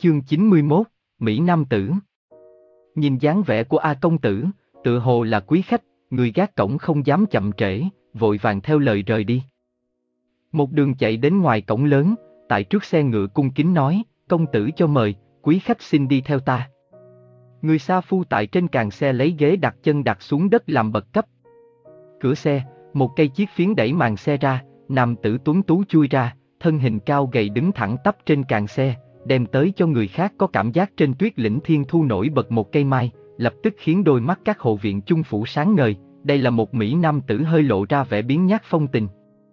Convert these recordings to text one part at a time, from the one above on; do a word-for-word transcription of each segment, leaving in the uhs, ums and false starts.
chương chín mươi mốt, Mỹ Nam Tử. Nhìn dáng vẻ của A công tử, tựa hồ là quý khách, người gác cổng không dám chậm trễ, vội vàng theo lời rời đi. Một đường chạy đến ngoài cổng lớn, tại trước xe ngựa cung kính nói, công tử cho mời, quý khách xin đi theo ta. Người sa phu tại trên càng xe lấy ghế đặt chân đặt xuống đất làm bậc cấp. Cửa xe, một cây chiếc phiến đẩy màn xe ra, nam tử tuấn tú chui ra, thân hình cao gầy đứng thẳng tắp trên càng xe, đem tới cho người khác có cảm giác trên tuyết lĩnh thiên thu nổi bật một cây mai, lập tức khiến đôi mắt các hộ viện chung phủ sáng ngời. Đây là một mỹ nam tử hơi lộ ra vẻ biếng nhác phong tình.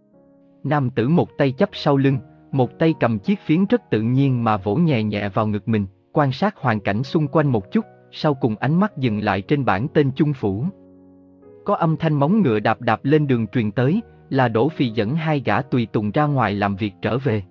Nam tử một tay chắp sau lưng, một tay cầm chiếc phiến rất tự nhiên mà vỗ nhẹ nhẹ vào ngực mình, quan sát hoàn cảnh xung quanh một chút, sau cùng ánh mắt dừng lại trên bảng tên chung phủ. Có âm thanh móng ngựa đạp đạp lên đường truyền tới, là Đỗ Phi dẫn hai gã tùy tùng ra ngoài làm việc trở về.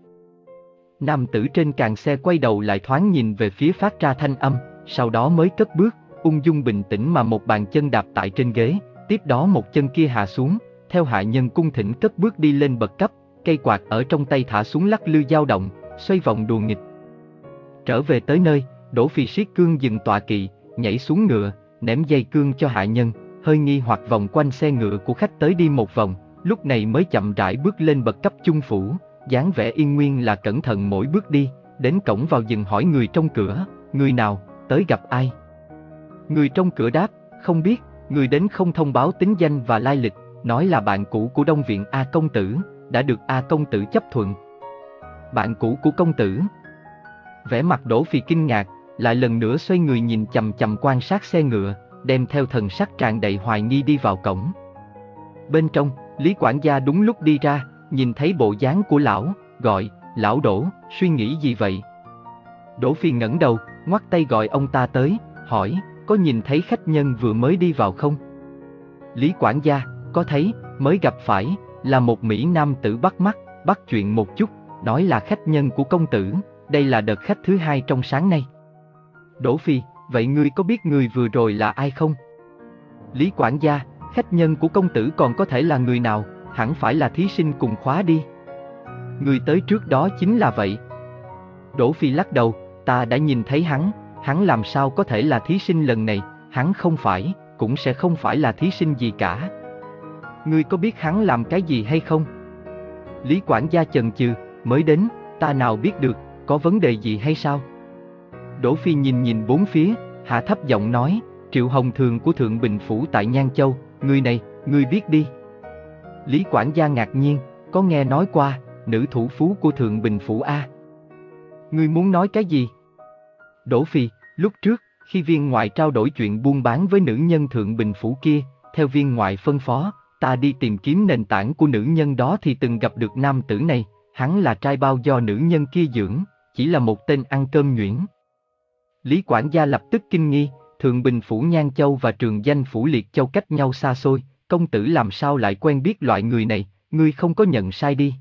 Nam tử trên càng xe quay đầu lại thoáng nhìn về phía phát ra thanh âm, sau đó mới cất bước, ung dung bình tĩnh mà một bàn chân đạp tại trên ghế, tiếp đó một chân kia hạ xuống, theo hạ nhân cung thỉnh cất bước đi lên bậc cấp, cây quạt ở trong tay thả xuống lắc lư dao động, xoay vòng đùa nghịch. Trở về tới nơi, Đỗ Phi siết cương dừng tọa kỵ, nhảy xuống ngựa, ném dây cương cho hạ nhân, hơi nghi hoặc vòng quanh xe ngựa của khách tới đi một vòng, lúc này mới chậm rãi bước lên bậc cấp chung phủ, dáng vẻ yên nguyên là cẩn thận mỗi bước đi, đến cổng vào dừng hỏi người trong cửa, người nào, tới gặp ai? Người trong cửa đáp, không biết, người đến không thông báo tính danh và lai lịch, nói là bạn cũ của Đông viện A công tử, đã được A công tử chấp thuận. Bạn cũ của công tử? Vẻ mặt Đỗ Phi kinh ngạc, lại lần nữa xoay người nhìn chằm chằm quan sát xe ngựa, đem theo thần sắc tràn đầy hoài nghi đi vào cổng. Bên trong, Lý quản gia đúng lúc đi ra, nhìn thấy bộ dáng của lão, gọi, lão Đỗ, suy nghĩ gì vậy? Đỗ Phi ngẩng đầu, ngoắc tay gọi ông ta tới, hỏi, có nhìn thấy khách nhân vừa mới đi vào không? Lý quản gia, có thấy, mới gặp phải, là một mỹ nam tử bắt mắt, bắt chuyện một chút, nói là khách nhân của công tử, đây là đợt khách thứ hai trong sáng nay. Đỗ Phi, vậy ngươi có biết người vừa rồi là ai không? Lý quản gia, khách nhân của công tử còn có thể là người nào, hẳn phải là thí sinh cùng khóa đi. Người tới trước đó chính là vậy. Đỗ Phi lắc đầu, ta đã nhìn thấy hắn, hắn làm sao có thể là thí sinh lần này, hắn không phải, cũng sẽ không phải là thí sinh gì cả. Ngươi có biết hắn làm cái gì hay không? Lý quản gia chần chừ, mới đến, ta nào biết được, có vấn đề gì hay sao? Đỗ Phi nhìn nhìn bốn phía, hạ thấp giọng nói, Triệu Hồng Thường của Thượng Bình Phủ tại Nhan Châu, người này, ngươi biết đi. Lý quản gia ngạc nhiên, có nghe nói qua, nữ thủ phú của Thượng Bình Phủ A. Ngươi muốn nói cái gì? Đỗ Phi, lúc trước, khi viên ngoại trao đổi chuyện buôn bán với nữ nhân Thượng Bình Phủ kia, theo viên ngoại phân phó, ta đi tìm kiếm nền tảng của nữ nhân đó thì từng gặp được nam tử này, hắn là trai bao do nữ nhân kia dưỡng, chỉ là một tên ăn cơm nhuyễn. Lý quản gia lập tức kinh nghi, Thượng Bình Phủ Nhan Châu và Trường Danh Phủ Liệt Châu cách nhau xa xôi, công tử làm sao lại quen biết loại người này, ngươi không có nhận sai đi.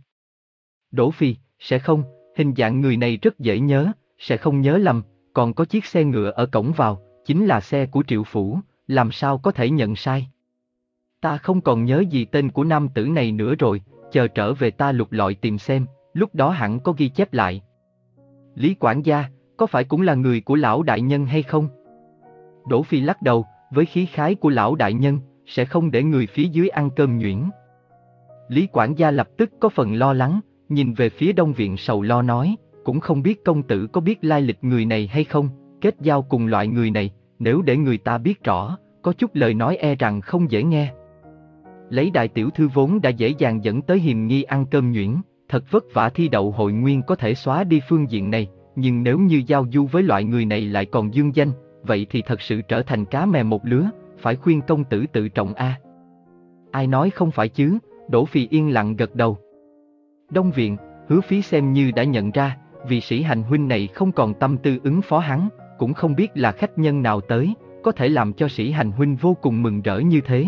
Đỗ Phi, sẽ không, hình dạng người này rất dễ nhớ, sẽ không nhớ lầm, còn có chiếc xe ngựa ở cổng vào, chính là xe của Triệu Phủ, làm sao có thể nhận sai. Ta không còn nhớ gì tên của nam tử này nữa rồi, chờ trở về ta lục lọi tìm xem, lúc đó hẳn có ghi chép lại. Lý quản gia, có phải cũng là người của lão đại nhân hay không? Đỗ Phi lắc đầu, với khí khái của lão đại nhân, sẽ không để người phía dưới ăn cơm nhuyễn. Lý quản gia lập tức có phần lo lắng, nhìn về phía Đông viện sầu lo nói, cũng không biết công tử có biết lai lịch người này hay không, kết giao cùng loại người này, nếu để người ta biết rõ, có chút lời nói e rằng không dễ nghe. Lấy đại tiểu thư vốn đã dễ dàng dẫn tới hiềm nghi ăn cơm nhuyễn, thật vất vả thi đậu hội nguyên có thể xóa đi phương diện này, nhưng nếu như giao du với loại người này lại còn dương danh, vậy thì thật sự trở thành cá mè một lứa, phải khuyên công tử tự trọng a. Ai nói không phải chứ? Đỗ Phi yên lặng gật đầu. Đông viện, Hứa Phí xem như đã nhận ra, vị sĩ hành huynh này không còn tâm tư ứng phó hắn, cũng không biết là khách nhân nào tới, có thể làm cho sĩ hành huynh vô cùng mừng rỡ như thế.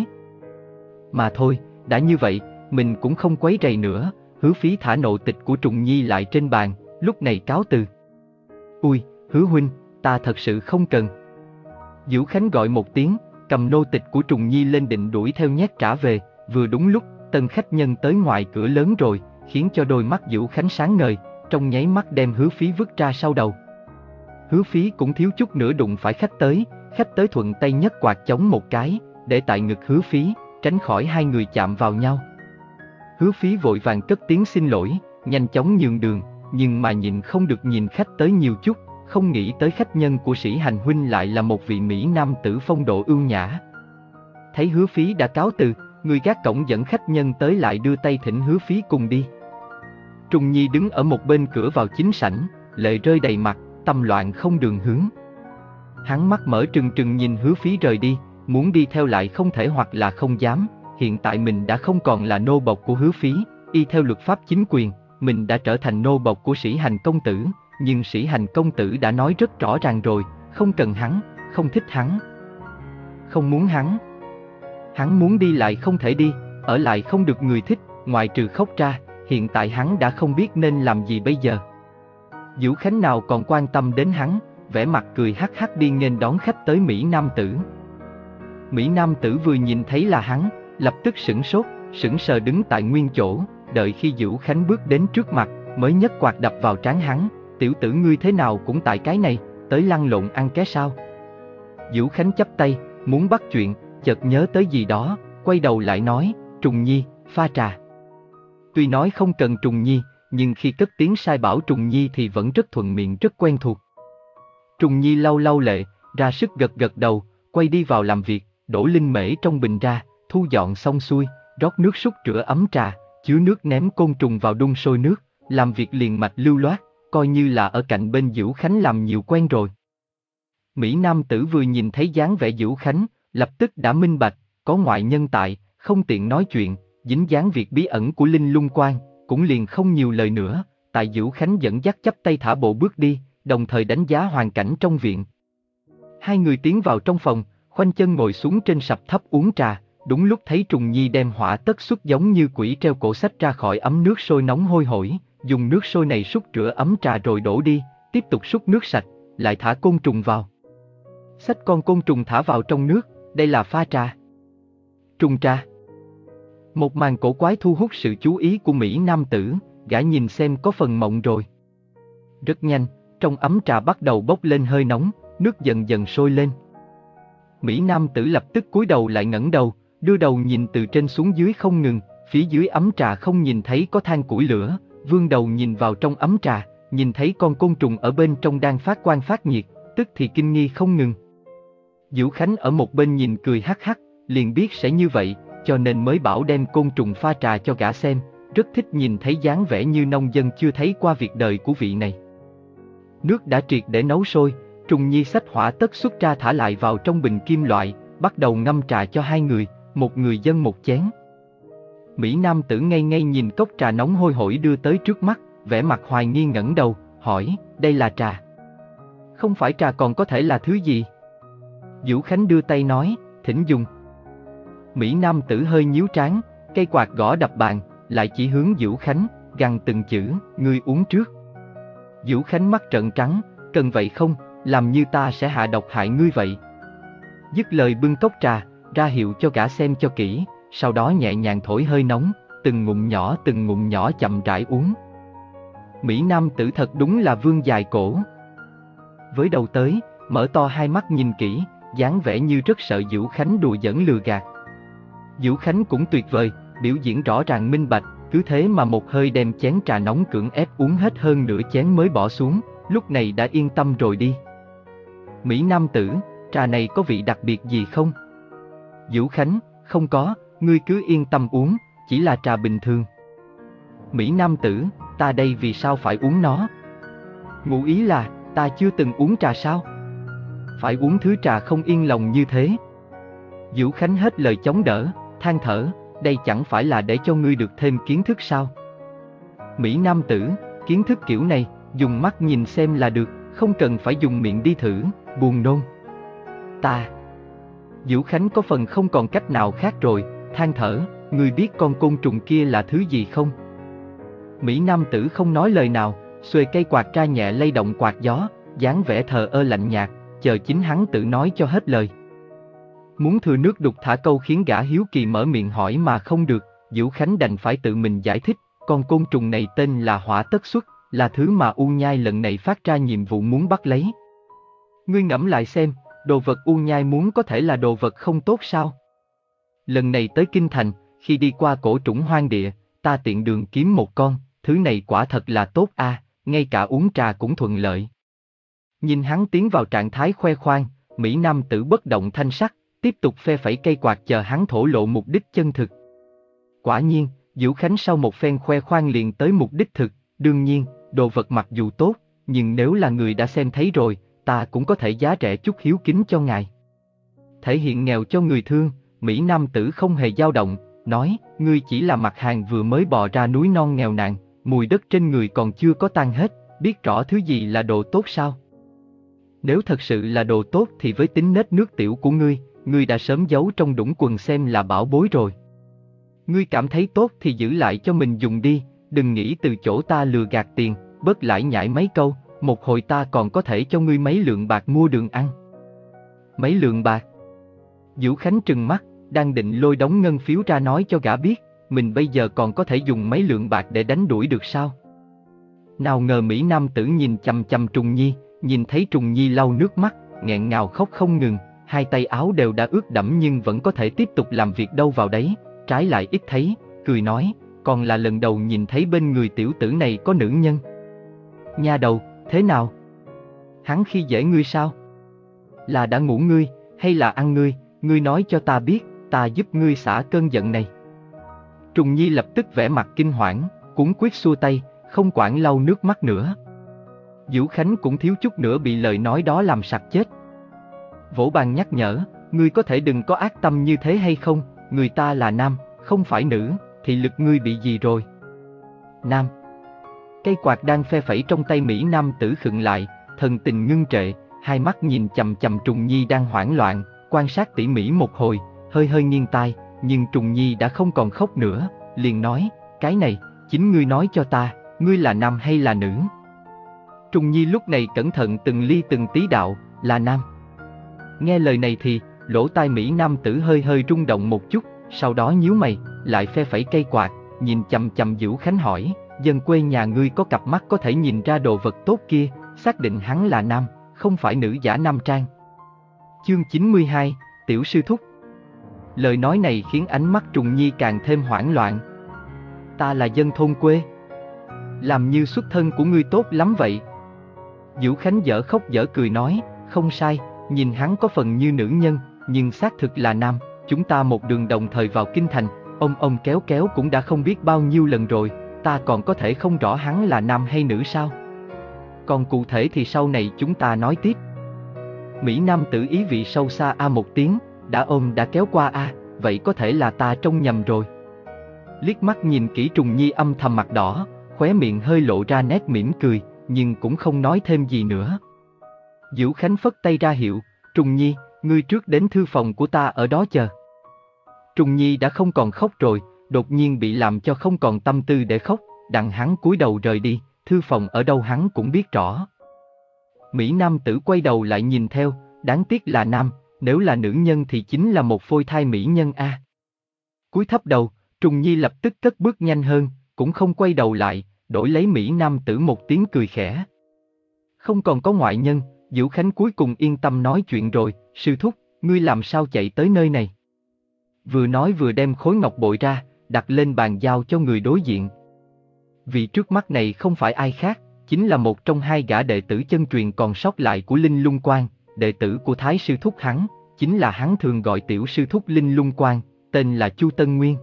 Mà thôi, đã như vậy, mình cũng không quấy rầy nữa. Hứa Phí thả nộ tịch của Trùng Nhi lại trên bàn, lúc này cáo từ. Ui, Hứa huynh, ta thật sự không cần. Dữu Khánh gọi một tiếng, cầm nô tịch của Trùng Nhi lên định đuổi theo nhét trả về, vừa đúng lúc, tân khách nhân tới ngoài cửa lớn rồi, khiến cho đôi mắt Dữu Khánh sáng ngời, trong nháy mắt đem Hứa Phí vứt ra sau đầu. Hứa Phí cũng thiếu chút nữa đụng phải khách tới, khách tới thuận tay nhấc quạt chống một cái, để tại ngực Hứa Phí, tránh khỏi hai người chạm vào nhau. Hứa Phí vội vàng cất tiếng xin lỗi, nhanh chóng nhường đường, nhưng mà nhịn không được nhìn khách tới nhiều chút, không nghĩ tới khách nhân của Sĩ Hành huynh lại là một vị mỹ nam tử phong độ ưu nhã. Thấy Hứa Phí đã cáo từ, người gác cổng dẫn khách nhân tới lại đưa tay thỉnh Hứa Phí cùng đi. Trùng Nhi đứng ở một bên cửa vào chính sảnh, lệ rơi đầy mặt, tâm loạn không đường hướng. Hắn mắt mở trừng trừng nhìn Hứa Phí rời đi, muốn đi theo lại không thể hoặc là không dám. Hiện tại mình đã không còn là nô bộc của Hứa Phí, y theo luật pháp chính quyền, mình đã trở thành nô bộc của Sĩ Hành công tử, nhưng Sĩ Hành công tử đã nói rất rõ ràng rồi, không cần hắn, không thích hắn, không muốn hắn. Hắn muốn đi lại không thể đi, ở lại không được người thích, ngoài trừ khóc ra, hiện tại hắn đã không biết nên làm gì bây giờ. Vũ Khánh nào còn quan tâm đến hắn, vẻ mặt cười hắc hắc đi nghênh đón khách tới Mỹ Nam tử. Mỹ Nam tử vừa nhìn thấy là hắn, lập tức sửng sốt, sững sờ đứng tại nguyên chỗ, đợi khi Vũ Khánh bước đến trước mặt, mới nhấc quạt đập vào trán hắn, tiểu tử ngươi thế nào cũng tại cái này, tới lăn lộn ăn ké sao? Vũ Khánh chắp tay, muốn bắt chuyện, chợt nhớ tới gì đó, quay đầu lại nói, Trùng Nhi, pha trà. Tuy nói không cần Trùng Nhi, nhưng khi cất tiếng sai bảo Trùng Nhi thì vẫn rất thuận miệng rất quen thuộc. Trùng Nhi lau lau lệ, ra sức gật gật đầu, quay đi vào làm việc, đổ linh mễ trong bình ra, thu dọn xong xuôi, rót nước súc rửa ấm trà, chứa nước ném côn trùng vào đun sôi nước, làm việc liền mạch lưu loát, coi như là ở cạnh bên Vũ Khánh làm nhiều quen rồi. Mỹ Nam tử vừa nhìn thấy dáng vẻ Vũ Khánh, lập tức đã minh bạch, có ngoại nhân tại, không tiện nói chuyện, dính dáng việc bí ẩn của Linh Lung Quan, cũng liền không nhiều lời nữa, tại Vũ Khánh dẫn dắt chắp tay thả bộ bước đi, đồng thời đánh giá hoàn cảnh trong viện. Hai người tiến vào trong phòng, khoanh chân ngồi xuống trên sập thấp uống trà, đúng lúc thấy Trùng Nhi đem hỏa tất xuất giống như quỷ treo cổ sách ra khỏi ấm nước sôi nóng hôi hổi, dùng nước sôi này súc rửa ấm trà rồi đổ đi, tiếp tục súc nước sạch, lại thả côn trùng vào. Xách con côn trùng thả vào trong nước, đây là pha trà. Trùng trà. Một màn cổ quái thu hút sự chú ý của Mỹ Nam tử, gã nhìn xem có phần mộng rồi. Rất nhanh, trong ấm trà bắt đầu bốc lên hơi nóng, nước dần dần sôi lên. Mỹ Nam tử lập tức cúi đầu lại ngẩng đầu, đưa đầu nhìn từ trên xuống dưới không ngừng, phía dưới ấm trà không nhìn thấy có than củi lửa, vươn đầu nhìn vào trong ấm trà, nhìn thấy con côn trùng ở bên trong đang phát quang phát nhiệt, tức thì kinh nghi không ngừng. Vũ Khánh ở một bên nhìn cười hắc hắc, liền biết sẽ như vậy, cho nên mới bảo đem côn trùng pha trà cho gã xem, rất thích nhìn thấy dáng vẻ như nông dân chưa thấy qua việc đời của vị này. Nước đã triệt để nấu sôi, Trùng Nhi xách hỏa tất xuất ra thả lại vào trong bình kim loại, bắt đầu ngâm trà cho hai người, một người dâng một chén. Mỹ Nam tử ngây ngây nhìn cốc trà nóng hôi hổi đưa tới trước mắt, vẻ mặt hoài nghi ngẩng đầu, hỏi, đây là trà? Không phải trà còn có thể là thứ gì? Vũ Khánh đưa tay nói, thỉnh dùng. Mỹ Nam tử hơi nhíu trán, cây quạt gõ đập bàn, lại chỉ hướng Vũ Khánh, gằn từng chữ, ngươi uống trước. Vũ Khánh mắt trợn trắng, cần vậy không, làm như ta sẽ hạ độc hại ngươi vậy. Dứt lời bưng cốc trà, ra hiệu cho gã xem cho kỹ, sau đó nhẹ nhàng thổi hơi nóng, từng ngụm nhỏ từng ngụm nhỏ chậm rãi uống. Mỹ Nam tử thật đúng là vương dài cổ. Với đầu tới, mở to hai mắt nhìn kỹ, dáng vẻ như rất sợ Vũ Khánh đùa giỡn lừa gạt. Vũ Khánh cũng tuyệt vời, biểu diễn rõ ràng minh bạch, cứ thế mà một hơi đem chén trà nóng cưỡng ép uống hết hơn nửa chén mới bỏ xuống, lúc này đã yên tâm rồi đi. Mỹ Nam tử, trà này có vị đặc biệt gì không? Vũ Khánh, không có, ngươi cứ yên tâm uống, chỉ là trà bình thường. Mỹ Nam tử, ta đây vì sao phải uống nó? Ngụ ý là, ta chưa từng uống trà sao? Phải uống thứ trà không yên lòng như thế. Vũ Khánh hết lời chống đỡ, than thở, đây chẳng phải là để cho ngươi được thêm kiến thức sao? Mỹ Nam tử, kiến thức kiểu này, dùng mắt nhìn xem là được, không cần phải dùng miệng đi thử, buồn nôn. Ta... Vũ Khánh có phần không còn cách nào khác rồi, than thở, ngươi biết con côn trùng kia là thứ gì không? Mỹ Nam tử không nói lời nào, xuề cây quạt ra nhẹ lay động quạt gió, dáng vẻ thờ ơ lạnh nhạt, chờ chính hắn tự nói cho hết lời. Muốn thừa nước đục thả câu khiến gã hiếu kỳ mở miệng hỏi mà không được, Vũ Khánh đành phải tự mình giải thích, con côn trùng này tên là hỏa tất xuất, là thứ mà U Nhai lần này phát ra nhiệm vụ muốn bắt lấy. Ngươi ngẫm lại xem, đồ vật U Nhai muốn có thể là đồ vật không tốt sao? Lần này tới Kinh Thành, khi đi qua cổ trũng hoang địa, ta tiện đường kiếm một con, thứ này quả thật là tốt a, à, ngay cả uống trà cũng thuận lợi. Nhìn hắn tiến vào trạng thái khoe khoang, Mỹ Nam tử bất động thanh sắc, tiếp tục phe phẩy cây quạt chờ hắn thổ lộ mục đích chân thực. Quả nhiên, Diễu Khánh sau một phen khoe khoang liền tới mục đích thực, đương nhiên, đồ vật mặc dù tốt, nhưng nếu là người đã xem thấy rồi, ta cũng có thể giá rẻ chút hiếu kính cho ngài. Thể hiện nghèo cho người thương, Mỹ Nam tử không hề dao động, nói, ngươi chỉ là mặt hàng vừa mới bò ra núi non nghèo nàn, mùi đất trên người còn chưa có tan hết, biết rõ thứ gì là đồ tốt sao? Nếu thật sự là đồ tốt thì với tính nết nước tiểu của ngươi, ngươi đã sớm giấu trong đũng quần xem là bảo bối rồi. Ngươi cảm thấy tốt thì giữ lại cho mình dùng đi, đừng nghĩ từ chỗ ta lừa gạt tiền, bớt lải nhải mấy câu, một hồi ta còn có thể cho ngươi mấy lượng bạc mua đường ăn. Mấy lượng bạc? Diễu Khánh trừng mắt, đang định lôi đống ngân phiếu ra nói cho gã biết, mình bây giờ còn có thể dùng mấy lượng bạc để đánh đuổi được sao? Nào ngờ Mỹ Nam tử nhìn chằm chằm Trùng Nhi, nhìn thấy Trùng Nhi lau nước mắt, nghẹn ngào khóc không ngừng, hai tay áo đều đã ướt đẫm nhưng vẫn có thể tiếp tục làm việc đâu vào đấy, trái lại ít thấy, cười nói, còn là lần đầu nhìn thấy bên người tiểu tử này có nữ nhân. Nha đầu, thế nào? Hắn khi dễ ngươi sao? Là đã ngủ ngươi, hay là ăn ngươi, ngươi nói cho ta biết, ta giúp ngươi xả cơn giận này. Trùng Nhi lập tức vẻ mặt kinh hoảng, cuống quyết xua tay, không quản lau nước mắt nữa. Diễu Khánh cũng thiếu chút nữa bị lời nói đó làm sặc chết. Vỗ bàn nhắc nhở, ngươi có thể đừng có ác tâm như thế hay không, người ta là nam, không phải nữ, thì lực ngươi bị gì rồi? Nam. Cây quạt đang phe phẩy trong tay Mỹ Nam tử khựng lại, thần tình ngưng trệ, hai mắt nhìn chằm chằm Trùng Nhi đang hoảng loạn, quan sát tỉ mỉ một hồi, hơi hơi nghiêng tai, nhưng Trùng Nhi đã không còn khóc nữa, liền nói, cái này, chính ngươi nói cho ta, ngươi là nam hay là nữ? Trùng Nhi lúc này cẩn thận từng ly từng tí đạo, là nam. Nghe lời này thì, lỗ tai Mỹ Nam tử hơi hơi rung động một chút, sau đó nhíu mày, lại phe phẩy cây quạt, nhìn chằm chằm Diễu Khánh hỏi, dân quê nhà ngươi có cặp mắt có thể nhìn ra đồ vật tốt kia, xác định hắn là nam, không phải nữ giả nam trang. Chương chín mươi hai, Tiểu sư thúc. Lời nói này khiến ánh mắt Trùng Nhi càng thêm hoảng loạn. Ta là dân thôn quê. Làm như xuất thân của ngươi tốt lắm vậy. Diễu Khánh dở khóc dở cười nói, không sai, nhìn hắn có phần như nữ nhân, nhưng xác thực là nam, chúng ta một đường đồng thời vào kinh thành, ông ông kéo kéo cũng đã không biết bao nhiêu lần rồi, ta còn có thể không rõ hắn là nam hay nữ sao? Còn cụ thể thì sau này chúng ta nói tiếp. Mỹ Nam tử ý vị sâu xa a một tiếng, đã ôm đã kéo qua a, vậy có thể là ta trông nhầm rồi. Liếc mắt nhìn kỹ Trùng Nhi âm thầm mặt đỏ, khóe miệng hơi lộ ra nét mỉm cười, nhưng cũng không nói thêm gì nữa. Diễu Khánh phất tay ra hiệu, Trùng Nhi, ngươi trước đến thư phòng của ta ở đó chờ. Trùng Nhi đã không còn khóc rồi, đột nhiên bị làm cho không còn tâm tư để khóc, đặng hắn cúi đầu rời đi, thư phòng ở đâu hắn cũng biết rõ. Mỹ Nam tử quay đầu lại nhìn theo, đáng tiếc là nam, nếu là nữ nhân thì chính là một phôi thai mỹ nhân a. Cúi thấp đầu, Trùng Nhi lập tức cất bước nhanh hơn, cũng không quay đầu lại, đổi lấy Mỹ Nam tử một tiếng cười khẽ. Không còn có ngoại nhân, Diễu Khánh cuối cùng yên tâm nói chuyện rồi, sư thúc, ngươi làm sao chạy tới nơi này? Vừa nói vừa đem khối ngọc bội ra, đặt lên bàn giao cho người đối diện. Vị trước mắt này không phải ai khác, chính là một trong hai gã đệ tử chân truyền còn sót lại của Linh Lung Quan, đệ tử của Thái sư thúc hắn, chính là hắn thường gọi tiểu sư thúc Linh Lung Quan, tên là Chu Tân Nguyên.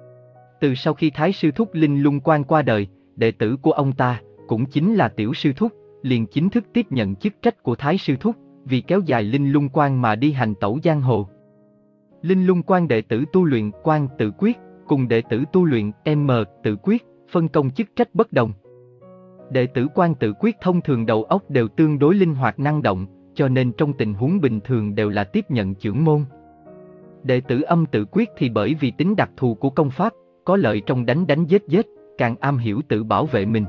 Từ sau khi Thái sư thúc Linh Lung Quan qua đời, đệ tử của ông ta, cũng chính là tiểu sư thúc, liền chính thức tiếp nhận chức trách của Thái sư thúc, vì kéo dài Linh Lung Quan mà đi hành tẩu giang hồ. Linh Lung Quan đệ tử tu luyện Quan Tự Quyết, cùng đệ tử tu luyện M Tự Quyết, phân công chức trách bất đồng. Đệ tử Quan Tự Quyết thông thường đầu óc đều tương đối linh hoạt năng động, cho nên trong tình huống bình thường đều là tiếp nhận chưởng môn. Đệ tử Âm Tự Quyết thì bởi vì tính đặc thù của công pháp, có lợi trong đánh đánh giết giết, càng am hiểu tự bảo vệ mình.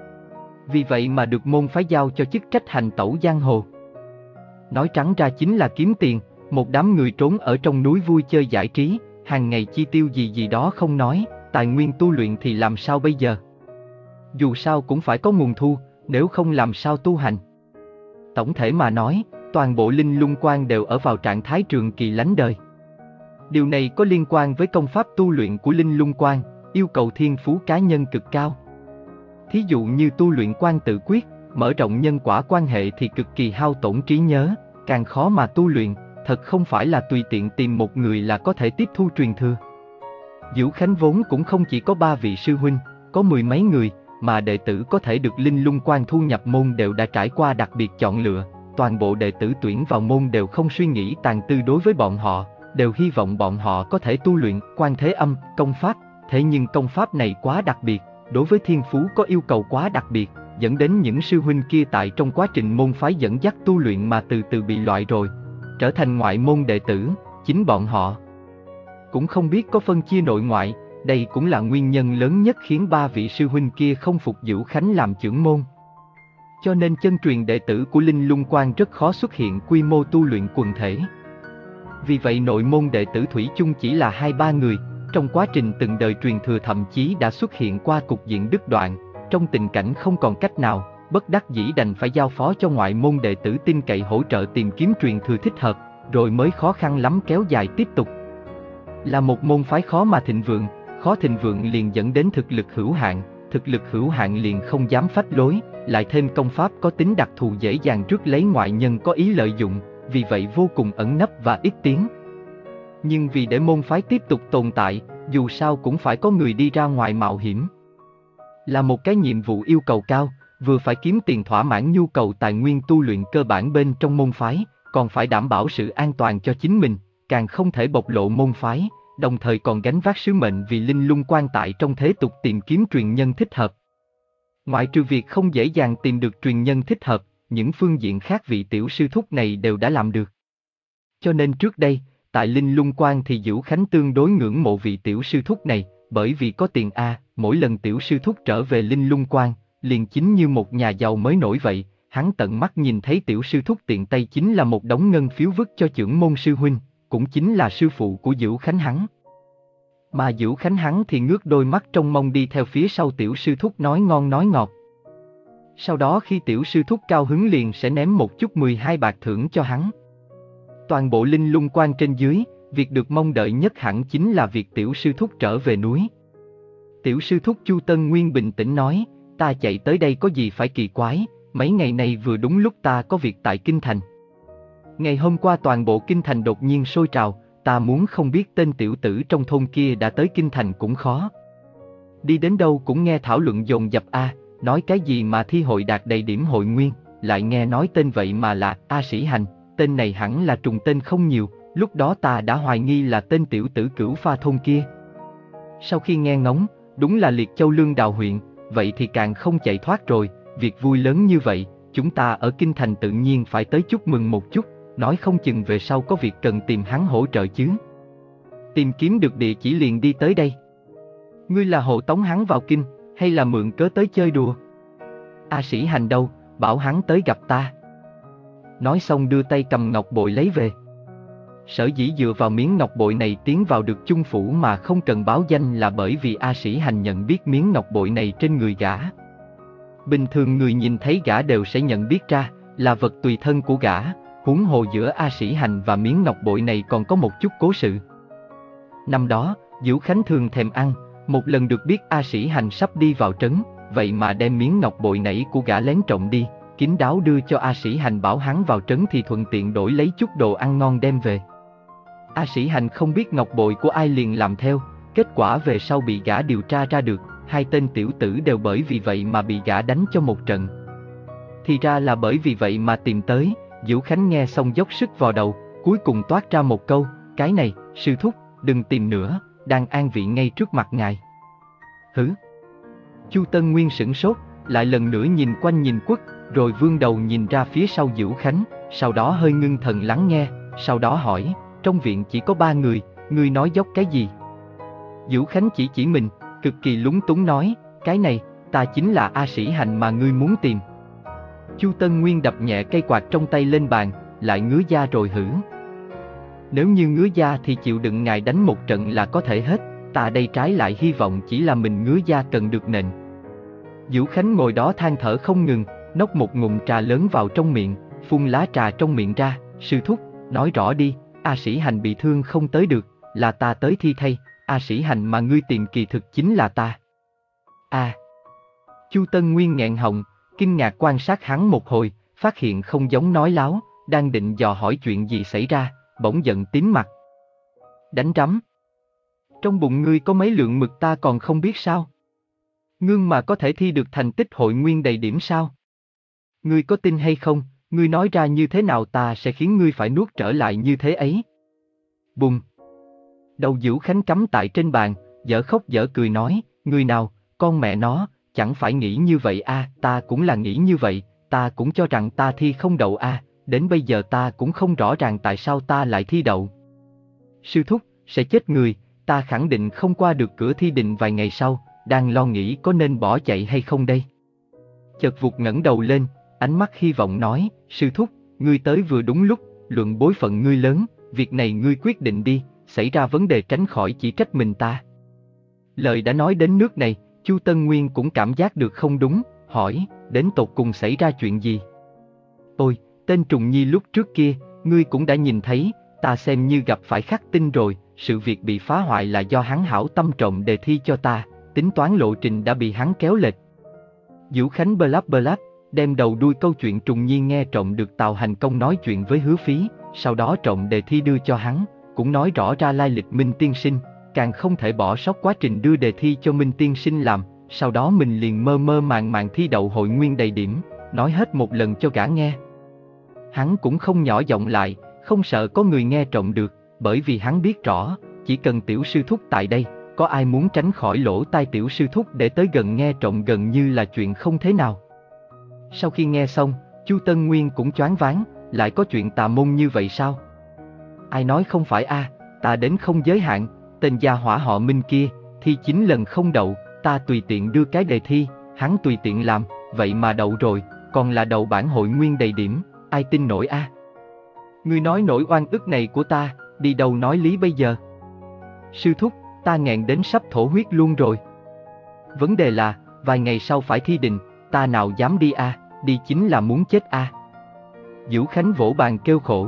Vì vậy mà được môn phái giao cho chức trách hành tẩu giang hồ. Nói trắng ra chính là kiếm tiền, một đám người trốn ở trong núi vui chơi giải trí, hàng ngày chi tiêu gì gì đó không nói, tài nguyên tu luyện thì làm sao bây giờ? Dù sao cũng phải có nguồn thu, nếu không làm sao tu hành. Tổng thể mà nói, toàn bộ linh lung quan đều ở vào trạng thái trường kỳ lánh đời. Điều này có liên quan với công pháp tu luyện của linh lung quan, yêu cầu thiên phú cá nhân cực cao. Thí dụ như tu luyện quan tự quyết, mở rộng nhân quả quan hệ thì cực kỳ hao tổn trí nhớ, càng khó mà tu luyện, thật không phải là tùy tiện tìm một người là có thể tiếp thu truyền thừa. Diệu Khánh vốn cũng không chỉ có ba vị sư huynh, có mười mấy người, mà đệ tử có thể được linh lung quan thu nhập môn đều đã trải qua đặc biệt chọn lựa, toàn bộ đệ tử tuyển vào môn đều không suy nghĩ tàn tư đối với bọn họ, đều hy vọng bọn họ có thể tu luyện Quan Thế Âm, công pháp, thế nhưng công pháp này quá đặc biệt, đối với thiên phú có yêu cầu quá đặc biệt, dẫn đến những sư huynh kia tại trong quá trình môn phái dẫn dắt tu luyện mà từ từ bị loại rồi, trở thành ngoại môn đệ tử, chính bọn họ cũng không biết có phân chia nội ngoại, đây cũng là nguyên nhân lớn nhất khiến ba vị sư huynh kia không phục Diệu Khánh làm trưởng môn. Cho nên chân truyền đệ tử của linh lung quan rất khó xuất hiện quy mô tu luyện quần thể. Vì vậy nội môn đệ tử thủy chung chỉ là hai ba người, trong quá trình từng đời truyền thừa thậm chí đã xuất hiện qua cục diện đứt đoạn, trong tình cảnh không còn cách nào, bất đắc dĩ đành phải giao phó cho ngoại môn đệ tử tin cậy hỗ trợ tìm kiếm truyền thừa thích hợp, rồi mới khó khăn lắm kéo dài tiếp tục. Là một môn phái khó mà thịnh vượng, khó thịnh vượng liền dẫn đến thực lực hữu hạn, thực lực hữu hạn liền không dám phách lối, lại thêm công pháp có tính đặc thù dễ dàng rước lấy ngoại nhân có ý lợi dụng, vì vậy vô cùng ẩn nấp và ít tiếng. Nhưng vì để môn phái tiếp tục tồn tại, dù sao cũng phải có người đi ra ngoài mạo hiểm. Là một cái nhiệm vụ yêu cầu cao, vừa phải kiếm tiền thỏa mãn nhu cầu tài nguyên tu luyện cơ bản bên trong môn phái, còn phải đảm bảo sự an toàn cho chính mình, càng không thể bộc lộ môn phái, đồng thời còn gánh vác sứ mệnh vì linh lung quan tại trong thế tục tìm kiếm truyền nhân thích hợp. Ngoại trừ việc không dễ dàng tìm được truyền nhân thích hợp, những phương diện khác vị tiểu sư thúc này đều đã làm được. Cho nên trước đây, tại linh lung quan thì Diệu Khánh tương đối ngưỡng mộ vị tiểu sư thúc này, bởi vì có tiền a, mỗi lần tiểu sư thúc trở về linh lung quan, liền chính như một nhà giàu mới nổi vậy, hắn tận mắt nhìn thấy tiểu sư thúc tiện tay chính là một đống ngân phiếu vứt cho trưởng môn sư huynh, cũng chính là sư phụ của Diệu Khánh hắn. Mà Diệu Khánh hắn thì ngước đôi mắt trông mong đi theo phía sau tiểu sư thúc nói ngon nói ngọt. Sau đó khi tiểu sư thúc cao hứng liền sẽ ném một chút mười hai bạc thưởng cho hắn. Toàn bộ linh lung quan trên dưới, việc được mong đợi nhất hẳn chính là việc tiểu sư thúc trở về núi. Tiểu sư thúc Chu Tân Nguyên bình tĩnh nói, ta chạy tới đây có gì phải kỳ quái, mấy ngày này vừa đúng lúc ta có việc tại Kinh Thành. Ngày hôm qua toàn bộ Kinh Thành đột nhiên sôi trào, ta muốn không biết tên tiểu tử trong thôn kia đã tới Kinh Thành cũng khó. Đi đến đâu cũng nghe thảo luận dồn dập a, nói cái gì mà thi hội đạt đầy điểm hội nguyên, lại nghe nói tên vậy mà là A Sĩ Hành, tên này hẳn là trùng tên không nhiều, lúc đó ta đã hoài nghi là tên tiểu tử Cửu Pha thôn kia. Sau khi nghe ngóng, đúng là Liệt Châu Lương Đào huyện, vậy thì càng không chạy thoát rồi, việc vui lớn như vậy, chúng ta ở Kinh Thành tự nhiên phải tới chúc mừng một chút, nói không chừng về sau có việc cần tìm hắn hỗ trợ chứ. Tìm kiếm được địa chỉ liền đi tới đây. Ngươi là hộ tống hắn vào kinh, hay là mượn cớ tới chơi đùa? A Sĩ Hành đâu, bảo hắn tới gặp ta. Nói xong đưa tay cầm ngọc bội lấy về. Sở dĩ dựa vào miếng ngọc bội này tiến vào được chung phủ mà không cần báo danh là bởi vì A Sĩ Hành nhận biết miếng ngọc bội này trên người gã. Bình thường người nhìn thấy gã đều sẽ nhận biết ra, là vật tùy thân của gã, huống hồ giữa A Sĩ Hành và miếng ngọc bội này còn có một chút cố sự. Năm đó, Diệu Khánh thường thèm ăn, một lần được biết A Sĩ Hành sắp đi vào trấn, vậy mà đem miếng ngọc bội nãy của gã lén trộm đi, kín đáo đưa cho A Sĩ Hành bảo hắn vào trấn thì thuận tiện đổi lấy chút đồ ăn ngon đem về. A Sĩ Hành không biết ngọc bội của ai liền làm theo, kết quả về sau bị gã điều tra ra được, hai tên tiểu tử đều bởi vì vậy mà bị gã đánh cho một trận. Thì ra là bởi vì vậy mà tìm tới. Diệu Khánh nghe xong dốc sức vào đầu, cuối cùng toát ra một câu, cái này, sư thúc, đừng tìm nữa, đang an vị ngay trước mặt ngài. Hử? Chu Tân Nguyên sửng sốt, lại lần nữa nhìn quanh nhìn quất, rồi vươn đầu nhìn ra phía sau Diệu Khánh, sau đó hơi ngưng thần lắng nghe, sau đó hỏi, trong viện chỉ có ba người, ngươi nói dốc cái gì? Diệu Khánh chỉ chỉ mình, cực kỳ lúng túng nói, cái này, ta chính là A Sĩ Hành mà ngươi muốn tìm. Chu Tân Nguyên đập nhẹ cây quạt trong tay lên bàn, lại ngứa da rồi hử. Nếu như ngứa da thì chịu đựng ngài đánh một trận là có thể hết, ta đây trái lại hy vọng chỉ là mình ngứa da cần được nện. Diệu Khánh ngồi đó than thở không ngừng, nốc một ngụm trà lớn vào trong miệng, phun lá trà trong miệng ra, sư thúc, nói rõ đi, A Sĩ Hành bị thương không tới được, là ta tới thi thay, A Sĩ Hành mà ngươi tìm kỳ thực chính là ta. À. Chu Tân Nguyên nghẹn họng, kinh ngạc quan sát hắn một hồi, phát hiện không giống nói láo, đang định dò hỏi chuyện gì xảy ra, bỗng giận tím mặt. Đánh rắm. Trong bụng ngươi có mấy lượng mực ta còn không biết sao? Ngưng mà có thể thi được thành tích hội nguyên đầy điểm sao? Ngươi có tin hay không, ngươi nói ra như thế nào ta sẽ khiến ngươi phải nuốt trở lại như thế ấy. Bùng. Đầu Dữu Khánh cắm tại trên bàn, dở khóc dở cười nói, ngươi nào, con mẹ nó, chẳng phải nghĩ như vậy à, ta cũng là nghĩ như vậy, ta cũng cho rằng ta thi không đậu à, đến bây giờ ta cũng không rõ ràng tại sao ta lại thi đậu. Sư thúc, sẽ chết người, ta khẳng định không qua được cửa thi định vài ngày sau, đang lo nghĩ có nên bỏ chạy hay không đây. Chợt vụt ngẩng đầu lên, ánh mắt hy vọng nói, sư thúc, ngươi tới vừa đúng lúc, luận bối phận ngươi lớn, việc này ngươi quyết định đi, xảy ra vấn đề tránh khỏi chỉ trách mình ta. Lời đã nói đến nước này, Chu Tân Nguyên cũng cảm giác được không đúng, hỏi, đến tột cùng xảy ra chuyện gì? Ôi, tên Trùng Nhi lúc trước kia, ngươi cũng đã nhìn thấy, ta xem như gặp phải khắc tinh rồi, sự việc bị phá hoại là do hắn hảo tâm trộm đề thi cho ta, tính toán lộ trình đã bị hắn kéo lệch. Dữu Khánh bơ láp bơ láp, đem đầu đuôi câu chuyện Trùng Nhi nghe trộm được Tào Hành Công nói chuyện với Hứa Phí, sau đó trộm đề thi đưa cho hắn, cũng nói rõ ra lai lịch Minh Tiên Sinh, càng không thể bỏ sót quá trình đưa đề thi cho Minh Tiên Sinh làm, sau đó mình liền mơ mơ màng màng thi đậu hội nguyên đầy điểm, nói hết một lần cho gã nghe. Hắn cũng không nhỏ giọng lại, không sợ có người nghe trộm được, bởi vì hắn biết rõ, chỉ cần tiểu sư thúc tại đây, có ai muốn tránh khỏi lỗ tai tiểu sư thúc để tới gần nghe trộm gần như là chuyện không thế nào. Sau khi nghe xong, Chu Tân Nguyên cũng choáng váng, lại có chuyện tà môn như vậy sao? Ai nói không phải a, ta đến không giới hạn, tên gia hỏa họ Minh kia, thi chín lần không đậu, ta tùy tiện đưa cái đề thi, hắn tùy tiện làm, vậy mà đậu rồi, còn là đậu bản hội nguyên đầy điểm, ai tin nổi a? Ngươi nói nỗi oan ức này của ta, đi đâu nói lý bây giờ? Sư thúc, ta nghẹn đến sắp thổ huyết luôn rồi. Vấn đề là, vài ngày sau phải thi định, ta nào dám đi a, đi chính là muốn chết a. Dữu Khánh vỗ bàn kêu khổ.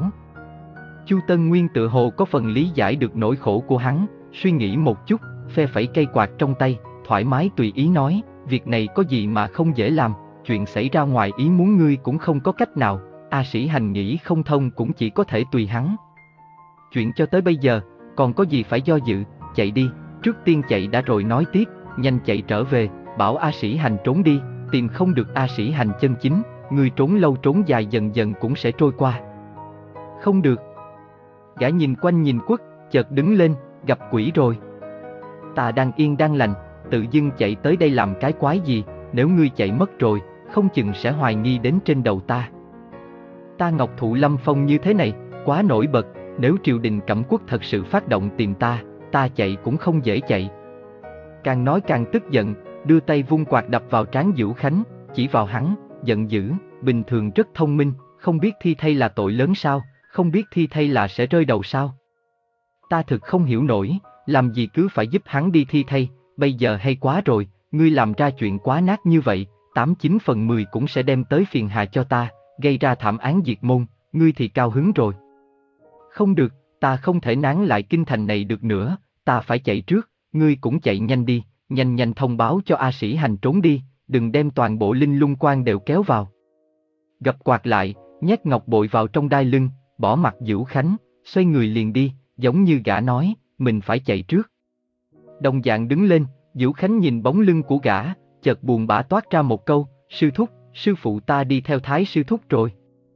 Chu Tân Nguyên tự hồ có phần lý giải được nỗi khổ của hắn, suy nghĩ một chút, phe phẩy cây quạt trong tay, thoải mái tùy ý nói, việc này có gì mà không dễ làm, chuyện xảy ra ngoài ý muốn ngươi cũng không có cách nào, A Sĩ Hành nghĩ không thông cũng chỉ có thể tùy hắn. Chuyện cho tới bây giờ, còn có gì phải do dự, chạy đi, trước tiên chạy đã rồi nói tiếp, nhanh chạy trở về, bảo A Sĩ Hành trốn đi, tìm không được A Sĩ Hành chân chính, ngươi trốn lâu trốn dài dần dần cũng sẽ trôi qua. Không được. Gã nhìn quanh nhìn quất, chợt đứng lên, gặp quỷ rồi. Ta đang yên đang lành, tự dưng chạy tới đây làm cái quái gì, nếu ngươi chạy mất rồi, không chừng sẽ hoài nghi đến trên đầu ta. Ta Ngọc Thụ Lâm Phong như thế này, quá nổi bật, nếu triều đình Cẩm Quốc thật sự phát động tìm ta, ta chạy cũng không dễ chạy. Càng nói càng tức giận, đưa tay vung quạt đập vào trán Dữu Khánh, chỉ vào hắn, giận dữ, bình thường rất thông minh, không biết thi thay là tội lớn sao, không biết thi thay là sẽ rơi đầu sao. Ta thực không hiểu nổi, làm gì cứ phải giúp hắn đi thi thay, bây giờ hay quá rồi, ngươi làm ra chuyện quá nát như vậy, tám chín phần mười cũng sẽ đem tới phiền hà cho ta, gây ra thảm án diệt môn, ngươi thì cao hứng rồi. Không được, ta không thể nán lại kinh thành này được nữa, ta phải chạy trước, ngươi cũng chạy nhanh đi, nhanh nhanh thông báo cho A Sĩ Hành trốn đi, đừng đem toàn bộ Linh Lung Quan đều kéo vào. Gập quạt lại, nhét ngọc bội vào trong đai lưng, bỏ mặt Dữu Khánh, xoay người liền đi, giống như gã nói, mình phải chạy trước. Đồng dạng đứng lên, Dữu Khánh nhìn bóng lưng của gã, chợt buồn bã toát ra một câu, sư thúc, sư phụ ta đi theo Thái sư thúc rồi.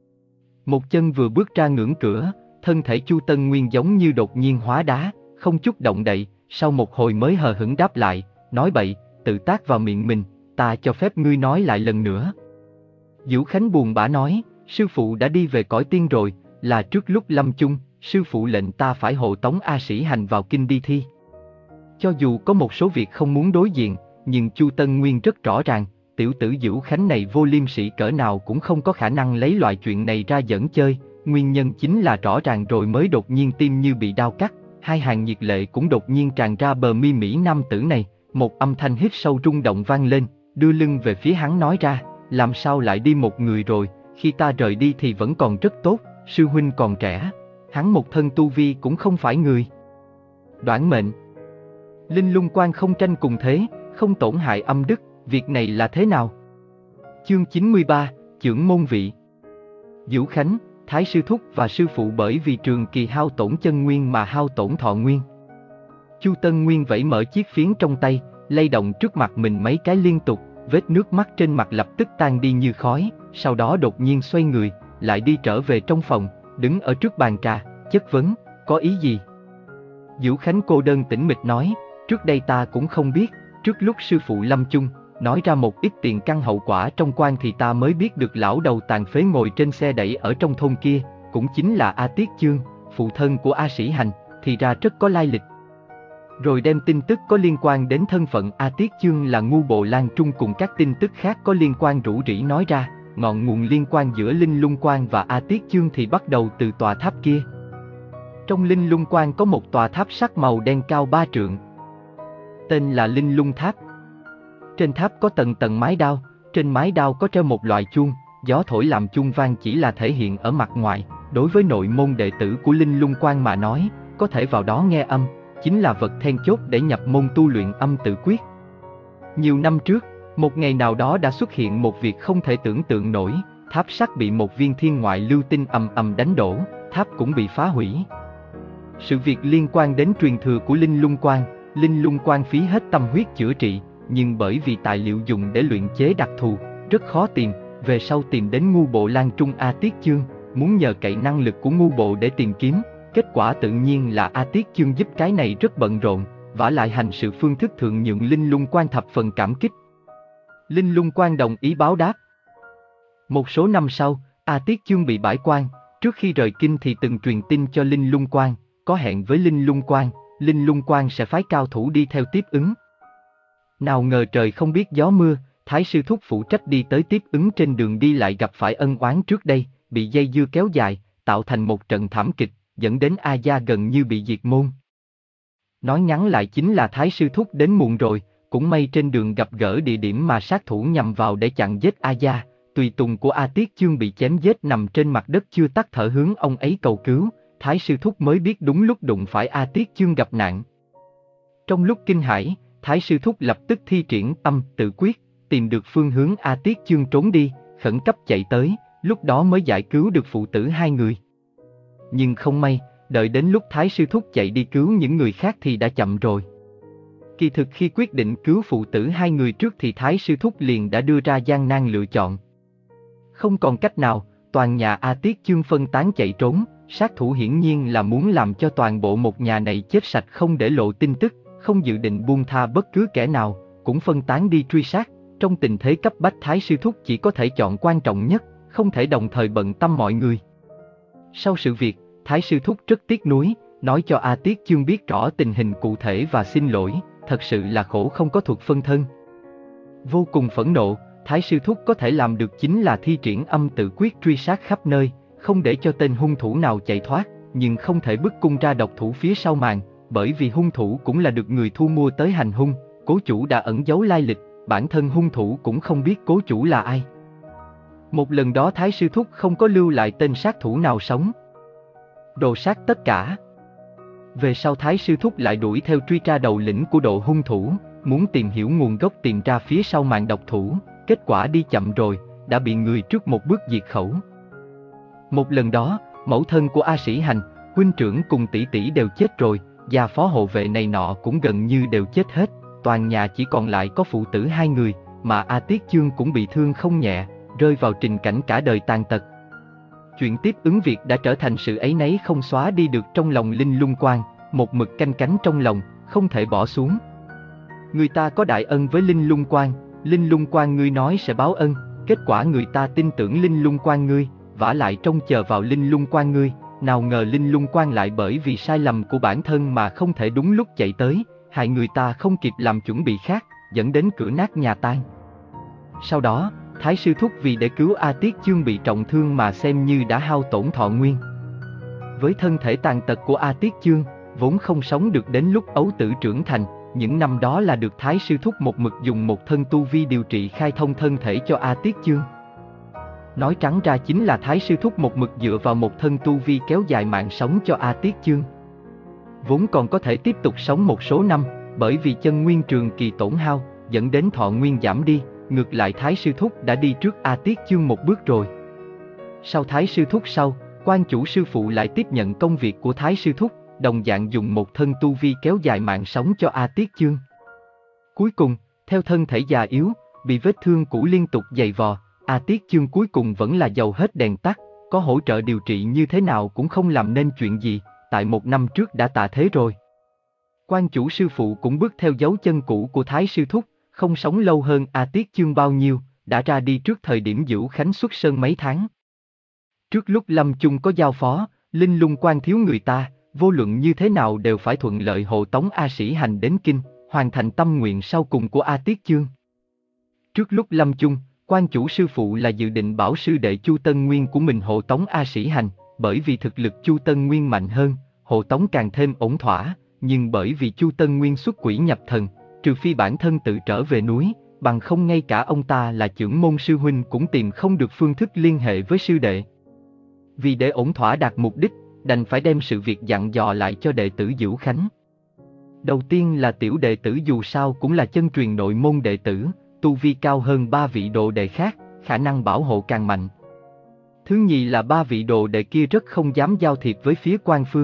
Một chân vừa bước ra ngưỡng cửa, thân thể Chu Tân Nguyên giống như đột nhiên hóa đá, không chút động đậy, sau một hồi mới hờ hững đáp lại, nói bậy, tự tác vào miệng mình, ta cho phép ngươi nói lại lần nữa. Dữu Khánh buồn bã nói, sư phụ đã đi về cõi tiên rồi, là trước lúc lâm chung, sư phụ lệnh ta phải hộ tống A Sĩ Hành vào kinh đi thi. Cho dù có một số việc không muốn đối diện, nhưng Chu Tân Nguyên rất rõ ràng, tiểu tử Dữu Khánh này vô liêm sỉ cỡ nào cũng không có khả năng lấy loại chuyện này ra giỡn chơi, nguyên nhân chính là rõ ràng rồi mới đột nhiên tim như bị đau cắt, hai hàng nhiệt lệ cũng đột nhiên tràn ra bờ mi mỹ nam tử này, một âm thanh hít sâu rung động vang lên, đưa lưng về phía hắn nói ra, làm sao lại đi một người rồi, khi ta rời đi thì vẫn còn rất tốt, sư huynh còn trẻ, hắn một thân tu vi cũng không phải người đoản mệnh. Linh Lung Quan không tranh cùng thế, không tổn hại âm đức, việc này là thế nào? Chương chín mươi ba, Chưởng môn vị. Vũ Khánh, Thái sư thúc và sư phụ bởi vì trường kỳ hao tổn chân nguyên mà hao tổn thọ nguyên. Chu Tân Nguyên vẫy mở chiếc phiến trong tay, lay động trước mặt mình mấy cái liên tục, vết nước mắt trên mặt lập tức tan đi như khói, sau đó đột nhiên xoay người, lại đi trở về trong phòng, đứng ở trước bàn trà, chất vấn, có ý gì? Vũ Khánh cô đơn tĩnh mịch nói, trước đây ta cũng không biết, trước lúc sư phụ lâm chung, nói ra một ít tiền căn hậu quả trong quan thì ta mới biết được lão đầu tàn phế ngồi trên xe đẩy ở trong thôn kia, cũng chính là A Tiết Chương, phụ thân của A Sĩ Hành, thì ra rất có lai lịch. Rồi đem tin tức có liên quan đến thân phận A Tiết Chương là ngu bộ Lan Trung cùng các tin tức khác có liên quan rủ rỉ nói ra, ngọn nguồn liên quan giữa Linh Lung Quan và A Tiết Chương thì bắt đầu từ tòa tháp kia. Trong Linh Lung Quan có một tòa tháp sắt màu đen cao ba trượng, tên là Linh Lung Tháp. Trên tháp có tầng tầng mái đao, trên mái đao có treo một loại chuông, gió thổi làm chuông vang chỉ là thể hiện ở mặt ngoài, đối với nội môn đệ tử của Linh Lung Quan mà nói, có thể vào đó nghe âm, chính là vật then chốt để nhập môn tu luyện âm tự quyết. Nhiều năm trước, một ngày nào đó đã xuất hiện một việc không thể tưởng tượng nổi, tháp sắt bị một viên thiên ngoại lưu tinh ầm ầm đánh đổ, tháp cũng bị phá hủy. Sự việc liên quan đến truyền thừa của Linh Lung Quan, Linh Lung Quan phí hết tâm huyết chữa trị, nhưng bởi vì tài liệu dùng để luyện chế đặc thù, rất khó tìm, về sau tìm đến ngu bộ Lan Trung A Tiết Chương, muốn nhờ cậy năng lực của ngu bộ để tìm kiếm, kết quả tự nhiên là A Tiết Chương giúp cái này rất bận rộn, vả lại hành sự phương thức thượng nhượng Linh Lung Quan thập phần cảm kích. Linh Lung Quan đồng ý báo đáp. Một số năm sau, A Tiết Chương bị bãi quan, trước khi rời kinh thì từng truyền tin cho Linh Lung Quan, có hẹn với Linh Lung Quan, Linh Lung Quan sẽ phái cao thủ đi theo tiếp ứng. Nào ngờ trời không biết gió mưa, Thái sư thúc phụ trách đi tới tiếp ứng trên đường đi lại gặp phải ân oán trước đây, bị dây dưa kéo dài, tạo thành một trận thảm kịch, dẫn đến A Gia gần như bị diệt môn. Nói ngắn lại chính là Thái sư thúc đến muộn rồi, cũng may trên đường gặp gỡ địa điểm mà sát thủ nhằm vào để chặn giết A Gia, tùy tùng của A Tiết Chương bị chém giết nằm trên mặt đất chưa tắt thở hướng ông ấy cầu cứu, Thái sư thúc mới biết đúng lúc đụng phải A Tiết Chương gặp nạn. Trong lúc kinh hãi, Thái sư thúc lập tức thi triển âm tự quyết, tìm được phương hướng A Tiết Chương trốn đi, khẩn cấp chạy tới, lúc đó mới giải cứu được phụ tử hai người. Nhưng không may, đợi đến lúc Thái sư thúc chạy đi cứu những người khác thì đã chậm rồi. Kỳ thực khi quyết định cứu phụ tử hai người trước thì Thái sư thúc liền đã đưa ra gian nan lựa chọn. Không còn cách nào, toàn nhà A Tiết Chương phân tán chạy trốn, sát thủ hiển nhiên là muốn làm cho toàn bộ một nhà này chết sạch không để lộ tin tức, không dự định buông tha bất cứ kẻ nào, cũng phân tán đi truy sát. Trong tình thế cấp bách Thái sư thúc chỉ có thể chọn quan trọng nhất, không thể đồng thời bận tâm mọi người. Sau sự việc, Thái sư thúc rất tiếc nuối, nói cho A Tiết Chương biết rõ tình hình cụ thể và xin lỗi, thật sự là khổ không có thuật phân thân. Vô cùng phẫn nộ, Thái sư thúc có thể làm được chính là thi triển âm tự quyết truy sát khắp nơi, không để cho tên hung thủ nào chạy thoát, nhưng không thể bức cung ra độc thủ phía sau màn, bởi vì hung thủ cũng là được người thu mua tới hành hung, cố chủ đã ẩn giấu lai lịch, bản thân hung thủ cũng không biết cố chủ là ai. Một lần đó Thái sư thúc không có lưu lại tên sát thủ nào sống, đồ sát tất cả. Về sau Thái sư thúc lại đuổi theo truy tra đầu lĩnh của độ hung thủ, muốn tìm hiểu nguồn gốc tìm ra phía sau màn độc thủ, kết quả đi chậm rồi, đã bị người trước một bước diệt khẩu. Một lần đó, mẫu thân của A Sĩ Hành, huynh trưởng cùng tỷ tỷ đều chết rồi, gia phó hộ vệ này nọ cũng gần như đều chết hết, toàn nhà chỉ còn lại có phụ tử hai người, mà A Tiết Chương cũng bị thương không nhẹ, rơi vào tình cảnh cả đời tàn tật. Chuyện tiếp ứng việc đã trở thành sự áy náy không xóa đi được trong lòng Linh Lung Quan, một mực canh cánh trong lòng, không thể bỏ xuống. Người ta có đại ân với Linh Lung Quan, Linh Lung Quan ngươi nói sẽ báo ân, kết quả người ta tin tưởng Linh Lung Quan ngươi, vả lại trông chờ vào Linh Lung Quan ngươi, nào ngờ Linh Lung Quan lại bởi vì sai lầm của bản thân mà không thể đúng lúc chạy tới, hại người ta không kịp làm chuẩn bị khác, dẫn đến cửa nát nhà tan. Sau đó, Thái sư thúc vì để cứu A Tiết Chương bị trọng thương mà xem như đã hao tổn thọ nguyên. Với thân thể tàn tật của A Tiết Chương, vốn không sống được đến lúc ấu tử trưởng thành, những năm đó là được Thái sư thúc một mực dùng một thân tu vi điều trị khai thông thân thể cho A Tiết Chương. nói trắng ra chính là Thái sư thúc một mực dựa vào một thân tu vi kéo dài mạng sống cho A Tiết Chương. Vốn còn có thể tiếp tục sống một số năm, bởi vì chân nguyên trường kỳ tổn hao, dẫn đến thọ nguyên giảm đi, ngược lại Thái sư thúc đã đi trước A Tiết Chương một bước rồi. Sau Thái sư thúc sau, quan chủ sư phụ lại tiếp nhận công việc của Thái sư thúc, đồng dạng dùng một thân tu vi kéo dài mạng sống cho A Tiết Chương. Cuối cùng, theo thân thể già yếu, bị vết thương cũ liên tục giày vò, A Tiết Chương cuối cùng vẫn là dầu hết đèn tắt, có hỗ trợ điều trị như thế nào cũng không làm nên chuyện gì, tại một năm trước đã tạ thế rồi. Quan chủ sư phụ cũng bước theo dấu chân cũ của Thái sư thúc, không sống lâu hơn A Tiết Chương bao nhiêu, đã ra đi trước thời điểm Dữu Khánh xuất sơn mấy tháng. Trước lúc lâm chung có giao phó, Linh Lung Quan thiếu người ta, vô luận như thế nào đều phải thuận lợi hộ tống A Sĩ Hành đến Kinh, hoàn thành tâm nguyện sau cùng của A Tiết Chương. Trước lúc lâm chung, quan chủ sư phụ là dự định bảo sư đệ Chu Tân Nguyên của mình hộ tống A Sĩ Hành, bởi vì thực lực Chu Tân Nguyên mạnh hơn, hộ tống càng thêm ổn thỏa, nhưng bởi vì Chu Tân Nguyên xuất quỷ nhập thần, trừ phi bản thân tự trở về núi, bằng không ngay cả ông ta là trưởng môn sư huynh cũng tìm không được phương thức liên hệ với sư đệ. Vì để ổn thỏa đạt mục đích, đành phải đem sự việc dặn dò lại cho đệ tử Dữu Khánh. Đầu tiên là tiểu đệ tử dù sao cũng là chân truyền nội môn đệ tử, tu vi cao hơn ba vị đồ đệ khác, khả năng bảo hộ càng mạnh. Thứ nhì là ba vị đồ đệ kia rất không dám giao thiệp với phía Quan Phương.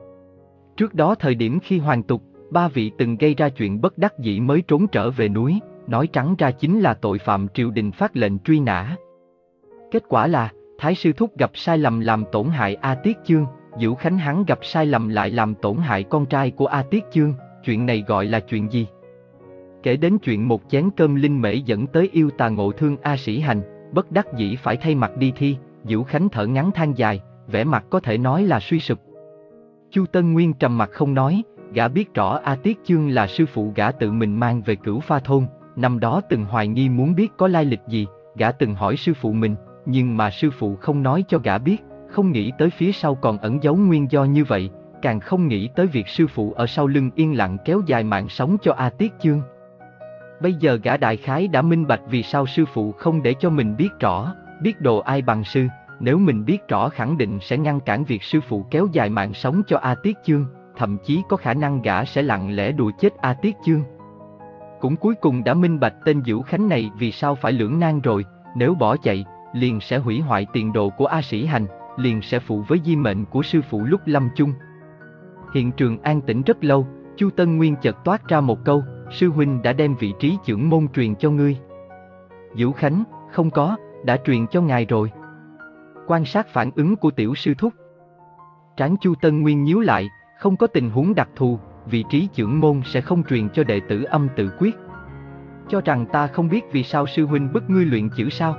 Trước đó thời điểm khi hoàn tục, ba vị từng gây ra chuyện bất đắc dĩ mới trốn trở về núi, nói trắng ra chính là tội phạm triều đình phát lệnh truy nã. Kết quả là, Thái sư thúc gặp sai lầm làm tổn hại A Tiết Chương, Dữu Khánh hắn gặp sai lầm lại làm tổn hại con trai của A Tiết Chương, chuyện này gọi là chuyện gì? Kể đến chuyện một chén cơm linh mễ dẫn tới yêu tà ngộ thương A Sĩ Hành, bất đắc dĩ phải thay mặt đi thi, Dữu Khánh thở ngắn than dài, vẻ mặt có thể nói là suy sụp. Chu Tân Nguyên trầm mặt không nói, gã biết rõ A Tiết Chương là sư phụ gã tự mình mang về Cửu Pha Thôn, năm đó từng hoài nghi muốn biết có lai lịch gì, gã từng hỏi sư phụ mình, nhưng mà sư phụ không nói cho gã biết, không nghĩ tới phía sau còn ẩn giấu nguyên do như vậy, càng không nghĩ tới việc sư phụ ở sau lưng yên lặng kéo dài mạng sống cho A Tiết Chương. Bây giờ gã đại khái đã minh bạch vì sao sư phụ không để cho mình biết rõ, biết đồ ai bằng sư, nếu mình biết rõ khẳng định sẽ ngăn cản việc sư phụ kéo dài mạng sống cho A Tiết Chương, thậm chí có khả năng gã sẽ lặng lẽ đùa chết A Tiết Chương. Cũng cuối cùng đã minh bạch tên Dữu Khánh này vì sao phải lưỡng nan rồi, nếu bỏ chạy, liền sẽ hủy hoại tiền đồ của A Sĩ Hành, liền sẽ phụ với di mệnh của sư phụ lúc lâm chung. Hiện trường an tĩnh rất lâu, Chu Tân Nguyên chợt toát ra một câu, sư huynh đã đem vị trí trưởng môn truyền cho ngươi. Dữu Khánh, không có, đã truyền cho ngài rồi. Quan sát phản ứng của tiểu sư thúc. Trán Chu Tân Nguyên nhíu lại, không có tình huống đặc thù, vị trí trưởng môn sẽ không truyền cho đệ tử Âm Tự Quyết. Cho rằng ta không biết vì sao sư huynh bức ngươi luyện chữ sao?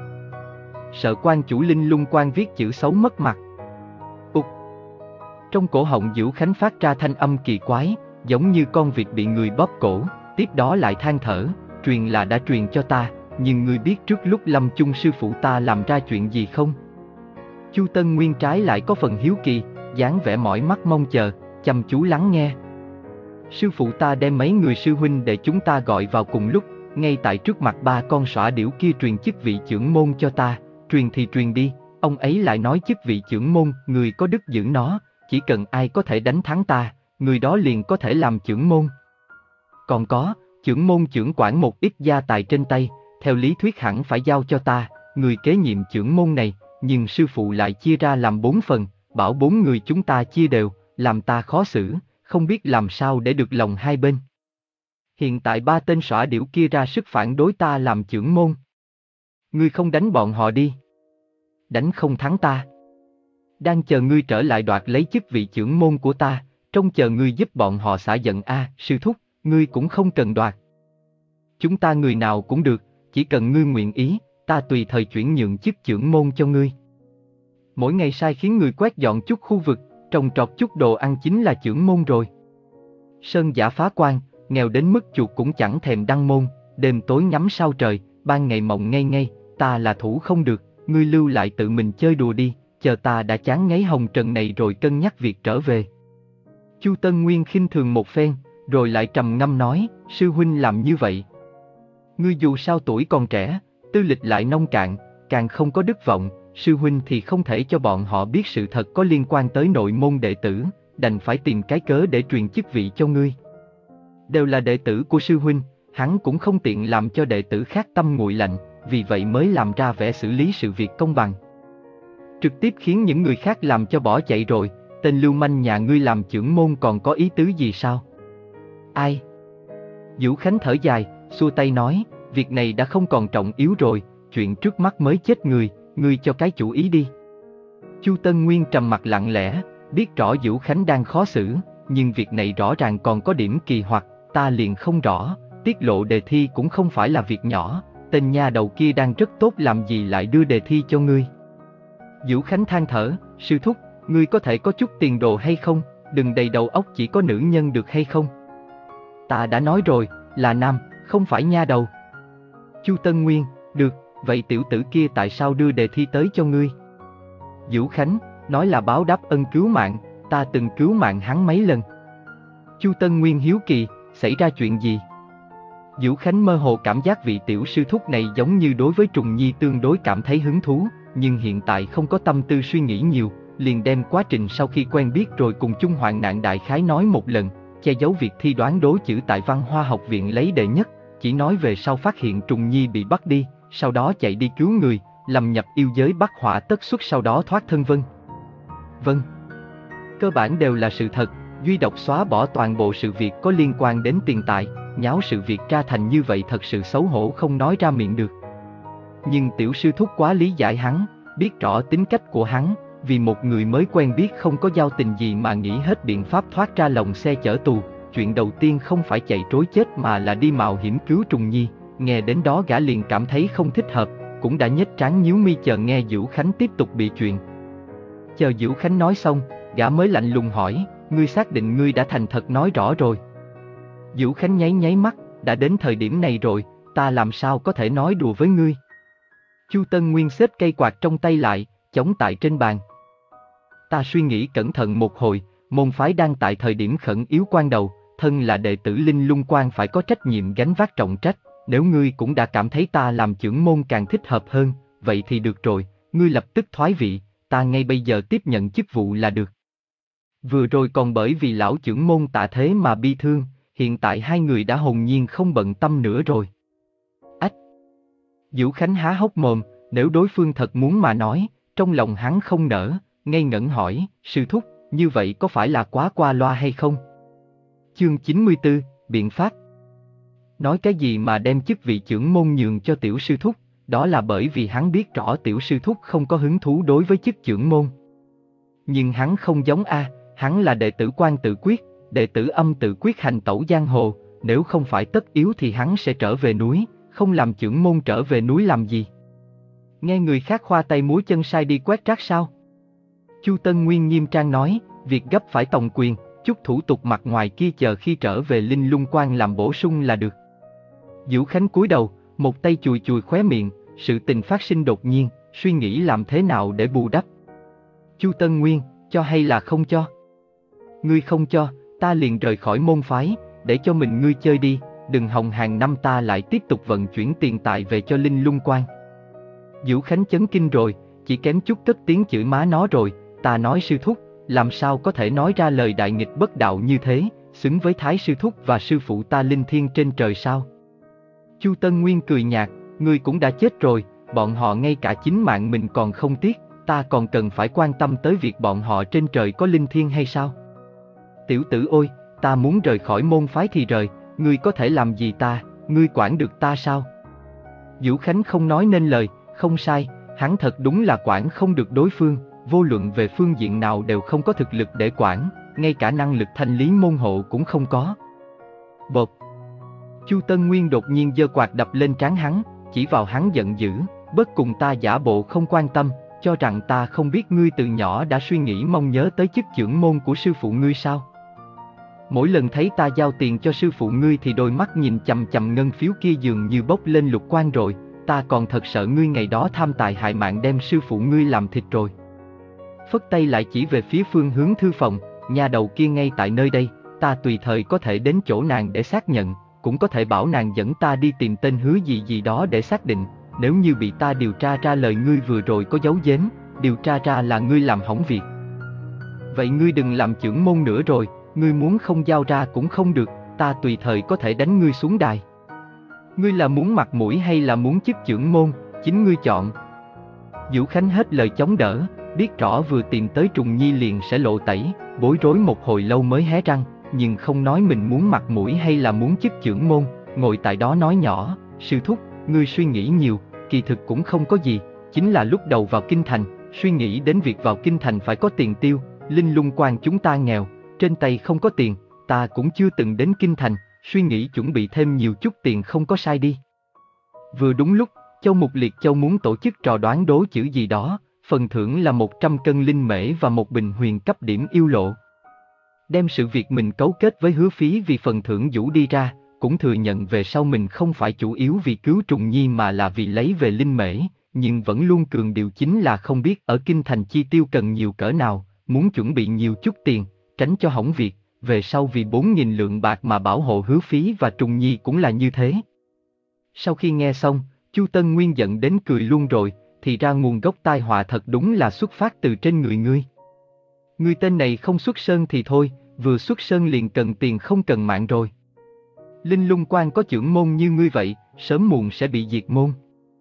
Sợ quan chủ Linh Lung Quan viết chữ xấu mất mặt. Ục. Trong cổ họng Dữu Khánh phát ra thanh âm kỳ quái, giống như con vịt bị người bóp cổ, tiếp đó lại than thở, truyền là đã truyền cho ta, nhưng ngươi biết trước lúc lâm chung sư phụ ta làm ra chuyện gì không? Chu Tân Nguyên trái lại có phần hiếu kỳ, dáng vẻ mỏi mắt mong chờ, chăm chú lắng nghe. Sư phụ ta đem mấy người sư huynh để chúng ta gọi vào cùng lúc, ngay tại trước mặt ba con sỏa điểu kia truyền chức vị trưởng môn cho ta, truyền thì truyền đi, ông ấy lại nói chức vị trưởng môn, người có đức giữ nó, chỉ cần ai có thể đánh thắng ta, người đó liền có thể làm trưởng môn. Còn có, trưởng môn trưởng quản một ít gia tài trên tay, theo lý thuyết hẳn phải giao cho ta, người kế nhiệm trưởng môn này, nhưng sư phụ lại chia ra làm bốn phần, bảo bốn người chúng ta chia đều, làm ta khó xử, không biết làm sao để được lòng hai bên. Hiện tại ba tên sỏa điểu kia ra sức phản đối ta làm trưởng môn. Ngươi không đánh bọn họ đi. Đánh không thắng ta. Đang chờ ngươi trở lại đoạt lấy chức vị trưởng môn của ta, trông chờ ngươi giúp bọn họ xả giận a, à, sư thúc, ngươi cũng không cần đoạt. Chúng ta người nào cũng được, chỉ cần ngươi nguyện ý, ta tùy thời chuyển nhượng chức trưởng môn cho ngươi. Mỗi ngày sai khiến người quét dọn chút khu vực, trồng trọt chút đồ ăn chính là trưởng môn rồi. Sơn giả phá quan, nghèo đến mức chuột cũng chẳng thèm đăng môn, đêm tối nhắm sao trời, ban ngày mộng ngay ngay, ta là thủ không được, ngươi lưu lại tự mình chơi đùa đi, chờ ta đã chán ngấy hồng trần này rồi cân nhắc việc trở về. Chu Tân Nguyên khinh thường một phen, rồi lại trầm ngâm nói, sư huynh làm như vậy. Ngươi dù sao tuổi còn trẻ, tư lịch lại nông cạn, càng không có đức vọng, sư huynh thì không thể cho bọn họ biết sự thật có liên quan tới nội môn đệ tử, đành phải tìm cái cớ để truyền chức vị cho ngươi. Đều là đệ tử của sư huynh, hắn cũng không tiện làm cho đệ tử khác tâm nguội lạnh, vì vậy mới làm ra vẻ xử lý sự việc công bằng. Trực tiếp khiến những người khác làm cho bỏ chạy rồi, tên lưu manh nhà ngươi làm trưởng môn còn có ý tứ gì sao? Ai? Vũ Khánh thở dài, xua tay nói, việc này đã không còn trọng yếu rồi, chuyện trước mắt mới chết người, ngươi cho cái chủ ý đi. Chu Tân Nguyên trầm mặt lặng lẽ, biết rõ Vũ Khánh đang khó xử, nhưng việc này rõ ràng còn có điểm kỳ hoặc, ta liền không rõ, tiết lộ đề thi cũng không phải là việc nhỏ, tên nha đầu kia đang rất tốt làm gì lại đưa đề thi cho ngươi. Vũ Khánh than thở, sư thúc, ngươi có thể có chút tiền đồ hay không, đừng đầy đầu óc chỉ có nữ nhân được hay không? Ta đã nói rồi, là nam, không phải nha đầu. Chu Tân Nguyên, được, vậy tiểu tử kia tại sao đưa đề thi tới cho ngươi? Vũ Khánh, nói là báo đáp ân cứu mạng, ta từng cứu mạng hắn mấy lần. Chu Tân Nguyên hiếu kỳ, xảy ra chuyện gì? Vũ Khánh mơ hồ cảm giác vị tiểu sư thúc này giống như đối với Trùng Nhi tương đối cảm thấy hứng thú, nhưng hiện tại không có tâm tư suy nghĩ nhiều, liền đem quá trình sau khi quen biết rồi cùng chung hoạn nạn đại khái nói một lần, che giấu việc thi đoán đố chữ tại Văn Hoa học viện lấy đệ nhất, chỉ nói về sau phát hiện Trùng Nhi bị bắt đi, sau đó chạy đi cứu người, lầm nhập yêu giới bắt họa tất xuất sau đó thoát thân vân. Vâng. Cơ bản đều là sự thật, duy độc xóa bỏ toàn bộ sự việc có liên quan đến tiền tài, nháo sự việc ra thành như vậy thật sự xấu hổ không nói ra miệng được. Nhưng tiểu sư thúc quá lý giải hắn, biết rõ tính cách của hắn, vì một người mới quen biết không có giao tình gì mà nghĩ hết biện pháp thoát ra lồng xe chở tù, chuyện đầu tiên không phải chạy trối chết mà là đi mạo hiểm cứu Trùng Nhi, nghe đến đó gã liền cảm thấy không thích hợp, cũng đã nhếch trán nhíu mi chờ nghe Vũ Khánh tiếp tục bị chuyện. Chờ Vũ Khánh nói xong, gã mới lạnh lùng hỏi, ngươi xác định ngươi đã thành thật nói rõ rồi? Vũ Khánh nháy nháy mắt, đã đến thời điểm này rồi, ta làm sao có thể nói đùa với ngươi? Chu Tân Nguyên xếp cây quạt trong tay lại, chống tại trên bàn. Ta suy nghĩ cẩn thận một hồi, môn phái đang tại thời điểm khẩn yếu quan đầu, thân là đệ tử Linh Lung Quan phải có trách nhiệm gánh vác trọng trách, nếu ngươi cũng đã cảm thấy ta làm trưởng môn càng thích hợp hơn, vậy thì được rồi, ngươi lập tức thoái vị, ta ngay bây giờ tiếp nhận chức vụ là được. Vừa rồi còn bởi vì lão trưởng môn Tạ Thế mà bi thương, hiện tại hai người đã hồn nhiên không bận tâm nữa rồi. Ách! Vũ Khánh há hốc mồm, nếu đối phương thật muốn mà nói, trong lòng hắn không nỡ, ngây ngẩn hỏi, sư thúc, như vậy có phải là quá qua loa hay không? Chương chín mươi tư, biện pháp. Nói cái gì mà đem chức vị trưởng môn nhường cho tiểu sư thúc, đó là bởi vì hắn biết rõ tiểu sư thúc không có hứng thú đối với chức trưởng môn. Nhưng hắn không giống A, hắn là đệ tử Quan tự quyết, đệ tử Âm tự quyết hành tẩu giang hồ, nếu không phải tất yếu thì hắn sẽ trở về núi, không làm trưởng môn trở về núi làm gì? Nghe người khác khoa tay múa chân sai đi quét rác sao? Chu Tân Nguyên nghiêm trang nói, việc gấp phải tòng quyền, chút thủ tục mặt ngoài kia chờ khi trở về Linh Lung Quan làm bổ sung là được. Vũ Khánh cúi đầu, một tay chùi chùi khóe miệng, sự tình phát sinh đột nhiên, suy nghĩ làm thế nào để bù đắp. Chu Tân Nguyên, cho hay là không cho? Ngươi không cho, ta liền rời khỏi môn phái, để cho mình ngươi chơi đi, đừng hòng hàng năm ta lại tiếp tục vận chuyển tiền tài về cho Linh Lung Quan. Vũ Khánh chấn kinh rồi, chỉ kém chút cất tiếng chửi má nó rồi, ta nói sư thúc, làm sao có thể nói ra lời đại nghịch bất đạo như thế, xứng với Thái sư thúc và sư phụ ta linh thiêng trên trời sao? Chu Tân Nguyên cười nhạt, ngươi cũng đã chết rồi, bọn họ ngay cả chính mạng mình còn không tiếc, ta còn cần phải quan tâm tới việc bọn họ trên trời có linh thiêng hay sao? Tiểu tử ôi, ta muốn rời khỏi môn phái thì rời, ngươi có thể làm gì ta, ngươi quản được ta sao? Vũ Khánh không nói nên lời, không sai, hắn thật đúng là quản không được đối phương, vô luận về phương diện nào đều không có thực lực để quản, ngay cả năng lực thanh lý môn hộ cũng không có. Bộp! Chu Tân Nguyên đột nhiên giơ quạt đập lên trán hắn, chỉ vào hắn giận dữ, bớt cùng ta giả bộ không quan tâm, cho rằng ta không biết ngươi từ nhỏ đã suy nghĩ mong nhớ tới chức trưởng môn của sư phụ ngươi sao? Mỗi lần thấy ta giao tiền cho sư phụ ngươi thì đôi mắt nhìn chằm chằm ngân phiếu kia dường như bốc lên lục quang rồi, ta còn thật sợ ngươi ngày đó tham tài hại mạng đem sư phụ ngươi làm thịt rồi. Phất tay lại chỉ về phía phương hướng thư phòng, nhà đầu kia ngay tại nơi đây, ta tùy thời có thể đến chỗ nàng để xác nhận, cũng có thể bảo nàng dẫn ta đi tìm tên hứa gì gì đó để xác định, nếu như bị ta điều tra ra lời ngươi vừa rồi có giấu giếm, điều tra ra là ngươi làm hỏng việc. Vậy ngươi đừng làm chưởng môn nữa rồi, ngươi muốn không giao ra cũng không được, ta tùy thời có thể đánh ngươi xuống đài. Ngươi là muốn mặt mũi hay là muốn chức chưởng môn, chính ngươi chọn. Vũ Khánh hết lời chống đỡ, biết rõ vừa tìm tới Trùng Nhi liền sẽ lộ tẩy, bối rối một hồi lâu mới hé răng, nhưng không nói mình muốn mặt mũi hay là muốn chức chưởng môn, ngồi tại đó nói nhỏ, sư thúc, ngươi suy nghĩ nhiều, kỳ thực cũng không có gì, chính là lúc đầu vào kinh thành, suy nghĩ đến việc vào kinh thành phải có tiền tiêu, Linh Lung Quan chúng ta nghèo, trên tay không có tiền, ta cũng chưa từng đến kinh thành, suy nghĩ chuẩn bị thêm nhiều chút tiền không có sai đi. Vừa đúng lúc, Châu Mục Liệt Châu muốn tổ chức trò đoán đố chữ gì đó, phần thưởng là một trăm cân linh mễ và một bình huyền cấp điểm yêu lộ. Đem sự việc mình cấu kết với Hứa Phí vì phần thưởng vũ đi ra, cũng thừa nhận về sau mình không phải chủ yếu vì cứu Trùng Nhi mà là vì lấy về linh mễ, nhưng vẫn luôn cường điều chính là không biết ở kinh thành chi tiêu cần nhiều cỡ nào, muốn chuẩn bị nhiều chút tiền, tránh cho hỏng việc, về sau vì bốn nghìn lượng bạc mà bảo hộ Hứa Phí và Trùng Nhi cũng là như thế. Sau khi nghe xong, Chu Tân Nguyên giận đến cười luôn rồi, thì ra nguồn gốc tai họa thật đúng là xuất phát từ trên người ngươi. Ngươi tên này không xuất sơn thì thôi, vừa xuất sơn liền cần tiền không cần mạng rồi. Linh Lung Quan có chưởng môn như ngươi vậy, sớm muộn sẽ bị diệt môn.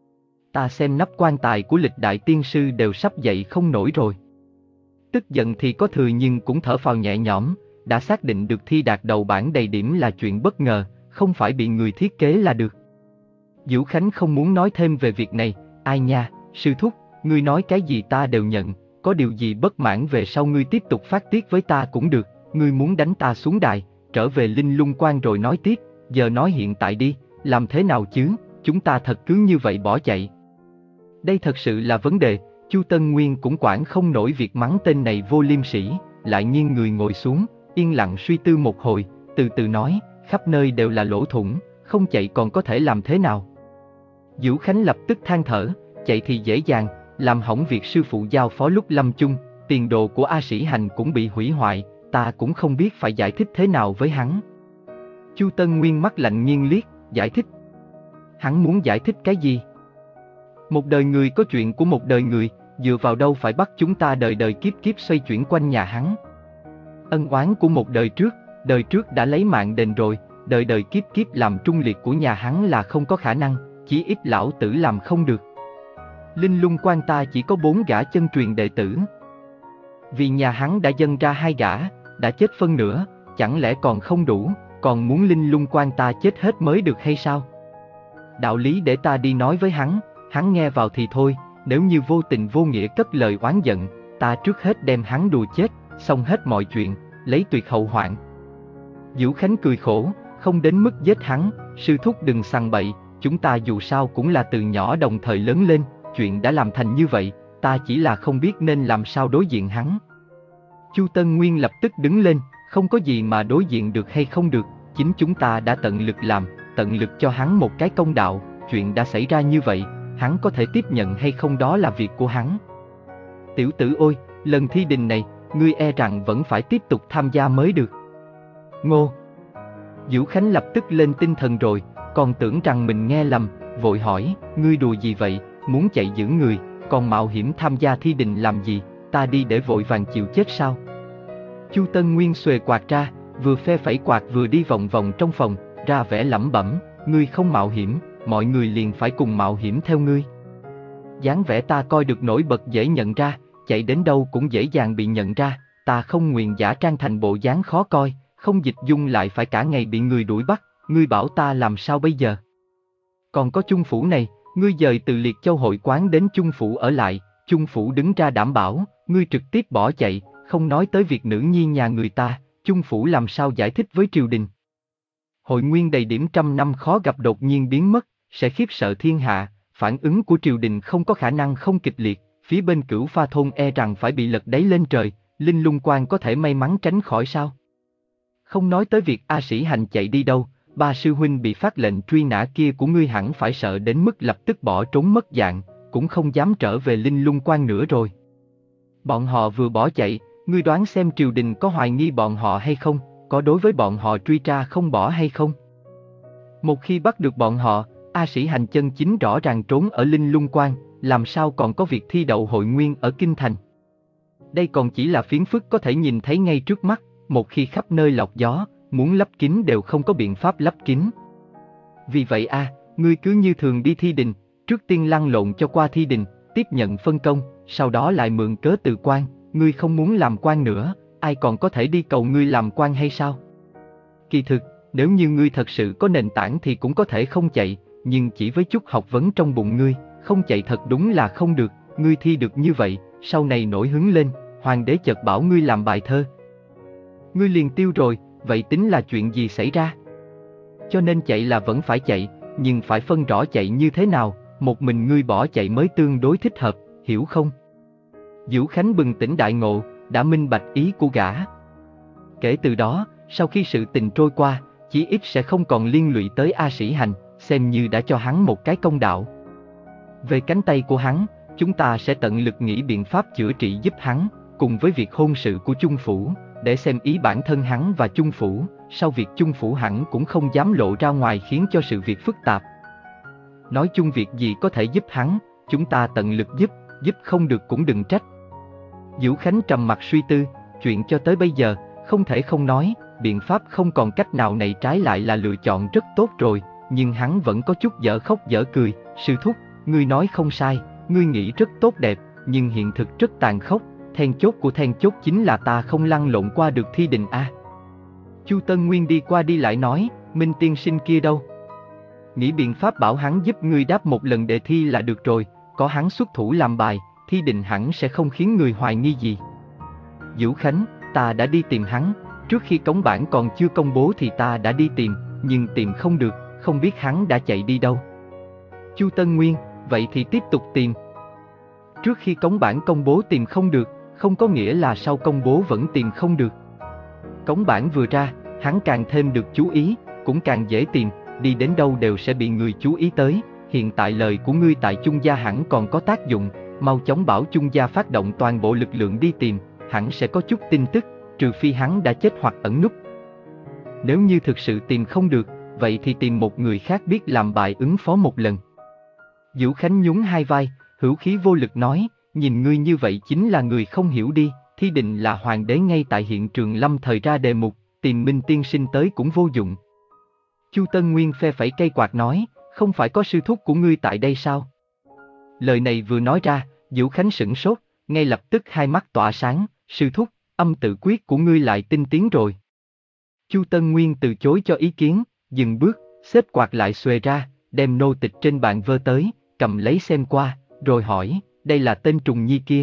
Ta xem nắp quan tài của lịch đại tiên sư đều sắp dậy không nổi rồi. Tức giận thì có thừa nhưng cũng thở phào nhẹ nhõm, đã xác định được thi đạt đầu bảng đầy điểm là chuyện bất ngờ, không phải bị người thiết kế là được. Vũ Khánh không muốn nói thêm về việc này, ai nha, sư thúc, ngươi nói cái gì ta đều nhận, có điều gì bất mãn về sau ngươi tiếp tục phát tiết với ta cũng được, ngươi muốn đánh ta xuống đài, trở về Linh Lung Quan rồi nói tiếp, giờ nói hiện tại đi, làm thế nào chứ, chúng ta thật cứ như vậy bỏ chạy. Đây thật sự là vấn đề, Chu Tân Nguyên cũng quản không nổi việc mắng tên này vô liêm sỉ, lại nghiêng người ngồi xuống, yên lặng suy tư một hồi, từ từ nói, khắp nơi đều là lỗ thủng, không chạy còn có thể làm thế nào. Vũ Khánh lập tức than thở, chạy thì dễ dàng, làm hỏng việc sư phụ giao phó lúc lâm chung, tiền đồ của A Sĩ Hành cũng bị hủy hoại, ta cũng không biết phải giải thích thế nào với hắn. Chu Tân Nguyên mắt lạnh nghiêng liếc, giải thích. Hắn muốn giải thích cái gì? Một đời người có chuyện của một đời người, dựa vào đâu phải bắt chúng ta đời đời kiếp kiếp xoay chuyển quanh nhà hắn. Ân oán của một đời trước, đời trước đã lấy mạng đền rồi, đời đời kiếp kiếp làm trung liệt của nhà hắn là không có khả năng, chí ít lão tử làm không được. Linh Lung Quan ta chỉ có bốn gã chân truyền đệ tử. Vì nhà hắn đã dâng ra hai gã, đã chết phân nửa, chẳng lẽ còn không đủ, còn muốn Linh Lung Quan ta chết hết mới được hay sao? Đạo lý để ta đi nói với hắn, hắn nghe vào thì thôi, nếu như vô tình vô nghĩa cất lời oán giận, ta trước hết đem hắn đùa chết, xong hết mọi chuyện, lấy tuyệt hậu hoạn. Vũ Khánh cười khổ, không đến mức giết hắn, sư thúc đừng sằng bậy, chúng ta dù sao cũng là từ nhỏ đồng thời lớn lên, chuyện đã làm thành như vậy, ta chỉ là không biết nên làm sao đối diện hắn. Chu Tân Nguyên lập tức đứng lên, không có gì mà đối diện được hay không được, chính chúng ta đã tận lực làm, tận lực cho hắn một cái công đạo, chuyện đã xảy ra như vậy, hắn có thể tiếp nhận hay không đó là việc của hắn. Tiểu tử ôi, lần thi đình này, ngươi e rằng vẫn phải tiếp tục tham gia mới được. Ngô! Vũ Khánh lập tức lên tinh thần rồi, còn tưởng rằng mình nghe lầm, vội hỏi, ngươi đùa gì vậy, muốn chạy giữ người, còn mạo hiểm tham gia thi đình làm gì, ta đi để vội vàng chịu chết sao? Chu Tân Nguyên xuề quạt ra, vừa phe phẩy quạt vừa đi vòng vòng trong phòng, ra vẻ lẩm bẩm, ngươi không mạo hiểm, mọi người liền phải cùng mạo hiểm theo ngươi. Dáng vẻ ta coi được nổi bật dễ nhận ra, chạy đến đâu cũng dễ dàng bị nhận ra, ta không nguyện giả trang thành bộ dáng khó coi, không dịch dung lại phải cả ngày bị người đuổi bắt, ngươi bảo ta làm sao bây giờ? Còn có Chung Phủ này, ngươi dời từ Liệt Châu hội quán đến Chung Phủ ở lại, Chung Phủ đứng ra đảm bảo, ngươi trực tiếp bỏ chạy, không nói tới việc nữ nhi nhà người ta, Chung Phủ làm sao giải thích với triều đình? Hội nguyên đầy điểm trăm năm khó gặp đột nhiên biến mất, sẽ khiếp sợ thiên hạ, phản ứng của triều đình không có khả năng không kịch liệt, phía bên Cửu Pha thôn e rằng phải bị lật đáy lên trời, Linh Lung Quan có thể may mắn tránh khỏi sao? Không nói tới việc A Sĩ Hành chạy đi đâu, ba sư huynh bị phát lệnh truy nã kia của ngươi hẳn phải sợ đến mức lập tức bỏ trốn mất dạng, cũng không dám trở về Linh Lung Quan nữa rồi. Bọn họ vừa bỏ chạy, ngươi đoán xem triều đình có hoài nghi bọn họ hay không, có đối với bọn họ truy tra không bỏ hay không? Một khi bắt được bọn họ, A Sĩ Hành chân chính rõ ràng trốn ở Linh Lung Quan, làm sao còn có việc thi đậu hội nguyên ở Kinh Thành. Đây còn chỉ là phiến phức có thể nhìn thấy ngay trước mắt, một khi khắp nơi lọc gió, muốn lấp kín đều không có biện pháp lấp kín. Vì vậy a, ngươi cứ như thường đi thi đình, trước tiên lăn lộn cho qua thi đình, tiếp nhận phân công, sau đó lại mượn cớ từ quan, ngươi không muốn làm quan nữa, ai còn có thể đi cầu ngươi làm quan hay sao? Kỳ thực, nếu như ngươi thật sự có nền tảng thì cũng có thể không chạy, nhưng chỉ với chút học vấn trong bụng ngươi, không chạy thật đúng là không được, ngươi thi được như vậy, sau này nổi hứng lên, hoàng đế chợt bảo ngươi làm bài thơ. Ngươi liền tiêu rồi, vậy tính là chuyện gì xảy ra? Cho nên chạy là vẫn phải chạy, nhưng phải phân rõ chạy như thế nào, một mình ngươi bỏ chạy mới tương đối thích hợp, hiểu không? Vũ Khánh bừng tỉnh đại ngộ, đã minh bạch ý của gã. Kể từ đó, sau khi sự tình trôi qua, chí ít sẽ không còn liên lụy tới A Sĩ Hành, xem như đã cho hắn một cái công đạo. Về cánh tay của hắn, chúng ta sẽ tận lực nghĩ biện pháp chữa trị giúp hắn, cùng với việc hôn sự của Chung Phủ, để xem ý bản thân hắn và Chung Phủ, sau việc Chung Phủ hẳn cũng không dám lộ ra ngoài khiến cho sự việc phức tạp. Nói chung việc gì có thể giúp hắn, chúng ta tận lực giúp, giúp không được cũng đừng trách. Vũ Khánh trầm mặt suy tư, chuyện cho tới bây giờ, không thể không nói, biện pháp không còn cách nào này trái lại là lựa chọn rất tốt rồi, nhưng hắn vẫn có chút dở khóc dở cười. Sư thúc, ngươi nói không sai, ngươi nghĩ rất tốt đẹp, nhưng hiện thực rất tàn khốc, then chốt của then chốt chính là ta không lăn lộn qua được thi đình a. Chu Tân Nguyên đi qua đi lại nói, Minh tiên sinh kia đâu? Nghĩ biện pháp bảo hắn giúp ngươi đáp một lần đề thi là được rồi, có hắn xuất thủ làm bài, thi đình hẳn sẽ không khiến người hoài nghi gì. Vũ Khánh, ta đã đi tìm hắn, trước khi cống bản còn chưa công bố thì ta đã đi tìm, nhưng tìm không được, không biết hắn đã chạy đi đâu. Chu Tân Nguyên, vậy thì tiếp tục tìm. Trước khi cống bản công bố tìm không được, không có nghĩa là sau công bố vẫn tìm không được. Cống bản vừa ra, hắn càng thêm được chú ý, cũng càng dễ tìm, đi đến đâu đều sẽ bị người chú ý tới. Hiện tại lời của ngươi tại Chung gia hẳn còn có tác dụng, mau chóng bảo Chung gia phát động toàn bộ lực lượng đi tìm, hẳn sẽ có chút tin tức, trừ phi hắn đã chết hoặc ẩn núp. Nếu như thực sự tìm không được, vậy thì tìm một người khác biết làm bài ứng phó một lần. Vũ Khánh nhún hai vai, hữu khí vô lực nói, nhìn ngươi như vậy chính là người không hiểu đi, thi định là hoàng đế ngay tại hiện trường lâm thời ra đề mục, tìm Minh tiên sinh tới cũng vô dụng. Chu Tân Nguyên phe phẩy cây quạt nói, không phải có sư thúc của ngươi tại đây sao? Lời này vừa nói ra, Vũ Khánh sửng sốt, ngay lập tức hai mắt tỏa sáng, sư thúc, âm tự quyết của ngươi lại tinh tiến rồi. Chu Tân Nguyên từ chối cho ý kiến, dừng bước, xếp quạt lại xuề ra, đem nô tịch trên bàn vơ tới, cầm lấy xem qua, rồi hỏi, đây là tên Trùng Nhi kia.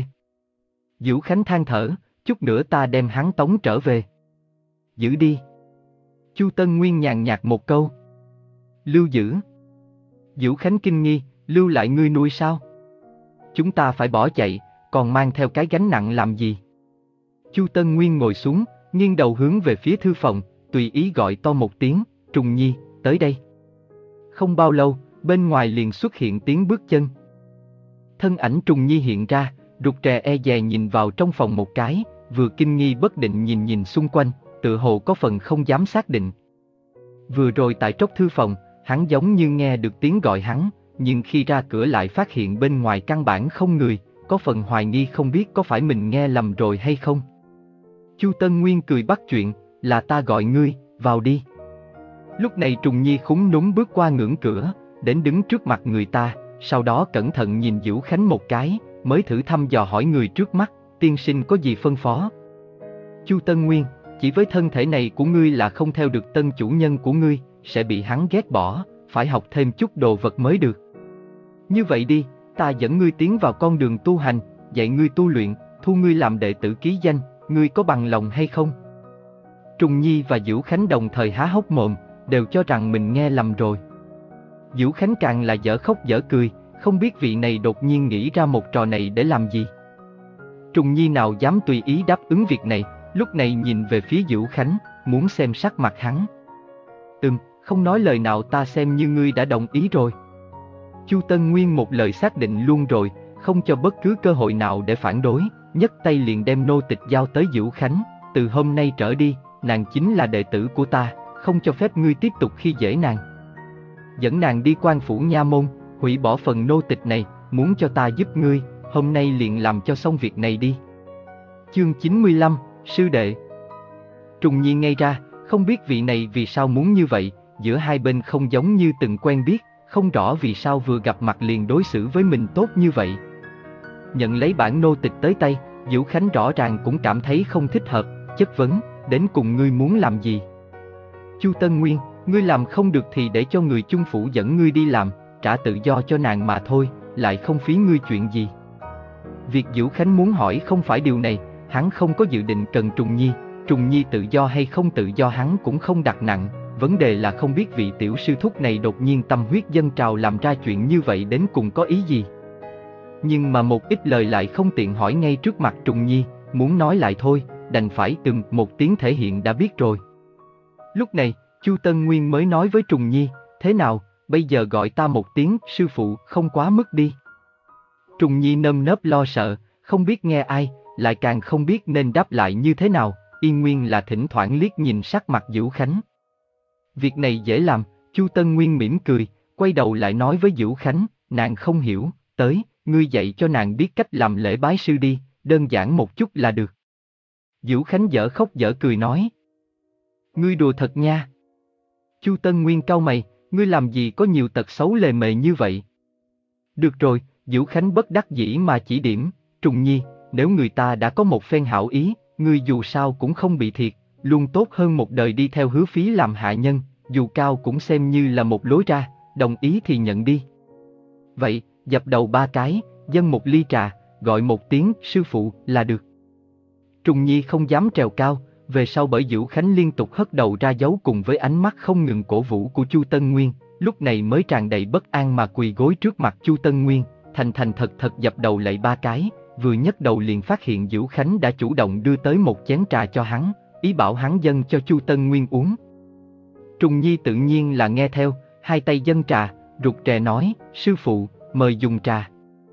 Vũ Khánh than thở, chút nữa ta đem hắn tống trở về. Giữ đi. Chu Tân Nguyên nhàn nhạt một câu. Lưu giữ. Vũ Khánh kinh nghi, lưu lại ngươi nuôi sao? Chúng ta phải bỏ chạy, còn mang theo cái gánh nặng làm gì? Chu Tân Nguyên ngồi xuống, nghiêng đầu hướng về phía thư phòng, tùy ý gọi to một tiếng, Trùng Nhi, tới đây. Không bao lâu, bên ngoài liền xuất hiện tiếng bước chân. Thân ảnh Trùng Nhi hiện ra, rụt rè e dè nhìn vào trong phòng một cái, vừa kinh nghi bất định nhìn nhìn xung quanh, tựa hồ có phần không dám xác định. Vừa rồi tại tróc thư phòng, hắn giống như nghe được tiếng gọi hắn, nhưng khi ra cửa lại phát hiện bên ngoài căn bản không người, có phần hoài nghi không biết có phải mình nghe lầm rồi hay không. Chu Tân Nguyên cười bắt chuyện, là ta gọi ngươi, vào đi. Lúc này Trùng Nhi khúm núm bước qua ngưỡng cửa, đến đứng trước mặt người ta, sau đó cẩn thận nhìn Vũ Khánh một cái, mới thử thăm dò hỏi người trước mắt, tiên sinh có gì phân phó? Chu Tân Nguyên, chỉ với thân thể này của ngươi là không theo được tân chủ nhân của ngươi, sẽ bị hắn ghét bỏ, phải học thêm chút đồ vật mới được. Như vậy đi, ta dẫn ngươi tiến vào con đường tu hành, dạy ngươi tu luyện, thu ngươi làm đệ tử ký danh, ngươi có bằng lòng hay không? Trùng Nhi và Vũ Khánh đồng thời há hốc mồm, đều cho rằng mình nghe lầm rồi. Vũ Khánh càng là dở khóc dở cười, không biết vị này đột nhiên nghĩ ra một trò này để làm gì. Trùng Nhi nào dám tùy ý đáp ứng việc này, lúc này nhìn về phía Vũ Khánh, muốn xem sắc mặt hắn. Ừm, không nói lời nào ta xem như ngươi đã đồng ý rồi. Chu Tân Nguyên một lời xác định luôn rồi, không cho bất cứ cơ hội nào để phản đối, nhấc tay liền đem nô tịch giao tới Vũ Khánh, từ hôm nay trở đi, nàng chính là đệ tử của ta, không cho phép ngươi tiếp tục khi dễ nàng. dẫn nàng đi quan phủ nha môn, hủy bỏ phần nô tịch này, muốn cho ta giúp ngươi, hôm nay liền làm cho xong việc này đi. Chương chín mươi lăm, sư đệ. Trùng Nhi ngây ra, không biết vị này vì sao muốn như vậy, giữa hai bên không giống như từng quen biết, không rõ vì sao vừa gặp mặt liền đối xử với mình tốt như vậy. Nhận lấy bản nô tịch tới tay, Vũ Khánh rõ ràng cũng cảm thấy không thích hợp, chất vấn, đến cùng ngươi muốn làm gì? Chu Tân Nguyên, ngươi làm không được thì để cho người chung phủ dẫn ngươi đi làm, trả tự do cho nàng mà thôi, lại không phí ngươi chuyện gì. Việc Vũ Khánh muốn hỏi không phải điều này, hắn không có dự định cần Trùng Nhi, Trùng Nhi tự do hay không tự do hắn cũng không đặt nặng, vấn đề là không biết vị tiểu sư thúc này đột nhiên tâm huyết dâng trào làm ra chuyện như vậy đến cùng có ý gì. Nhưng mà một ít lời lại không tiện hỏi ngay trước mặt Trùng Nhi, muốn nói lại thôi, đành phải ừm một tiếng thể hiện đã biết rồi. Lúc này, Chu Tân Nguyên mới nói với Trùng Nhi, thế nào, bây giờ gọi ta một tiếng sư phụ không quá mức đi. Trùng Nhi nơm nớp lo sợ, không biết nghe ai, lại càng không biết nên đáp lại như thế nào, yên nguyên là thỉnh thoảng liếc nhìn sắc mặt Vũ Khánh. Việc này dễ làm, Chu Tân Nguyên mỉm cười, quay đầu lại nói với Vũ Khánh, nàng không hiểu, tới, ngươi dạy cho nàng biết cách làm lễ bái sư đi, đơn giản một chút là được. Vũ Khánh dở khóc dở cười nói. Ngươi đùa thật nha. Chu Tân Nguyên cau mày, ngươi làm gì có nhiều tật xấu lề mề như vậy. Được rồi, Vũ Khánh bất đắc dĩ mà chỉ điểm, Trùng Nhi, nếu người ta đã có một phen hảo ý, ngươi dù sao cũng không bị thiệt, luôn tốt hơn một đời đi theo hứa phí làm hạ nhân, dù cao cũng xem như là một lối ra, đồng ý thì nhận đi. Vậy, dập đầu ba cái, dâng một ly trà, gọi một tiếng sư phụ là được. Trùng Nhi không dám trèo cao, về sau bởi Vũ Khánh liên tục hất đầu ra dấu cùng với ánh mắt không ngừng cổ vũ của Chu Tân Nguyên, lúc này mới tràn đầy bất an mà quỳ gối trước mặt Chu Tân Nguyên, thành thành thật thật dập đầu lạy ba cái, vừa nhấc đầu liền phát hiện Vũ Khánh đã chủ động đưa tới một chén trà cho hắn, ý bảo hắn dâng cho Chu Tân Nguyên uống. Trùng Nhi tự nhiên là nghe theo, hai tay dâng trà, rụt rè nói, sư phụ, mời dùng trà.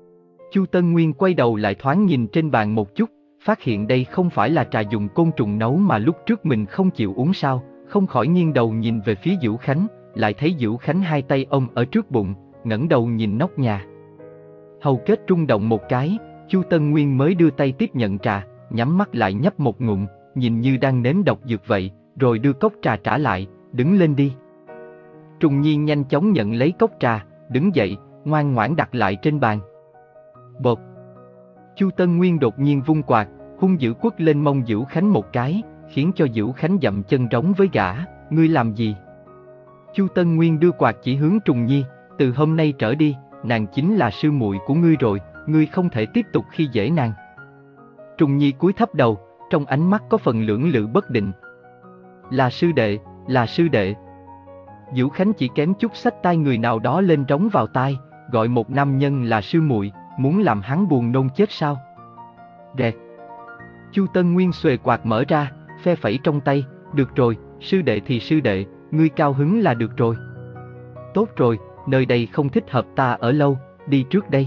Chu Tân Nguyên quay đầu lại thoáng nhìn trên bàn một chút, phát hiện đây không phải là trà dùng côn trùng nấu mà lúc trước mình không chịu uống sao, không khỏi nghiêng đầu nhìn về phía Vũ Khánh, lại thấy Vũ Khánh hai tay ôm ở trước bụng, ngẩng đầu nhìn nóc nhà. Hầu kết rung động một cái, Chu Tân Nguyên mới đưa tay tiếp nhận trà, nhắm mắt lại nhấp một ngụm, nhìn như đang nếm độc dược vậy, rồi đưa cốc trà trả lại, đứng lên đi. Trùng Nhi nhanh chóng nhận lấy cốc trà, đứng dậy, ngoan ngoãn đặt lại trên bàn. Bột. Chu Tân Nguyên đột nhiên vung quạt, hung dữ quất lên mông Vũ Khánh một cái, khiến cho Vũ Khánh dậm chân rống với gã, ngươi làm gì? Chu Tân Nguyên đưa quạt chỉ hướng Trùng Nhi, từ hôm nay trở đi, nàng chính là sư muội của ngươi rồi, ngươi không thể tiếp tục khi dễ nàng. Trùng Nhi cúi thấp đầu, trong ánh mắt có phần lưỡng lự bất định. Là sư đệ, là sư đệ. Vũ Khánh chỉ kém chút xách tai người nào đó lên trống vào tai, gọi một nam nhân là sư muội, muốn làm hắn buồn nôn chết sao? Rẹt. Chu Tân Nguyên xuề quạt mở ra, phe phẩy trong tay, được rồi, sư đệ thì sư đệ, ngươi cao hứng là được rồi. Tốt rồi, nơi đây không thích hợp ta ở lâu, đi trước đây.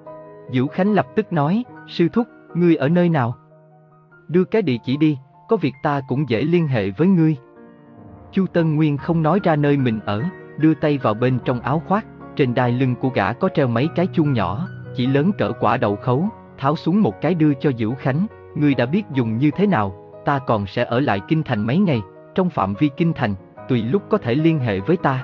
Vũ Khánh lập tức nói, sư thúc, ngươi ở nơi nào? Đưa cái địa chỉ đi, có việc ta cũng dễ liên hệ với ngươi. Chu Tân Nguyên không nói ra nơi mình ở, đưa tay vào bên trong áo khoác, trên đai lưng của gã có treo mấy cái chuông nhỏ, chỉ lớn cỡ quả đậu khấu, tháo xuống một cái đưa cho Vũ Khánh, ngươi đã biết dùng như thế nào, ta còn sẽ ở lại Kinh Thành mấy ngày, trong phạm vi Kinh Thành, tùy lúc có thể liên hệ với ta.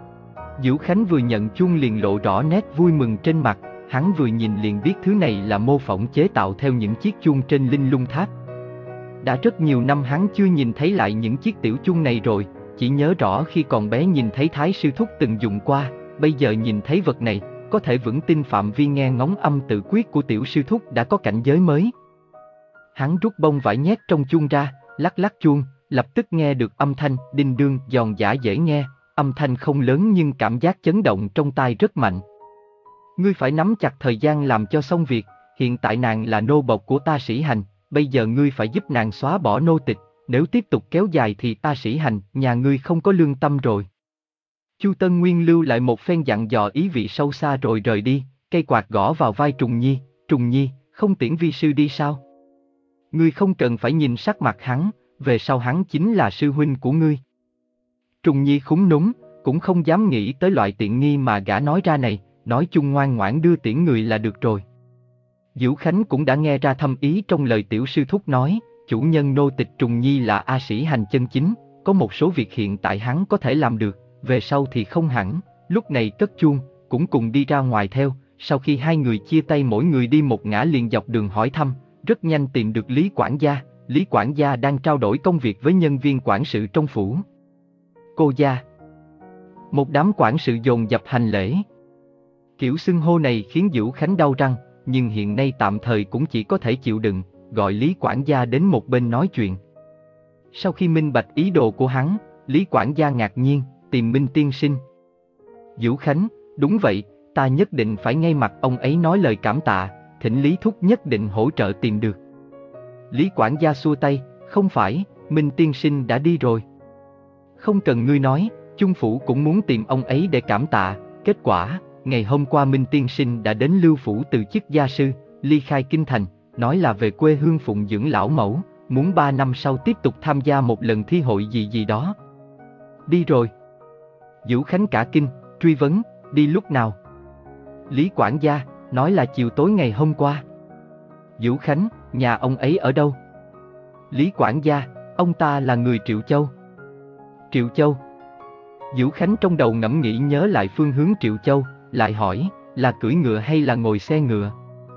Vũ Khánh vừa nhận chuông liền lộ rõ nét vui mừng trên mặt, hắn vừa nhìn liền biết thứ này là mô phỏng chế tạo theo những chiếc chuông trên Linh Lung Tháp. Đã rất nhiều năm hắn chưa nhìn thấy lại những chiếc tiểu chuông này rồi, chỉ nhớ rõ khi còn bé nhìn thấy Thái sư thúc từng dùng qua, bây giờ nhìn thấy vật này, có thể vững tin phạm vi nghe ngóng âm tự quyết của tiểu sư thúc đã có cảnh giới mới. Hắn rút bông vải nhét trong chuông ra, lắc lắc chuông, lập tức nghe được âm thanh đinh đương giòn giã dễ nghe, âm thanh không lớn nhưng cảm giác chấn động trong tai rất mạnh. Ngươi phải nắm chặt thời gian làm cho xong việc, hiện tại nàng là nô bộc của ta Sĩ Hành, bây giờ ngươi phải giúp nàng xóa bỏ nô tịch, nếu tiếp tục kéo dài thì ta Sĩ Hành, nhà ngươi không có lương tâm rồi. Chu Tân Nguyên lưu lại một phen dặn dò ý vị sâu xa rồi rời đi, cây quạt gõ vào vai Trùng Nhi, Trùng Nhi, không tiễn vi sư đi sao? Ngươi không cần phải nhìn sắc mặt hắn, về sau hắn chính là sư huynh của ngươi. Trùng Nhi khúm núm, cũng không dám nghĩ tới loại tiện nghi mà gã nói ra này, nói chung ngoan ngoãn đưa tiễn người là được rồi. Dữu Khánh cũng đã nghe ra thâm ý trong lời tiểu sư thúc nói, chủ nhân nô tịch Trùng Nhi là A Sĩ Hành chân chính, có một số việc hiện tại hắn có thể làm được, về sau thì không hẳn. Lúc này cất chuông, cũng cùng đi ra ngoài theo. Sau khi hai người chia tay mỗi người đi một ngã liền dọc đường hỏi thăm, rất nhanh tìm được Lý quản gia. Lý quản gia đang trao đổi công việc với nhân viên quản sự trong phủ. Cô gia. Một đám quản sự dồn dập hành lễ. Kiểu xưng hô này khiến Dữu Khánh đau răng, nhưng hiện nay tạm thời cũng chỉ có thể chịu đựng, gọi Lý quản gia đến một bên nói chuyện. Sau khi minh bạch ý đồ của hắn, Lý quản gia ngạc nhiên, tìm Minh tiên sinh. Dữu Khánh, đúng vậy, ta nhất định phải ngay mặt ông ấy nói lời cảm tạ, thỉnh Lý thúc nhất định hỗ trợ tìm được. Lý quản gia xua tay, không phải, Minh tiên sinh đã đi rồi. Không cần ngươi nói, Chung phủ cũng muốn tìm ông ấy để cảm tạ, kết quả, ngày hôm qua Minh tiên sinh đã đến Lưu phủ từ chức gia sư, ly khai kinh thành, nói là về quê hương phụng dưỡng lão mẫu, muốn ba năm sau tiếp tục tham gia một lần thi hội gì gì đó. Đi rồi. Dữu Khánh cả kinh, truy vấn, đi lúc nào? Lý quản gia, nói là chiều tối ngày hôm qua. Dữu Khánh, nhà ông ấy ở đâu? Lý quản gia, ông ta là người Triệu Châu. Triệu Châu. Dữu Khánh trong đầu ngẫm nghĩ nhớ lại phương hướng Triệu Châu, lại hỏi, là cưỡi ngựa hay là ngồi xe ngựa?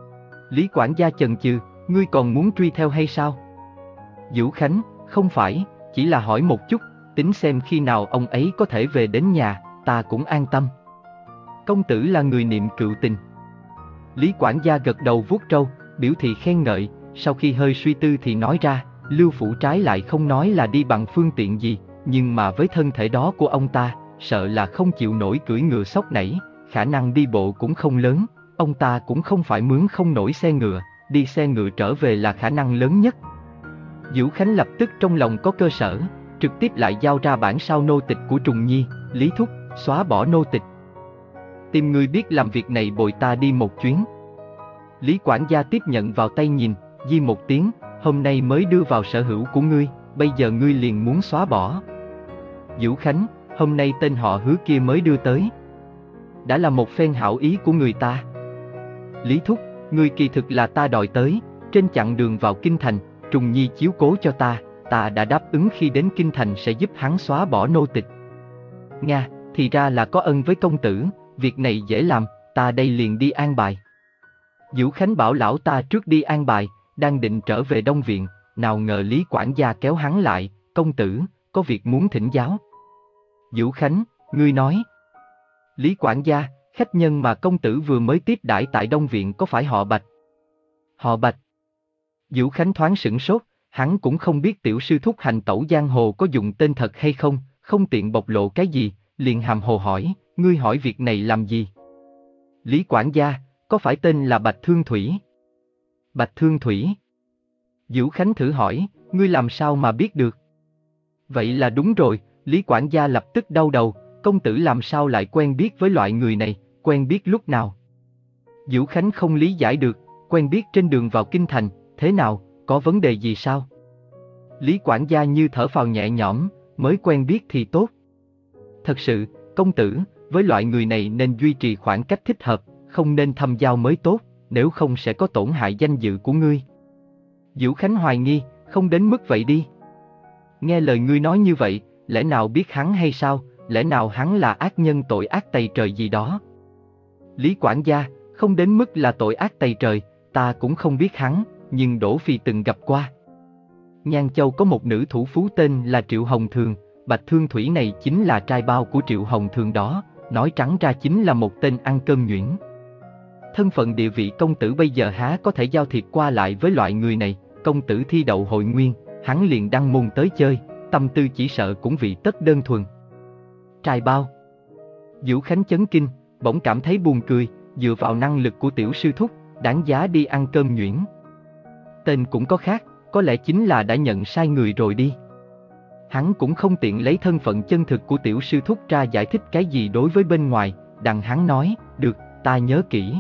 Lý quản gia chần chừ, ngươi còn muốn truy theo hay sao? Dữu Khánh, không phải, chỉ là hỏi một chút, tính xem khi nào ông ấy có thể về đến nhà, ta cũng an tâm. Công tử là người niệm cựu tình. Lý quản gia gật đầu vuốt râu, biểu thị khen ngợi, sau khi hơi suy tư thì nói ra, Lưu phủ trái lại không nói là đi bằng phương tiện gì, nhưng mà với thân thể đó của ông ta, sợ là không chịu nổi cưỡi ngựa sóc nảy, khả năng đi bộ cũng không lớn, ông ta cũng không phải mướn không nổi xe ngựa, đi xe ngựa trở về là khả năng lớn nhất. Dữu Khánh lập tức trong lòng có cơ sở, trực tiếp lại giao ra bản sao nô tịch của Trùng Nhi, Lý thúc, xóa bỏ nô tịch. Tìm người biết làm việc này bồi ta đi một chuyến. Lý quản gia tiếp nhận vào tay nhìn, di một tiếng, hôm nay mới đưa vào sở hữu của ngươi, bây giờ ngươi liền muốn xóa bỏ. Dữu Khánh, hôm nay tên họ Hứa kia mới đưa tới. Đã là một phen hảo ý của người ta. Lý thúc, ngươi kỳ thực là ta đòi tới, trên chặng đường vào kinh thành, Trùng Nhi chiếu cố cho ta, ta đã đáp ứng khi đến kinh thành sẽ giúp hắn xóa bỏ nô tịch. Nga, thì ra là có ân với công tử, việc này dễ làm, ta đây liền đi an bài. Dữu Khánh bảo lão ta trước đi an bài, đang định trở về Đông Viện, nào ngờ Lý quản gia kéo hắn lại, công tử, có việc muốn thỉnh giáo. Dữu Khánh, ngươi nói. Lý quản gia, khách nhân mà công tử vừa mới tiếp đãi tại Đông Viện có phải họ Bạch? Họ Bạch. Dữu Khánh thoáng sửng sốt, hắn cũng không biết tiểu sư thúc hành tẩu giang hồ có dùng tên thật hay không, không tiện bộc lộ cái gì, liền hàm hồ hỏi, ngươi hỏi việc này làm gì? Lý quản gia, có phải tên là Bạch Thương Thủy? Bạch Thương Thủy. Dữu Khánh thử hỏi, ngươi làm sao mà biết được? Vậy là đúng rồi, Lý quản gia lập tức đau đầu, công tử làm sao lại quen biết với loại người này, quen biết lúc nào? Dữu Khánh không lý giải được, quen biết trên đường vào kinh thành, thế nào, có vấn đề gì sao? Lý quản gia như thở phào nhẹ nhõm, mới quen biết thì tốt. Thật sự, công tử, với loại người này nên duy trì khoảng cách thích hợp, không nên thâm giao mới tốt, nếu không sẽ có tổn hại danh dự của ngươi. Dữu Khánh hoài nghi, không đến mức vậy đi. Nghe lời ngươi nói như vậy, lẽ nào biết hắn hay sao, lẽ nào hắn là ác nhân tội ác tày trời gì đó? Lý quản gia, không đến mức là tội ác tày trời, ta cũng không biết hắn, nhưng Đỗ Phi từng gặp qua. Nhan Châu có một nữ thủ phú tên là Triệu Hồng Thường, Bạch Thương Thủy này chính là trai bao của Triệu Hồng Thường đó, nói trắng ra chính là một tên ăn cơm nhuyễn. Thân phận địa vị công tử bây giờ há có thể giao thiệp qua lại với loại người này, công tử thi đậu hội nguyên, hắn liền đăng môn tới chơi, tâm tư chỉ sợ cũng vị tất đơn thuần. Trai bao. Dữu Khánh chấn kinh, bỗng cảm thấy buồn cười, dựa vào năng lực của tiểu sư thúc, đáng giá đi ăn cơm nhuyễn. Tên cũng có khác, có lẽ chính là đã nhận sai người rồi đi. Hắn cũng không tiện lấy thân phận chân thực của tiểu sư thúc ra giải thích cái gì đối với bên ngoài, đặng hắn nói, được, ta nhớ kỹ.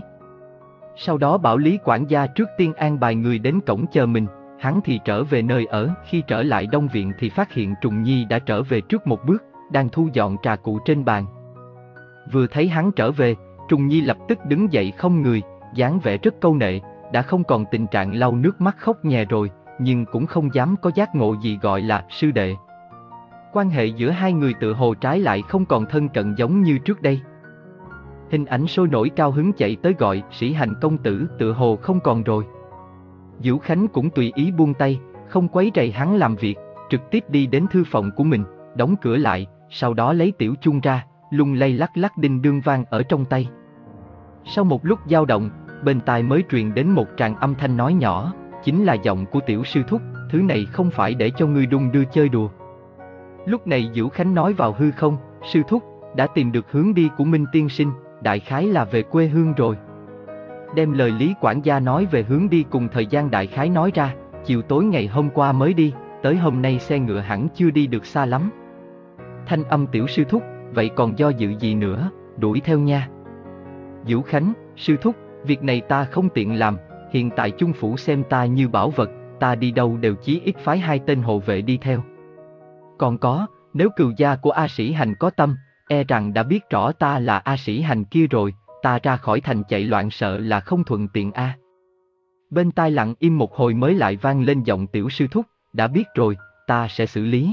Sau đó bảo Lý quản gia trước tiên an bài người đến cổng chờ mình, hắn thì trở về nơi ở, khi trở lại Đông Viện thì phát hiện Trùng Nhi đã trở về trước một bước, đang thu dọn trà cụ trên bàn. Vừa thấy hắn trở về, Trùng Nhi lập tức đứng dậy không người, dáng vẻ rất câu nệ, đã không còn tình trạng lau nước mắt khóc nhè rồi, nhưng cũng không dám có giác ngộ gì gọi là sư đệ. Quan hệ giữa hai người tựa hồ trái lại không còn thân cận giống như trước đây. Hình ảnh sôi nổi cao hứng chạy tới gọi Sĩ Hành công tử tựa hồ không còn rồi. Vũ Khánh cũng tùy ý buông tay, không quấy rầy hắn làm việc, trực tiếp đi đến thư phòng của mình, đóng cửa lại, sau đó lấy tiểu chuông ra, lung lay lắc lắc đinh đương vang ở trong tay. Sau một lúc dao động, bên tai mới truyền đến một tràng âm thanh nói nhỏ, chính là giọng của tiểu sư thúc, thứ này không phải để cho ngươi đung đưa chơi đùa. Lúc này Vũ Khánh nói vào hư không, sư thúc, đã tìm được hướng đi của Minh tiên sinh, đại khái là về quê hương rồi. Đem lời Lý quản gia nói về hướng đi cùng thời gian đại khái nói ra, chiều tối ngày hôm qua mới đi, tới hôm nay xe ngựa hẳn chưa đi được xa lắm. Thanh âm tiểu sư thúc, vậy còn do dự gì nữa, đuổi theo nha. Vũ Khánh, sư thúc, việc này ta không tiện làm, hiện tại chung phủ xem ta như bảo vật, ta đi đâu đều chí ít phái hai tên hộ vệ đi theo. Còn có, nếu cừu gia của A Sĩ Hành có tâm, e rằng đã biết rõ ta là A Sĩ Hành kia rồi, ta ra khỏi thành chạy loạn sợ là không thuận tiện a. Bên tai lặng im một hồi mới lại vang lên giọng tiểu sư thúc, đã biết rồi, ta sẽ xử lý.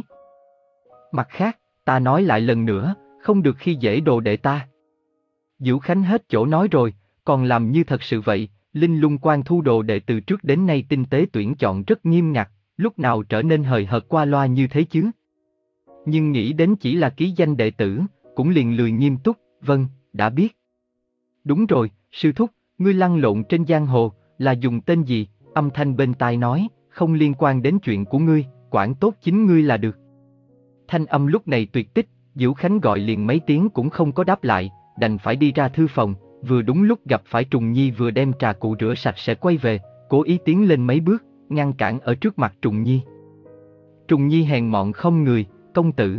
Mặt khác, ta nói lại lần nữa, không được khi dễ đồ đệ ta. Vũ Khánh hết chỗ nói rồi, còn làm như thật sự vậy, Linh Lung Quan thu đồ đệ từ trước đến nay tinh tế tuyển chọn rất nghiêm ngặt, lúc nào trở nên hời hợt qua loa như thế chứ? Nhưng nghĩ đến chỉ là ký danh đệ tử, cũng liền lười nghiêm túc, vâng, đã biết. Đúng rồi, sư thúc, ngươi lăn lộn trên giang hồ, là dùng tên gì? Âm thanh bên tai nói, không liên quan đến chuyện của ngươi, quản tốt chính ngươi là được. Thanh âm lúc này tuyệt tích, Vũ Khánh gọi liền mấy tiếng cũng không có đáp lại, đành phải đi ra thư phòng, vừa đúng lúc gặp phải Trùng Nhi vừa đem trà cụ rửa sạch sẽ quay về, cố ý tiến lên mấy bước, ngăn cản ở trước mặt Trùng Nhi. Trùng Nhi hèn mọn không người, công tử.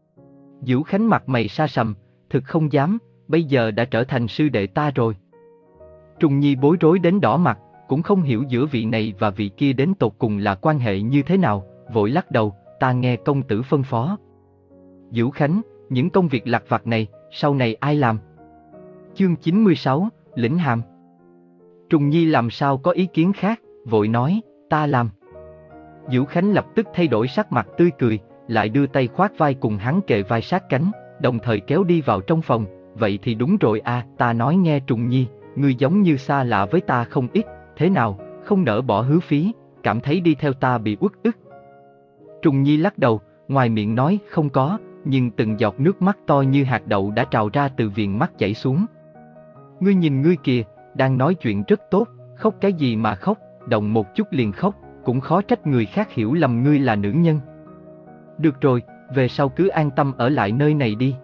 Vũ Khánh mặt mày sa sầm, thực không dám, bây giờ đã trở thành sư đệ ta rồi. Trùng Nhi bối rối đến đỏ mặt, cũng không hiểu giữa vị này và vị kia đến tột cùng là quan hệ như thế nào, vội lắc đầu, ta nghe công tử phân phó. Vũ Khánh, những công việc lặt vặt này, sau này ai làm? Chương chín mươi sáu, Lĩnh Hàm. Trùng Nhi làm sao có ý kiến khác, vội nói, ta làm. Vũ Khánh lập tức thay đổi sắc mặt tươi cười, lại đưa tay khoác vai cùng hắn kề vai sát cánh, đồng thời kéo đi vào trong phòng, vậy thì đúng rồi à, ta nói nghe Trùng Nhi, ngươi giống như xa lạ với ta không ít, thế nào, không nỡ bỏ hứa phí, cảm thấy đi theo ta bị uất ức. Trùng Nhi lắc đầu, ngoài miệng nói không có, nhưng từng giọt nước mắt to như hạt đậu đã trào ra từ viền mắt chảy xuống. Ngươi nhìn ngươi kìa, đang nói chuyện rất tốt, khóc cái gì mà khóc, động một chút liền khóc, cũng khó trách người khác hiểu lầm ngươi là nữ nhân. Được rồi, về sau cứ an tâm ở lại nơi này đi.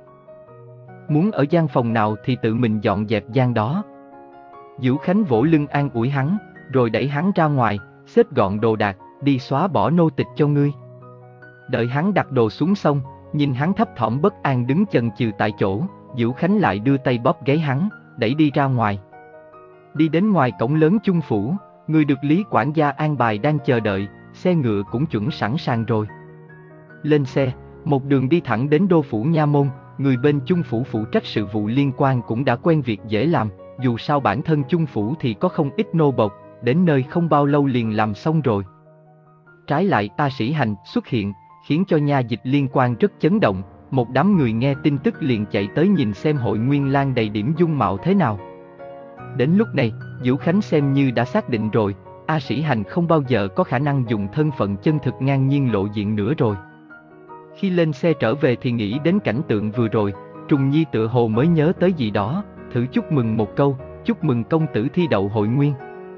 Muốn ở gian phòng nào thì tự mình dọn dẹp gian đó. Vũ Khánh vỗ lưng an ủi hắn, rồi đẩy hắn ra ngoài, xếp gọn đồ đạc, đi xóa bỏ nô tịch cho ngươi. Đợi hắn đặt đồ xuống xong, nhìn hắn thấp thỏm bất an đứng chần chừ tại chỗ, Vũ Khánh lại đưa tay bóp gáy hắn, đẩy đi ra ngoài. Đi đến ngoài cổng lớn chung phủ, người được Lý quản gia an bài đang chờ đợi, xe ngựa cũng chuẩn sẵn sàng rồi. Lên xe, một đường đi thẳng đến đô phủ nha môn, người bên chung phủ phụ trách sự vụ liên quan cũng đã quen việc dễ làm, dù sao bản thân chung phủ thì có không ít nô bộc, đến nơi không bao lâu liền làm xong rồi. Trái lại A Sĩ Hành xuất hiện, khiến cho nha dịch liên quan rất chấn động, một đám người nghe tin tức liền chạy tới nhìn xem Hội Nguyên Lang đầy điểm dung mạo thế nào. Đến lúc này, Vũ Khánh xem như đã xác định rồi, A Sĩ Hành không bao giờ có khả năng dùng thân phận chân thực ngang nhiên lộ diện nữa rồi. Khi lên xe trở về thì nghĩ đến cảnh tượng vừa rồi, Trùng Nhi tựa hồ mới nhớ tới gì đó, thử chúc mừng một câu, chúc mừng công tử thi đậu Hội Nguyên.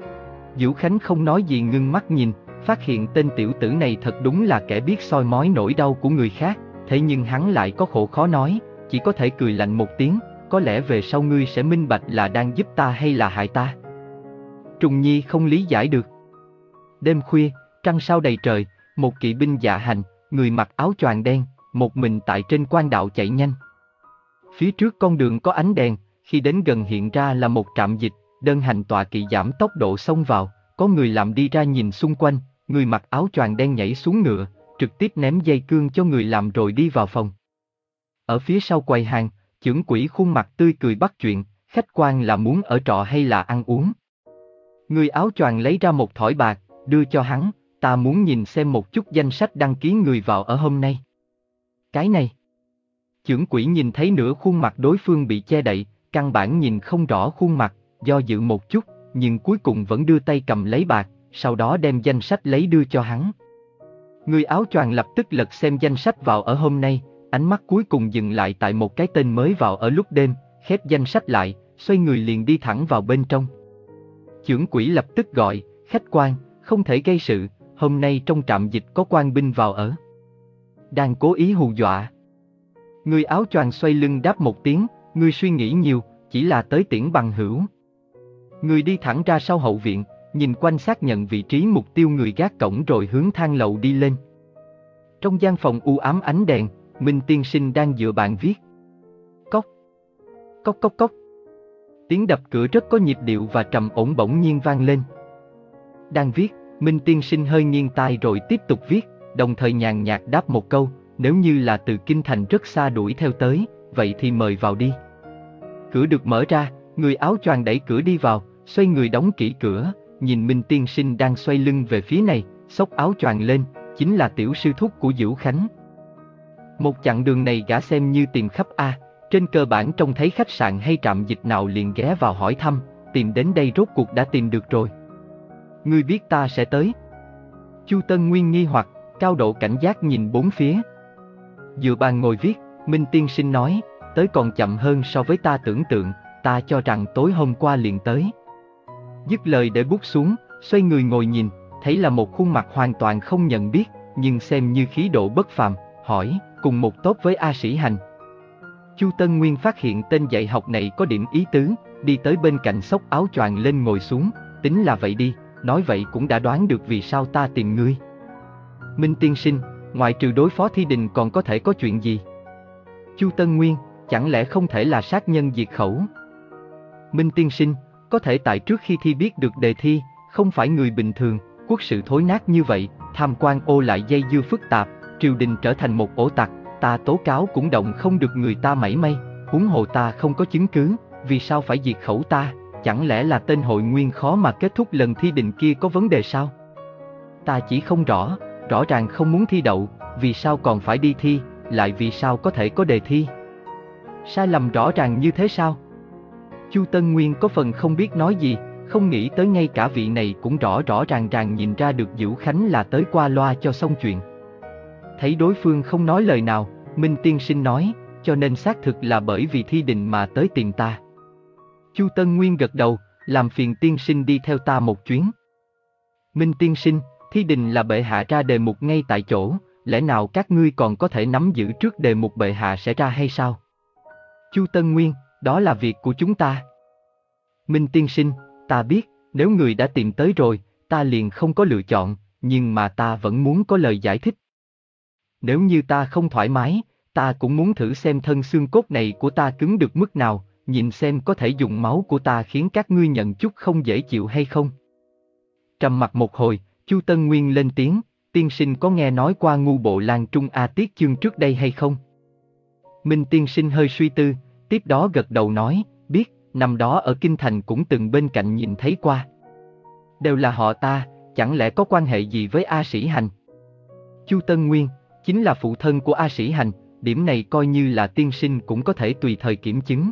Vũ Khánh không nói gì ngưng mắt nhìn, phát hiện tên tiểu tử này thật đúng là kẻ biết soi mói nỗi đau của người khác, thế nhưng hắn lại có khổ khó nói, chỉ có thể cười lạnh một tiếng, có lẽ về sau ngươi sẽ minh bạch là đang giúp ta hay là hại ta. Trùng Nhi không lý giải được. Đêm khuya, trăng sao đầy trời, một kỵ binh dạ hành, người mặc áo choàng đen, một mình tại trên quan đạo chạy nhanh. Phía trước con đường có ánh đèn, khi đến gần hiện ra là một trạm dịch, đơn hành tọa kỵ giảm tốc độ xông vào, có người làm đi ra nhìn xung quanh, người mặc áo choàng đen nhảy xuống ngựa, trực tiếp ném dây cương cho người làm rồi đi vào phòng. ở phía sau quầy hàng, chưởng quỹ khuôn mặt tươi cười bắt chuyện, khách quan là muốn ở trọ hay là ăn uống. Người áo choàng lấy ra một thỏi bạc, đưa cho hắn, ta muốn nhìn xem một chút danh sách đăng ký người vào ở hôm nay. Cái này. Chưởng quỹ nhìn thấy nửa khuôn mặt đối phương bị che đậy, căn bản nhìn không rõ khuôn mặt, do dự một chút, nhưng cuối cùng vẫn đưa tay cầm lấy bạc, sau đó đem danh sách lấy đưa cho hắn. Người áo choàng lập tức lật xem danh sách vào ở hôm nay, ánh mắt cuối cùng dừng lại tại một cái tên mới vào ở lúc đêm, khép danh sách lại, xoay người liền đi thẳng vào bên trong. Chưởng quỹ lập tức gọi, khách quan, không thể gây sự, hôm nay trong trạm dịch có quan binh vào ở. Đang cố ý hù dọa. Người áo choàng xoay lưng đáp một tiếng, ngươi suy nghĩ nhiều, chỉ là tới tiễn bằng hữu. Người đi thẳng ra sau hậu viện, nhìn quanh xác nhận vị trí mục tiêu người gác cổng rồi hướng thang lầu đi lên. Trong gian phòng u ám ánh đèn, Minh tiên sinh đang dựa bàn viết. Cốc, cốc cốc cốc. Tiếng đập cửa rất có nhịp điệu và trầm ổn bỗng nhiên vang lên. Đang viết, Minh tiên sinh hơi nghiêng tai rồi tiếp tục viết, đồng thời nhàn nhạt đáp một câu, nếu như là từ kinh thành rất xa đuổi theo tới, vậy thì mời vào đi. Cửa được mở ra, người áo choàng đẩy cửa đi vào, xoay người đóng kỹ cửa, nhìn Minh tiên sinh đang xoay lưng về phía này, xốc áo choàng lên, chính là tiểu sư thúc của Dữu Khánh. Một chặng đường này gã xem như tìm khắp A, trên cơ bản trông thấy khách sạn hay trạm dịch nào liền ghé vào hỏi thăm, tìm đến đây rốt cuộc đã tìm được rồi. Ngươi biết ta sẽ tới. Chu Tân Nguyên nghi hoặc, cao độ cảnh giác nhìn bốn phía. Dựa bàn ngồi viết, Minh tiên sinh nói, tới còn chậm hơn so với ta tưởng tượng, ta cho rằng tối hôm qua liền tới. Dứt lời để bút xuống, xoay người ngồi nhìn, thấy là một khuôn mặt hoàn toàn không nhận biết, nhưng xem như khí độ bất phàm, hỏi, cùng một tốp với A Sĩ Hành. Chu Tân Nguyên phát hiện tên dạy học này có điểm ý tứ, đi tới bên cạnh xốc áo choàng lên ngồi xuống, tính là vậy đi, nói vậy cũng đã đoán được vì sao ta tìm ngươi. Minh tiên sinh, ngoại trừ đối phó Thi Đình còn có thể có chuyện gì? Chu Tân Nguyên, chẳng lẽ không thể là sát nhân diệt khẩu? Minh tiên sinh, có thể tại trước khi thi biết được đề thi, không phải người bình thường, quốc sự thối nát như vậy, tham quan ô lại dây dưa phức tạp, triều đình trở thành một ổ tặc, ta tố cáo cũng động không được người ta mảy may, huống hồ ta không có chứng cứ, vì sao phải diệt khẩu ta, chẳng lẽ là tên hội nguyên khó mà kết thúc lần thi đình kia có vấn đề sao? Ta chỉ không rõ, rõ ràng không muốn thi đậu, vì sao còn phải đi thi, lại vì sao có thể có đề thi? Sai lầm rõ ràng như thế sao? Chu Tân Nguyên có phần không biết nói gì, không nghĩ tới ngay cả vị này cũng rõ rõ ràng ràng nhìn ra được Dữu Khánh là tới qua loa cho xong chuyện. Thấy đối phương không nói lời nào, Minh tiên sinh nói, cho nên xác thực là bởi vì thi đình mà tới tìm ta. Chu Tân Nguyên gật đầu, làm phiền tiên sinh đi theo ta một chuyến. Minh tiên sinh, thi đình là bệ hạ ra đề mục ngay tại chỗ, lẽ nào các ngươi còn có thể nắm giữ trước đề mục bệ hạ sẽ ra hay sao? Chu Tân Nguyên, đó là việc của chúng ta. Minh tiên sinh, ta biết, nếu người đã tìm tới rồi, ta liền không có lựa chọn, nhưng mà ta vẫn muốn có lời giải thích. Nếu như ta không thoải mái, ta cũng muốn thử xem thân xương cốt này của ta cứng được mức nào, nhìn xem có thể dùng máu của ta khiến các ngươi nhận chút không dễ chịu hay không. Trầm mặc một hồi, Chu Tân Nguyên lên tiếng, tiên sinh có nghe nói qua ngu bộ Lan Trung A Tiết Chương trước đây hay không? Minh tiên sinh hơi suy tư, tiếp đó gật đầu nói, biết, năm đó ở Kinh Thành cũng từng bên cạnh nhìn thấy qua. Đều là họ ta, chẳng lẽ có quan hệ gì với A Sĩ Hành? Chu Tân Nguyên, chính là phụ thân của A Sĩ Hành, điểm này coi như là tiên sinh cũng có thể tùy thời kiểm chứng.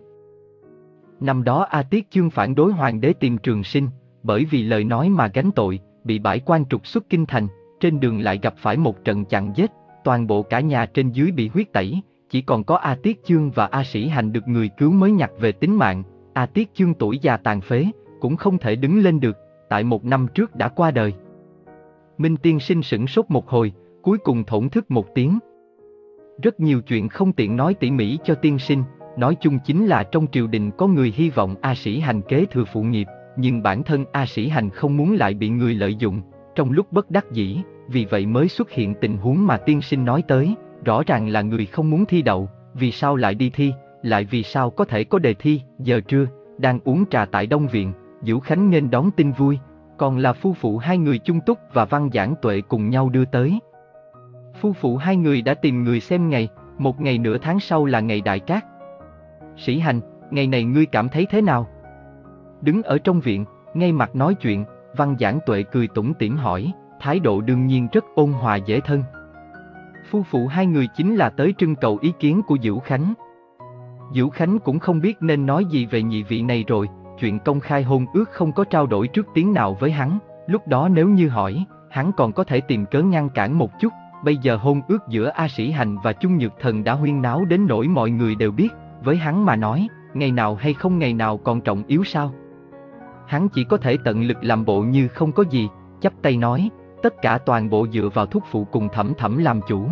Năm đó A Tiết Chương phản đối hoàng đế tìm Trường Sinh, bởi vì lời nói mà gánh tội, bị bãi quan trục xuất Kinh Thành, trên đường lại gặp phải một trận chặn giết, toàn bộ cả nhà trên dưới bị huyết tẩy, chỉ còn có A Tiết Chương và A Sĩ Hành được người cứu mới nhặt về tính mạng. A Tiết Chương tuổi già tàn phế, cũng không thể đứng lên được, tại một năm trước đã qua đời. Minh tiên sinh sửng sốt một hồi, cuối cùng thổn thức một tiếng. Rất nhiều chuyện không tiện nói tỉ mỉ cho tiên sinh, nói chung chính là trong triều đình có người hy vọng A Sĩ Hành kế thừa phụ nghiệp, nhưng bản thân A Sĩ Hành không muốn lại bị người lợi dụng, trong lúc bất đắc dĩ, vì vậy mới xuất hiện tình huống mà tiên sinh nói tới, rõ ràng là người không muốn thi đậu, vì sao lại đi thi, lại vì sao có thể có đề thi. Giờ trưa, đang uống trà tại Đông Viện, Dữu Khánh nghênh đón tin vui, còn là phu phụ hai người Chung Túc và Văn Giảng Tuệ cùng nhau đưa tới. Phu phụ hai người đã tìm người xem ngày, Một ngày nửa tháng sau là ngày đại cát. Sĩ Hành, ngày này ngươi cảm thấy thế nào? Đứng ở trong viện, ngay mặt nói chuyện, Văn Giảng Tuệ cười tủm tỉm hỏi, thái độ đương nhiên rất ôn hòa dễ thân. Phu phụ hai người chính là tới trưng cầu ý kiến của Dữu Khánh. Dữu Khánh cũng không biết nên nói gì về nhị vị này rồi, chuyện công khai hôn ước không có trao đổi trước tiếng nào với hắn, lúc đó nếu như hỏi, hắn còn có thể tìm cớ ngăn cản một chút, bây giờ hôn ước giữa A Sĩ Hành và Chung Nhược Thần đã huyên náo đến nỗi mọi người đều biết, với hắn mà nói, ngày nào hay không ngày nào còn trọng yếu sao? Hắn chỉ có thể tận lực làm bộ như không có gì, chắp tay nói, tất cả toàn bộ dựa vào thúc phụ cùng Thẩm Thẩm làm chủ.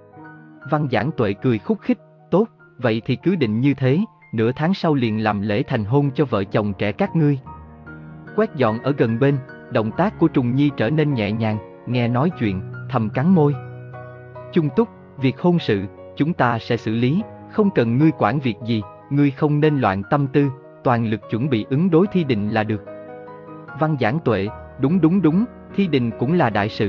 Văn Giảng Tuệ cười khúc khích, tốt, vậy thì cứ định như thế, nửa tháng sau liền làm lễ thành hôn cho vợ chồng trẻ các ngươi. Quét dọn ở gần bên, động tác của Trùng Nhi trở nên nhẹ nhàng, nghe nói chuyện, thầm cắn môi. Chung Túc, việc hôn sự, chúng ta sẽ xử lý, không cần ngươi quản việc gì, ngươi không nên loạn tâm tư, toàn lực chuẩn bị ứng đối thi đình là được. Văn Giảng Tuệ, đúng đúng đúng, thi đình cũng là đại sự.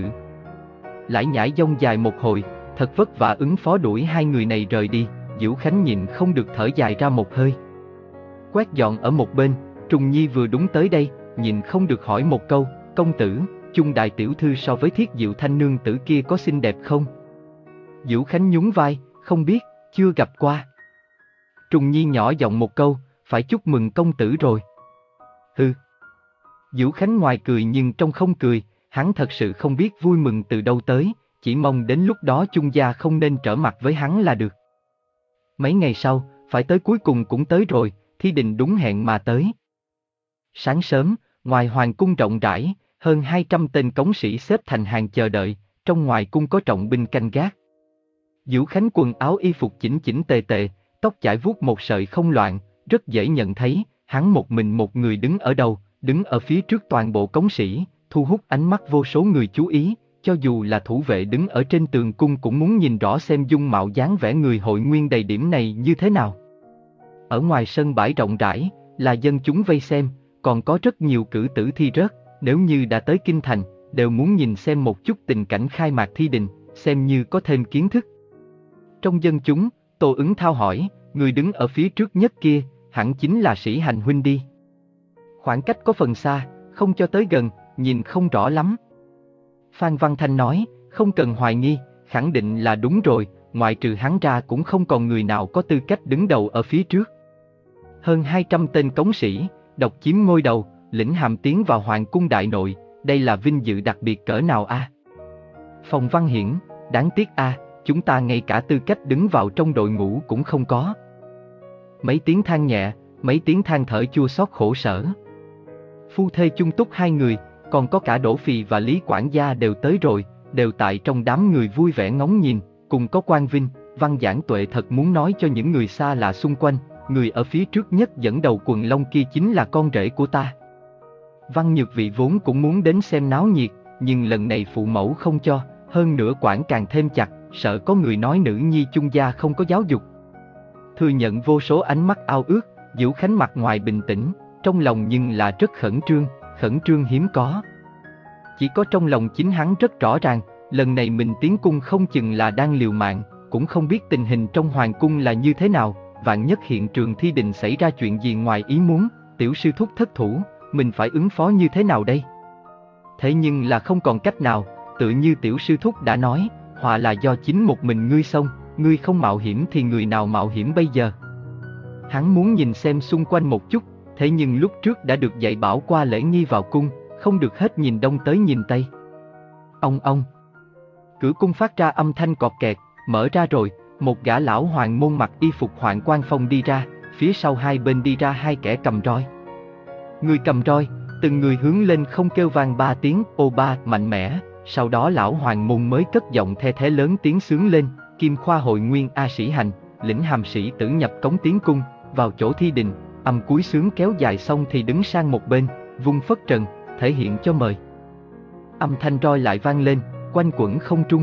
Lải nhải dông dài một hồi, thật vất vả ứng phó đuổi hai người này rời đi, Dữu Khánh nhìn không được thở dài ra một hơi. Quét dọn ở một bên, Trùng Nhi vừa đúng tới đây, nhìn không được hỏi một câu, công tử, Chung đại tiểu thư so với Thiết Diệu Thanh nương tử kia có xinh đẹp không? Dữu Khánh nhún vai, không biết, chưa gặp qua. Trùng Nhi nhỏ giọng một câu, phải chúc mừng công tử rồi. Hừ. Dữu Khánh ngoài cười nhưng trong không cười, hắn thật sự không biết vui mừng từ đâu tới, chỉ mong đến lúc đó Chung gia không nên trở mặt với hắn là được. Mấy ngày sau, phải tới cuối cùng cũng tới rồi, thi đình đúng hẹn mà tới. Sáng sớm, ngoài hoàng cung rộng rãi, hơn hai trăm tên cống sĩ xếp thành hàng chờ đợi, trong ngoài cung có trọng binh canh gác. Dữu Khánh quần áo y phục chỉnh chỉnh tề tề, tóc chải vuốt một sợi không loạn, rất dễ nhận thấy, hắn một mình một người đứng ở đầu, đứng ở phía trước toàn bộ cống sĩ, thu hút ánh mắt vô số người chú ý, cho dù là thủ vệ đứng ở trên tường cung cũng muốn nhìn rõ xem dung mạo dáng vẻ người hội nguyên đầy điểm này như thế nào. Ở ngoài sân bãi rộng rãi, là dân chúng vây xem, còn có rất nhiều cử tử thi rớt, nếu như đã tới kinh thành, đều muốn nhìn xem một chút tình cảnh khai mạc thi đình, xem như có thêm kiến thức. Trong dân chúng, Tô Ứng Thao hỏi, người đứng ở phía trước nhất kia, hẳn chính là Sĩ Hành huynh đi. Khoảng cách có phần xa, không cho tới gần, nhìn không rõ lắm. Phan Văn Thanh nói, không cần hoài nghi, khẳng định là đúng rồi, ngoại trừ hắn ra cũng không còn người nào có tư cách đứng đầu ở phía trước. Hơn hai trăm tên cống sĩ, độc chiếm ngôi đầu, lĩnh hàm tiến vào hoàng cung đại nội, đây là vinh dự đặc biệt cỡ nào a? À? Phong Văn Hiển, đáng tiếc a, à, chúng ta ngay cả tư cách đứng vào trong đội ngũ cũng không có. Mấy tiếng than nhẹ, mấy tiếng than thở chua xót khổ sở. Phu thê Chung Túc hai người, còn có cả Đỗ Phì và Lý quản gia đều tới rồi, đều tại trong đám người vui vẻ ngóng nhìn, cùng có Quang Vinh, Văn Giảng Tuệ thật muốn nói cho những người xa lạ xung quanh, người ở phía trước nhất dẫn đầu quần long kia chính là con rể của ta. Văn Nhược Vị vốn cũng muốn đến xem náo nhiệt, nhưng lần này phụ mẫu không cho, hơn nữa quản càng thêm chặt, sợ có người nói nữ nhi Chung gia không có giáo dục. Thừa nhận vô số ánh mắt ao ước, Dữu Khánh mặt ngoài bình tĩnh, trong lòng nhưng là rất khẩn trương, khẩn trương hiếm có. Chỉ có trong lòng chính hắn rất rõ ràng, lần này mình tiến cung không chừng là đang liều mạng, cũng không biết tình hình trong hoàng cung là như thế nào, vạn nhất hiện trường thi đình xảy ra chuyện gì ngoài ý muốn, tiểu sư thúc thất thủ, mình phải ứng phó như thế nào đây? Thế nhưng là không còn cách nào, tự như tiểu sư thúc đã nói, họa là do chính một mình ngươi xông, ngươi không mạo hiểm thì người nào mạo hiểm bây giờ? Hắn muốn nhìn xem xung quanh một chút, thế nhưng lúc trước đã được dạy bảo qua lễ nghi vào cung, không được hết nhìn đông tới nhìn tây. Ông ông. Cửa cung phát ra âm thanh cọt kẹt, mở ra rồi, một gã lão hoàng môn mặc y phục Hoạn Quan Phong đi ra, phía sau hai bên đi ra hai kẻ cầm roi. Người cầm roi, từng người hướng lên không kêu vang ba tiếng ô ba mạnh mẽ, sau đó lão hoàng môn mới cất giọng the thế lớn tiếng sướng lên, Kim Khoa hội nguyên A Sĩ Hành, lĩnh hàm sĩ tử nhập cống tiến cung, vào chỗ thi đình, âm cuối sướng kéo dài xong thì đứng sang một bên, vung phất trần, thể hiện cho mời. Âm thanh roi lại vang lên, quanh quẩn không trung.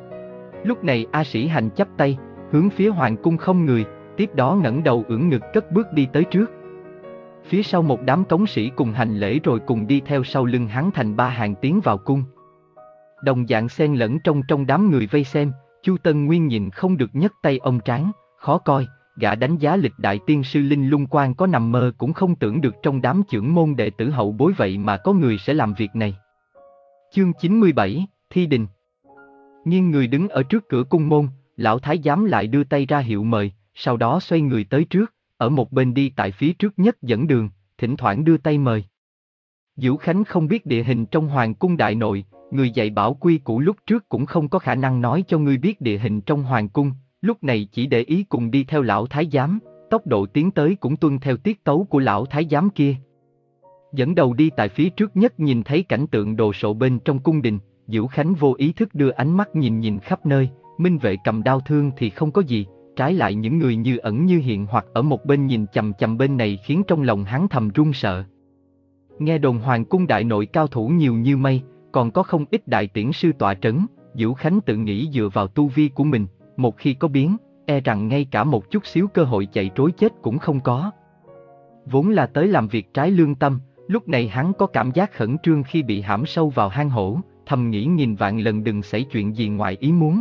Lúc này A Sĩ Hành chắp tay, hướng phía hoàng cung không người, tiếp đó ngẩng đầu ưỡn ngực cất bước đi tới trước. Phía sau một đám cống sĩ cùng hành lễ rồi cùng đi theo sau lưng hắn thành ba hàng tiến vào cung. Đồng dạng xen lẫn trong trong đám người vây xem, Chu Tân Nguyên nhìn không được nhấc tay ông trán, khó coi, gã đánh giá lịch đại tiên sư Linh Lung Quan có nằm mơ cũng không tưởng được trong đám chưởng môn đệ tử hậu bối vậy mà có người sẽ làm việc này. Chương chín mươi bảy, Thi Đình. Nghiêng người đứng ở trước cửa cung môn, lão thái giám lại đưa tay ra hiệu mời, sau đó xoay người tới trước, ở một bên đi tại phía trước nhất dẫn đường, thỉnh thoảng đưa tay mời. Diễu Khánh không biết địa hình trong hoàng cung đại nội, người dạy bảo quy củ lúc trước cũng không có khả năng nói cho ngươi biết địa hình trong hoàng cung, lúc này chỉ để ý cùng đi theo lão thái giám, tốc độ tiến tới cũng tuân theo tiết tấu của lão thái giám kia. Dẫn đầu đi tại phía trước nhất nhìn thấy cảnh tượng đồ sộ bên trong cung đình, Diễu Khánh vô ý thức đưa ánh mắt nhìn nhìn khắp nơi, minh vệ cầm đao thương thì không có gì, trái lại những người như ẩn như hiện hoặc ở một bên nhìn chằm chằm bên này khiến trong lòng hắn thầm run sợ. Nghe đồn hoàng cung đại nội cao thủ nhiều như mây, còn có không ít đại tiễn sư tọa trấn, Diễu Khánh tự nghĩ dựa vào tu vi của mình, một khi có biến, e rằng ngay cả một chút xíu cơ hội chạy trối chết cũng không có. Vốn là tới làm việc trái lương tâm, lúc này hắn có cảm giác khẩn trương khi bị hãm sâu vào hang hổ, thầm nghĩ nghìn vạn lần đừng xảy chuyện gì ngoài ý muốn.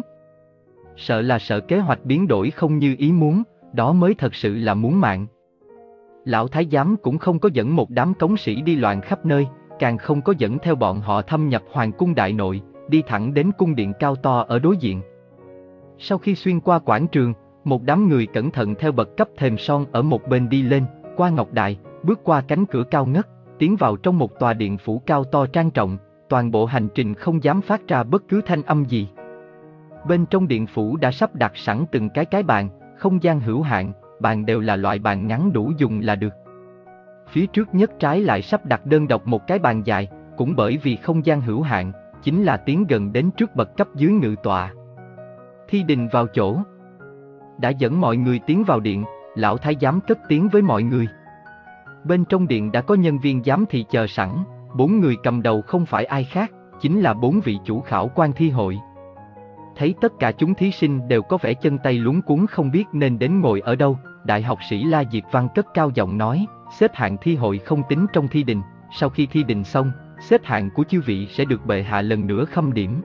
Sợ là sợ kế hoạch biến đổi không như ý muốn, đó mới thật sự là muốn mạng. Lão thái giám cũng không có dẫn một đám cống sĩ đi loạn khắp nơi, càng không có dẫn theo bọn họ thâm nhập hoàng cung đại nội, đi thẳng đến cung điện cao to ở đối diện. Sau khi xuyên qua quảng trường, một đám người cẩn thận theo bậc cấp thềm son ở một bên đi lên, qua ngọc đài, bước qua cánh cửa cao ngất, tiến vào trong một tòa điện phủ cao to trang trọng, toàn bộ hành trình không dám phát ra bất cứ thanh âm gì. Bên trong điện phủ đã sắp đặt sẵn từng cái cái bàn, không gian hữu hạn, bàn đều là loại bàn ngắn đủ dùng là được. Phía trước nhất trái lại sắp đặt đơn độc một cái bàn dài, cũng bởi vì không gian hữu hạn, chính là tiến gần đến trước bậc cấp dưới ngự tọa. Thi Đình vào chỗ. Đã dẫn mọi người tiến vào điện, lão thái giám cất tiếng với mọi người. Bên trong điện đã có nhân viên giám thị chờ sẵn, bốn người cầm đầu không phải ai khác, chính là bốn vị chủ khảo quan thi hội. Thấy tất cả chúng thí sinh đều có vẻ chân tay luống cuống không biết nên đến ngồi ở đâu, đại học sĩ La Diệp Văn cất cao giọng nói, xếp hạng thi hội không tính trong thi đình, sau khi thi đình xong, xếp hạng của chư vị sẽ được bệ hạ lần nữa khâm điểm.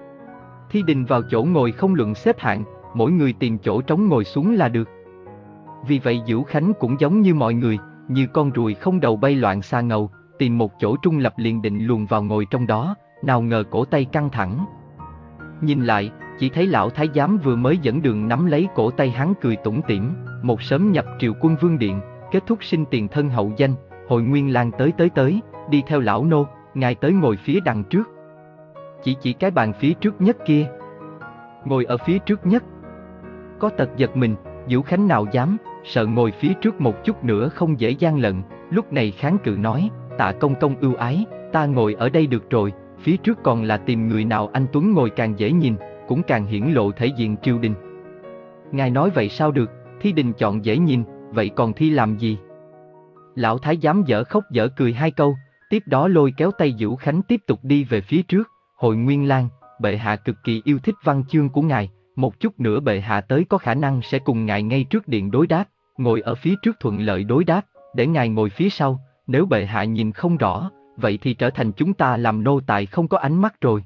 Thi đình vào chỗ ngồi không luận xếp hạng, mỗi người tìm chỗ trống ngồi xuống là được. Vì vậy Diễu Khánh cũng giống như mọi người, như con ruồi không đầu bay loạn xa ngầu, tìm một chỗ trung lập liền định luồn vào ngồi trong đó, nào ngờ cổ tay căng thẳng. Nhìn lại, chỉ thấy lão thái giám vừa mới dẫn đường nắm lấy cổ tay hắn cười tủm tỉm, một sớm nhập triều quân vương điện, kết thúc sinh tiền thân hậu danh, Hồi Nguyên Lang tới tới tới, đi theo lão nô, ngài tới ngồi phía đằng trước. Chỉ chỉ cái bàn phía trước nhất kia. Ngồi ở phía trước nhất. Có tật giật mình, Diễu Khánh nào dám, sợ ngồi phía trước một chút nữa không dễ gian lận, lúc này kháng cự nói, tạ công công ưu ái, ta ngồi ở đây được rồi, phía trước còn là tìm người nào anh tuấn ngồi càng dễ nhìn, cũng càng hiển lộ thể diện triều đình. Ngài nói vậy sao được, thi đình chọn dễ nhìn, vậy còn thi làm gì? Lão thái giám dở khóc dở cười hai câu, tiếp đó lôi kéo tay Diễu Khánh tiếp tục đi về phía trước. Hồi Nguyên Lang, bệ hạ cực kỳ yêu thích văn chương của ngài, một chút nữa bệ hạ tới có khả năng sẽ cùng ngài ngay trước điện đối đáp, ngồi ở phía trước thuận lợi đối đáp, để ngài ngồi phía sau, nếu bệ hạ nhìn không rõ, vậy thì trở thành chúng ta làm nô tài không có ánh mắt rồi.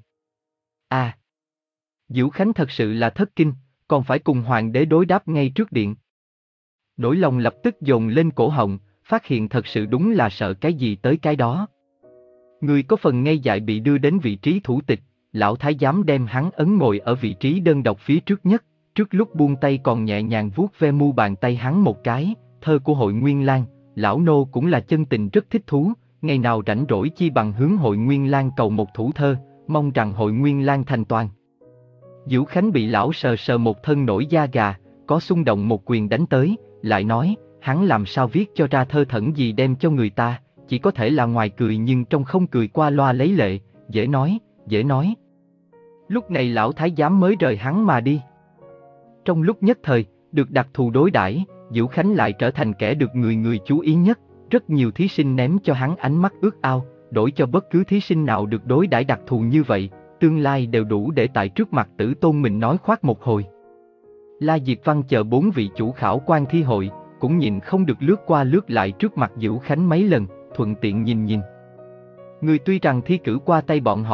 À, Diễu Khánh thật sự là thất kinh, còn phải cùng hoàng đế đối đáp ngay trước điện. Nỗi lòng lập tức dồn lên cổ họng, phát hiện thật sự đúng là sợ cái gì tới cái đó. Người có phần ngây dại bị đưa đến vị trí thủ tịch, lão thái giám đem hắn ấn ngồi ở vị trí đơn độc phía trước nhất, trước lúc buông tay còn nhẹ nhàng vuốt ve mu bàn tay hắn một cái, thơ của Hội Nguyên Lang, lão nô cũng là chân tình rất thích thú, ngày nào rảnh rỗi chi bằng hướng Hội Nguyên Lang cầu một thủ thơ, mong rằng Hội Nguyên Lang thành toàn. Diễu Khánh bị lão sờ sờ một thân nổi da gà, có xung động một quyền đánh tới, lại nói, hắn làm sao viết cho ra thơ thẩn gì đem cho người ta, chỉ có thể là ngoài cười nhưng trong không cười qua loa lấy lệ, dễ nói, dễ nói. Lúc này lão thái giám mới rời hắn mà đi. Trong lúc nhất thời, được đặc thù đối đãi, Diễu Khánh lại trở thành kẻ được người người chú ý nhất, rất nhiều thí sinh ném cho hắn ánh mắt ước ao, đổi cho bất cứ thí sinh nào được đối đãi đặc thù như vậy, tương lai đều đủ để tại trước mặt tử tôn mình nói khoác một hồi. La Diệp Văn chờ bốn vị chủ khảo quan thi hội, cũng nhìn không được lướt qua lướt lại trước mặt Diễu Khánh mấy lần, thuận tiện nhìn nhìn. Người tuy rằng thi cử qua tay bọn họ,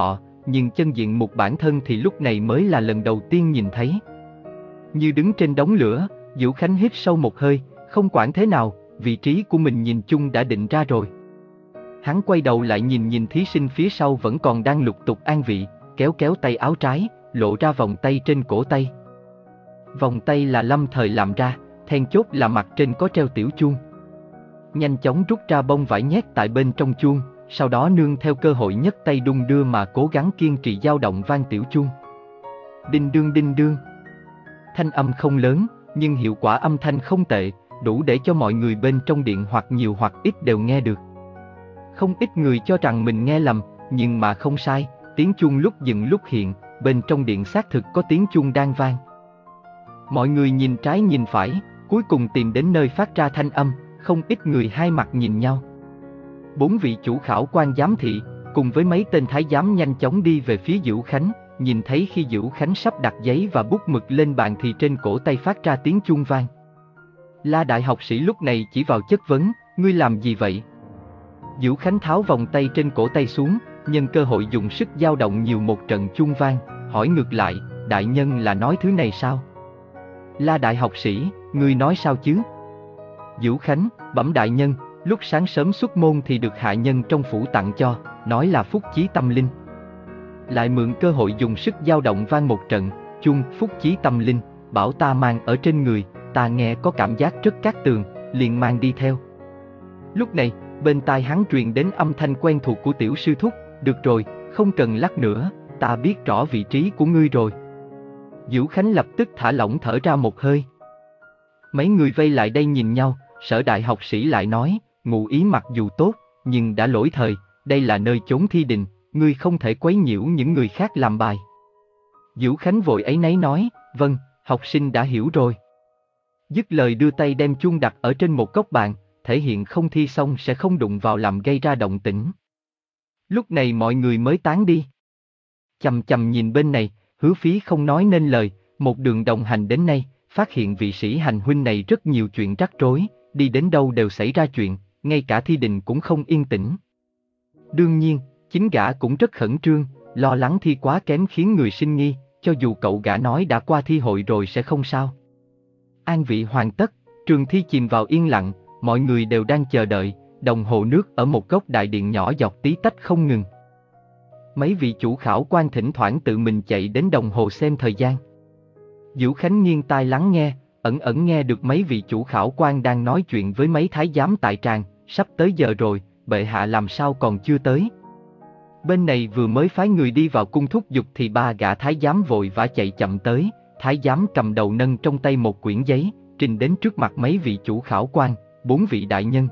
nhưng chân diện mục bản thân thì lúc này mới là lần đầu tiên nhìn thấy. Như đứng trên đống lửa, Diễu Khánh hít sâu một hơi, không quản thế nào, vị trí của mình nhìn chung đã định ra rồi. Hắn quay đầu lại nhìn nhìn thí sinh phía sau vẫn còn đang lục tục an vị, kéo kéo tay áo trái, lộ ra vòng tay trên cổ tay. Vòng tay là Lâm Thời làm ra, then chốt là mặt trên có treo tiểu chuông. Nhanh chóng rút ra bông vải nhét tại bên trong chuông, sau đó nương theo cơ hội nhấc tay đung đưa mà cố gắng kiên trì dao động vang tiểu chuông. Đinh đương đinh đương. Thanh âm không lớn, nhưng hiệu quả âm thanh không tệ, đủ để cho mọi người bên trong điện hoặc nhiều hoặc ít đều nghe được. Không ít người cho rằng mình nghe lầm, nhưng mà không sai, tiếng chuông lúc dừng lúc hiện, bên trong điện xác thực có tiếng chuông đang vang. Mọi người nhìn trái nhìn phải, cuối cùng tìm đến nơi phát ra thanh âm, không ít người hai mặt nhìn nhau. Bốn vị chủ khảo quan giám thị, cùng với mấy tên thái giám nhanh chóng đi về phía Diễu Khánh, nhìn thấy khi Diễu Khánh sắp đặt giấy và bút mực lên bàn thì trên cổ tay phát ra tiếng chuông vang. La đại học sĩ lúc này chỉ vào chất vấn, ngươi làm gì vậy? Diễu Khánh tháo vòng tay trên cổ tay xuống, nhân cơ hội dùng sức dao động nhiều một trận chuông vang, hỏi ngược lại, đại nhân là nói thứ này sao? La đại học sĩ, ngươi nói sao chứ? Diễu Khánh, bẩm đại nhân, lúc sáng sớm xuất môn thì được hạ nhân trong phủ tặng cho, nói là phúc chí tâm linh. Lại mượn cơ hội dùng sức dao động vang một trận, chuông phúc chí tâm linh, bảo ta mang ở trên người, ta nghe có cảm giác rất cát tường, liền mang đi theo. Lúc này, bên tai hắn truyền đến âm thanh quen thuộc của tiểu sư thúc, được rồi, không cần lắc nữa, ta biết rõ vị trí của ngươi rồi. Diễu Khánh lập tức thả lỏng thở ra một hơi. Mấy người vây lại đây nhìn nhau, Sở đại học sĩ lại nói, ngụ ý mặc dù tốt, nhưng đã lỗi thời, đây là nơi chốn thi đình, ngươi không thể quấy nhiễu những người khác làm bài. Diễu Khánh vội áy náy nói, vâng, học sinh đã hiểu rồi. Dứt lời đưa tay đem chuông đặt ở trên một góc bàn, thể hiện không thi xong sẽ không đụng vào làm gây ra động tĩnh. Lúc này mọi người mới tán đi. Chầm chầm nhìn bên này, Hứa Phí không nói nên lời, một đường đồng hành đến nay, phát hiện vị sĩ hành huynh này rất nhiều chuyện rắc rối, đi đến đâu đều xảy ra chuyện, ngay cả thi đình cũng không yên tĩnh. Đương nhiên, chính gã cũng rất khẩn trương, lo lắng thi quá kém khiến người sinh nghi, cho dù cậu gã nói đã qua thi hội rồi sẽ không sao. An vị hoàn tất, trường thi chìm vào yên lặng, mọi người đều đang chờ đợi, đồng hồ nước ở một góc đại điện nhỏ giọt tí tách không ngừng. Mấy vị chủ khảo quan thỉnh thoảng tự mình chạy đến đồng hồ xem thời gian. Diễu Khánh nghiêng tai lắng nghe, ẩn ẩn nghe được mấy vị chủ khảo quan đang nói chuyện với mấy thái giám tại tràng, sắp tới giờ rồi, bệ hạ làm sao còn chưa tới. Bên này vừa mới phái người đi vào cung thúc giục thì ba gã thái giám vội vã chạy chậm tới, thái giám cầm đầu nâng trong tay một quyển giấy, trình đến trước mặt mấy vị chủ khảo quan, bốn vị đại nhân.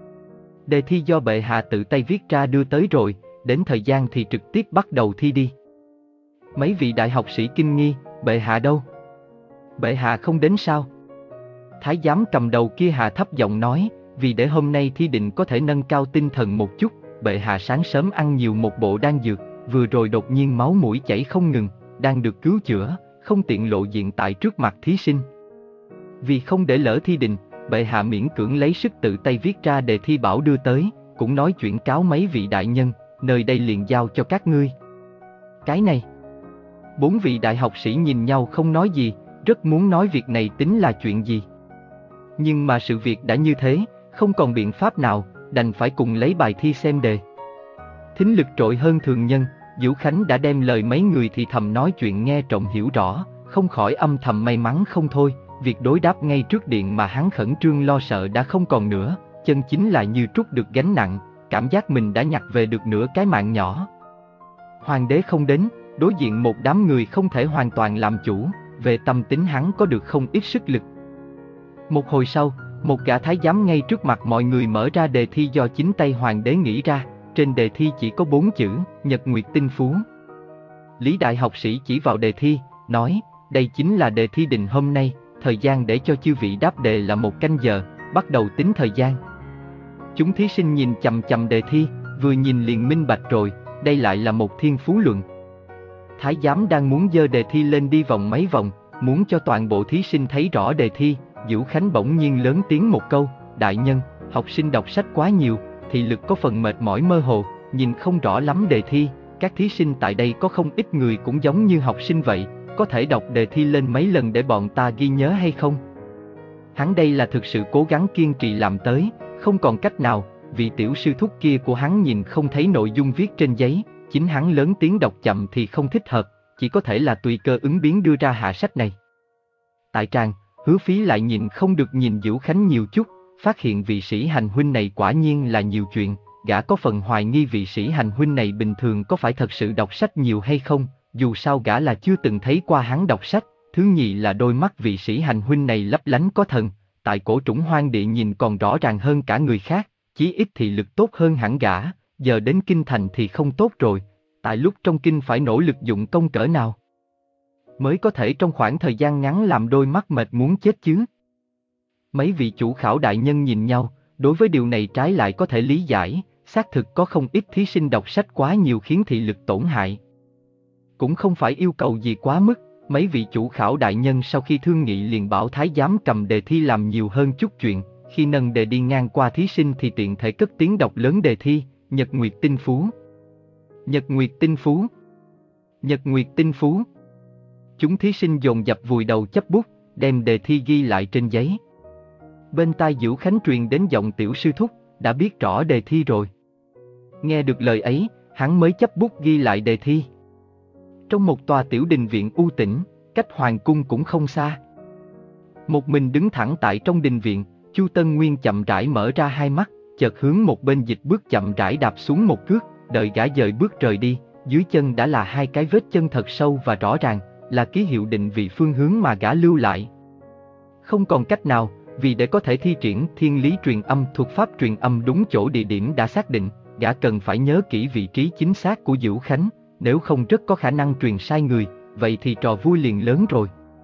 Đề thi do bệ hạ tự tay viết ra đưa tới rồi, đến thời gian thì trực tiếp bắt đầu thi đi. Mấy vị đại học sĩ kinh nghi, bệ hạ đâu? Bệ hạ không đến sao? Thái giám cầm đầu kia hạ thấp giọng nói, vì để hôm nay thi định có thể nâng cao tinh thần một chút, bệ hạ sáng sớm ăn nhiều một bộ đan dược, vừa rồi đột nhiên máu mũi chảy không ngừng, đang được cứu chữa, không tiện lộ diện tại trước mặt thí sinh. Vì không để lỡ thi định, bệ hạ miễn cưỡng lấy sức tự tay viết ra đề thi bảo đưa tới, cũng nói chuyển cáo mấy vị đại nhân, nơi đây liền giao cho các ngươi. Cái này, bốn vị đại học sĩ nhìn nhau không nói gì, rất muốn nói việc này tính là chuyện gì. Nhưng mà sự việc đã như thế, không còn biện pháp nào, đành phải cùng lấy bài thi xem đề. Thính lực trội hơn thường nhân, Diễu Khánh đã đem lời mấy người thì thầm nói chuyện nghe trộm hiểu rõ, không khỏi âm thầm may mắn không thôi, việc đối đáp ngay trước điện mà hắn khẩn trương lo sợ đã không còn nữa, chân chính là như trút được gánh nặng, cảm giác mình đã nhặt về được nửa cái mạng nhỏ. Hoàng đế không đến, đối diện một đám người không thể hoàn toàn làm chủ, về tâm tính hắn có được không ít sức lực. Một hồi sau, một gã thái giám ngay trước mặt mọi người mở ra đề thi do chính tay hoàng đế nghĩ ra, trên đề thi chỉ có bốn chữ, Nhật Nguyệt Tinh Phú. Lý đại học sĩ chỉ vào đề thi, nói, đây chính là đề thi định hôm nay, thời gian để cho chư vị đáp đề là một canh giờ, bắt đầu tính thời gian. Chúng thí sinh nhìn chằm chằm đề thi, vừa nhìn liền minh bạch rồi, đây lại là một thiên phú luận. Thái giám đang muốn giơ đề thi lên đi vòng mấy vòng, muốn cho toàn bộ thí sinh thấy rõ đề thi, Diễu Khánh bỗng nhiên lớn tiếng một câu, đại nhân, học sinh đọc sách quá nhiều, thị lực có phần mệt mỏi mơ hồ, nhìn không rõ lắm đề thi, các thí sinh tại đây có không ít người cũng giống như học sinh vậy, có thể đọc đề thi lên mấy lần để bọn ta ghi nhớ hay không? Hắn đây là thực sự cố gắng kiên trì làm tới, không còn cách nào, vị tiểu sư thúc kia của hắn nhìn không thấy nội dung viết trên giấy, chính hắn lớn tiếng đọc chậm thì không thích hợp, chỉ có thể là tùy cơ ứng biến đưa ra hạ sách này. Tại trang, Hứa Phí lại nhìn không được nhìn Dữu Khánh nhiều chút, phát hiện vị sĩ hành huynh này quả nhiên là nhiều chuyện, gã có phần hoài nghi vị sĩ hành huynh này bình thường có phải thật sự đọc sách nhiều hay không, dù sao gã là chưa từng thấy qua hắn đọc sách, thứ nhì là đôi mắt vị sĩ hành huynh này lấp lánh có thần, tại cổ trũng hoang địa nhìn còn rõ ràng hơn cả người khác, chí ít thì lực tốt hơn hẳn gã, giờ đến kinh thành thì không tốt rồi, tại lúc trong kinh phải nỗ lực dụng công cỡ nào mới có thể trong khoảng thời gian ngắn làm đôi mắt mệt muốn chết chứ. Mấy vị chủ khảo đại nhân nhìn nhau, đối với điều này trái lại có thể lý giải, xác thực có không ít thí sinh đọc sách quá nhiều khiến thị lực tổn hại. Cũng không phải yêu cầu gì quá mức, mấy vị chủ khảo đại nhân sau khi thương nghị liền bảo thái giám cầm đề thi làm nhiều hơn chút chuyện, khi nâng đề đi ngang qua thí sinh thì tiện thể cất tiếng đọc lớn đề thi, Nhật Nguyệt Tinh Phú. Nhật Nguyệt Tinh Phú. Nhật Nguyệt Tinh Phú. Chúng thí sinh dồn dập vùi đầu chấp bút, đem đề thi ghi lại trên giấy. Bên tai Dữu Khánh truyền đến giọng tiểu sư thúc, đã biết rõ đề thi rồi. Nghe được lời ấy, hắn mới chấp bút ghi lại đề thi. Trong một tòa tiểu đình viện u tĩnh, cách hoàng cung cũng không xa. Một mình đứng thẳng tại trong đình viện, Chu Tân Nguyên chậm rãi mở ra hai mắt, chợt hướng một bên dịch bước chậm rãi đạp xuống một cước, đợi gã dời bước rời đi, dưới chân đã là hai cái vết chân thật sâu và rõ ràng, là ký hiệu định vị phương hướng mà gã lưu lại. Không còn cách nào, vì để có thể thi triển thiên lý truyền âm thuật pháp truyền âm đúng chỗ địa điểm đã xác định, gã cần phải nhớ kỹ vị trí chính xác của Dữu Khánh, nếu không rất có khả năng truyền sai người, vậy thì trò vui liền lớn rồi.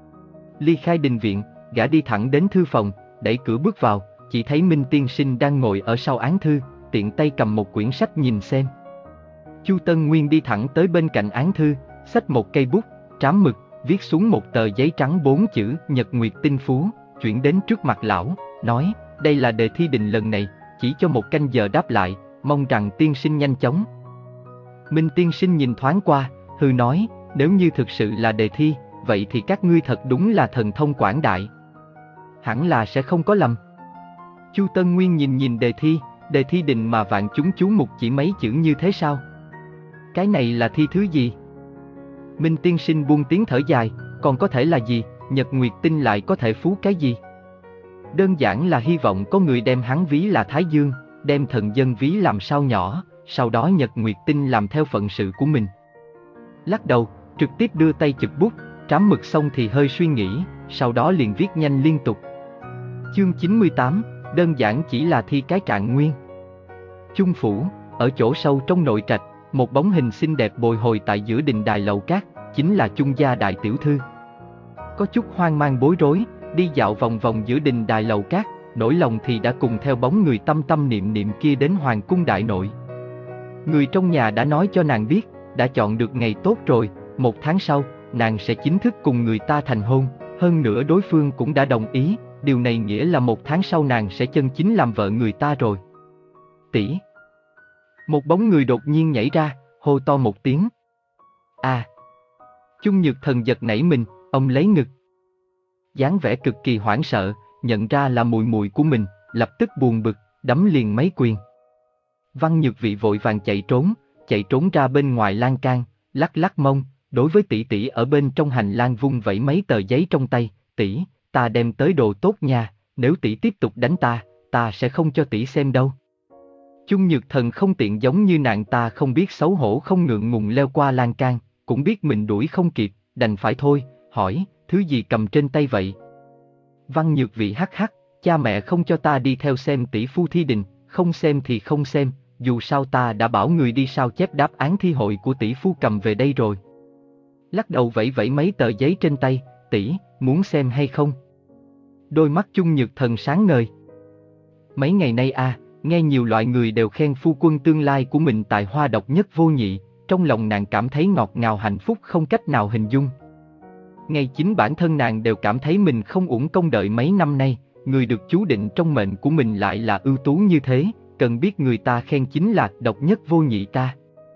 Ly khai đình viện, gã đi thẳng đến thư phòng, đẩy cửa bước vào, chỉ thấy Minh tiên sinh đang ngồi ở sau án thư, tiện tay cầm một quyển sách nhìn xem. Chu Tân Nguyên đi thẳng tới bên cạnh án thư, xách một cây bút, trám mực, viết xuống một tờ giấy trắng bốn chữ Nhật Nguyệt Tinh Phú, chuyển đến trước mặt lão, nói, đây là đề thi đình lần này, chỉ cho một canh giờ đáp lại, mong rằng tiên sinh nhanh chóng. Minh tiên sinh nhìn thoáng qua, hừ nói, nếu như thực sự là đề thi, vậy thì các ngươi thật đúng là thần thông quảng đại. Hẳn là sẽ không có lầm. Chu Tân Nguyên nhìn nhìn đề thi, đề thi đình mà vạn chúng chú mục chỉ mấy chữ như thế sao? Cái này là thi thứ gì? Minh tiên sinh buông tiếng thở dài, còn có thể là gì, Nhật Nguyệt Tinh lại có thể phú cái gì? Đơn giản là hy vọng có người đem hắn ví là Thái Dương, đem thần dân ví làm sao nhỏ, sau đó Nhật Nguyệt Tinh làm theo phận sự của mình. Lắc đầu, trực tiếp đưa tay chụp bút, trám mực xong thì hơi suy nghĩ, sau đó liền viết nhanh liên tục. Chương chín mươi tám, đơn giản chỉ là thi cái trạng nguyên. Chung phủ, ở chỗ sâu trong nội trạch, một bóng hình xinh đẹp bồi hồi tại giữa đình đài lầu cát, chính là Chung gia đại tiểu thư. Có chút hoang mang bối rối, đi dạo vòng vòng giữa đình đài lầu cát, nỗi lòng thì đã cùng theo bóng người tâm tâm niệm niệm kia đến hoàng cung đại nội. Người trong nhà đã nói cho nàng biết, đã chọn được ngày tốt rồi, một tháng sau, nàng sẽ chính thức cùng người ta thành hôn, hơn nữa đối phương cũng đã đồng ý, điều này nghĩa là một tháng sau nàng sẽ chân chính làm vợ người ta rồi. Tỷ. Một bóng người đột nhiên nhảy ra, hô to một tiếng. À! Chung Nhược Thần giật nảy mình, ông lấy ngực. Dáng vẻ cực kỳ hoảng sợ, nhận ra là mùi mùi của mình, lập tức buồn bực, đấm liền mấy quyền. Văn Nhược Vị vội vàng chạy trốn, chạy trốn ra bên ngoài lan can, lắc lắc mông, đối với tỷ tỷ ở bên trong hành lang vung vẩy mấy tờ giấy trong tay, tỷ, ta đem tới đồ tốt nha, nếu tỷ tiếp tục đánh ta, ta sẽ không cho tỷ xem đâu. Chung Nhược Thần không tiện giống như nàng ta không biết xấu hổ không ngượng ngùng leo qua lan can, cũng biết mình đuổi không kịp, đành phải thôi, hỏi, thứ gì cầm trên tay vậy? Văn Nhược Vị hắc hắc, cha mẹ không cho ta đi theo xem tỷ phu thi đình, không xem thì không xem, dù sao ta đã bảo người đi sao chép đáp án thi hội của tỷ phu cầm về đây rồi. Lắc đầu vẫy vẫy mấy tờ giấy trên tay, tỷ, muốn xem hay không? Đôi mắt Chung Nhược Thần sáng ngời. Mấy ngày nay a, à, nghe nhiều loại người đều khen phu quân tương lai của mình tài hoa độc nhất vô nhị, trong lòng nàng cảm thấy ngọt ngào hạnh phúc không cách nào hình dung. Ngay chính bản thân nàng đều cảm thấy mình không uổng công đợi mấy năm nay, người được chú định trong mệnh của mình lại là ưu tú như thế, cần biết người ta khen chính là độc nhất vô nhị ta.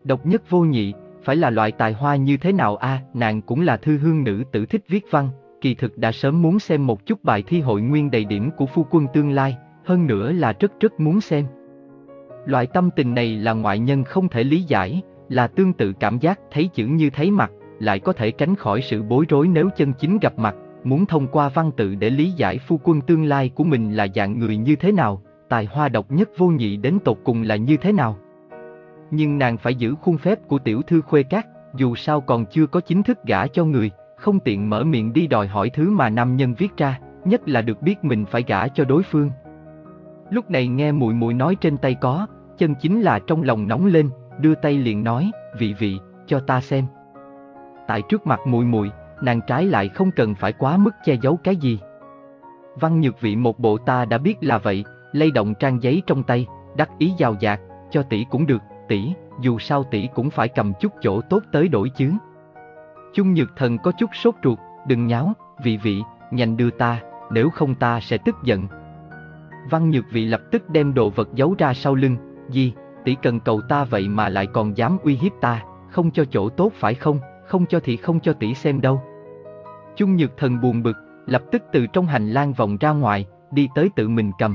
Độc nhất vô nhị, phải là loại tài hoa như thế nào a? À, nàng cũng là thư hương nữ tử thích viết văn, kỳ thực đã sớm muốn xem một chút bài thi hội nguyên đầy điểm của phu quân tương lai, hơn nữa là rất rất muốn xem. Loại tâm tình này là ngoại nhân không thể lý giải, là tương tự cảm giác thấy chữ như thấy mặt, lại có thể tránh khỏi sự bối rối nếu chân chính gặp mặt, muốn thông qua văn tự để lý giải phu quân tương lai của mình là dạng người như thế nào, tài hoa độc nhất vô nhị đến tột cùng là như thế nào. Nhưng nàng phải giữ khuôn phép của tiểu thư khuê các, dù sao còn chưa có chính thức gả cho người, không tiện mở miệng đi đòi hỏi thứ mà nam nhân viết ra, nhất là được biết mình phải gả cho đối phương. Lúc này nghe muội muội nói trên tay có, chân chính là trong lòng nóng lên, đưa tay liền nói, vị vị, cho ta xem. Tại trước mặt muội muội, nàng trái lại không cần phải quá mức che giấu cái gì. Văn Nhược Vị một bộ ta đã biết là vậy, lay động trang giấy trong tay, đắc ý giàu dạt, cho tỷ cũng được, tỷ, dù sao tỷ cũng phải cầm chút chỗ tốt tới đổi chứ. Chung Nhược Thần có chút sốt ruột, đừng nháo, vị vị, nhanh đưa ta, nếu không ta sẽ tức giận. Văn Nhược Vị lập tức đem đồ vật giấu ra sau lưng, gì, tỷ cần cầu ta vậy mà lại còn dám uy hiếp ta, không cho chỗ tốt phải không, không cho thì không cho tỷ xem đâu. Chung Nhược Thần buồn bực, lập tức từ trong hành lang vòng ra ngoài, đi tới tự mình cầm.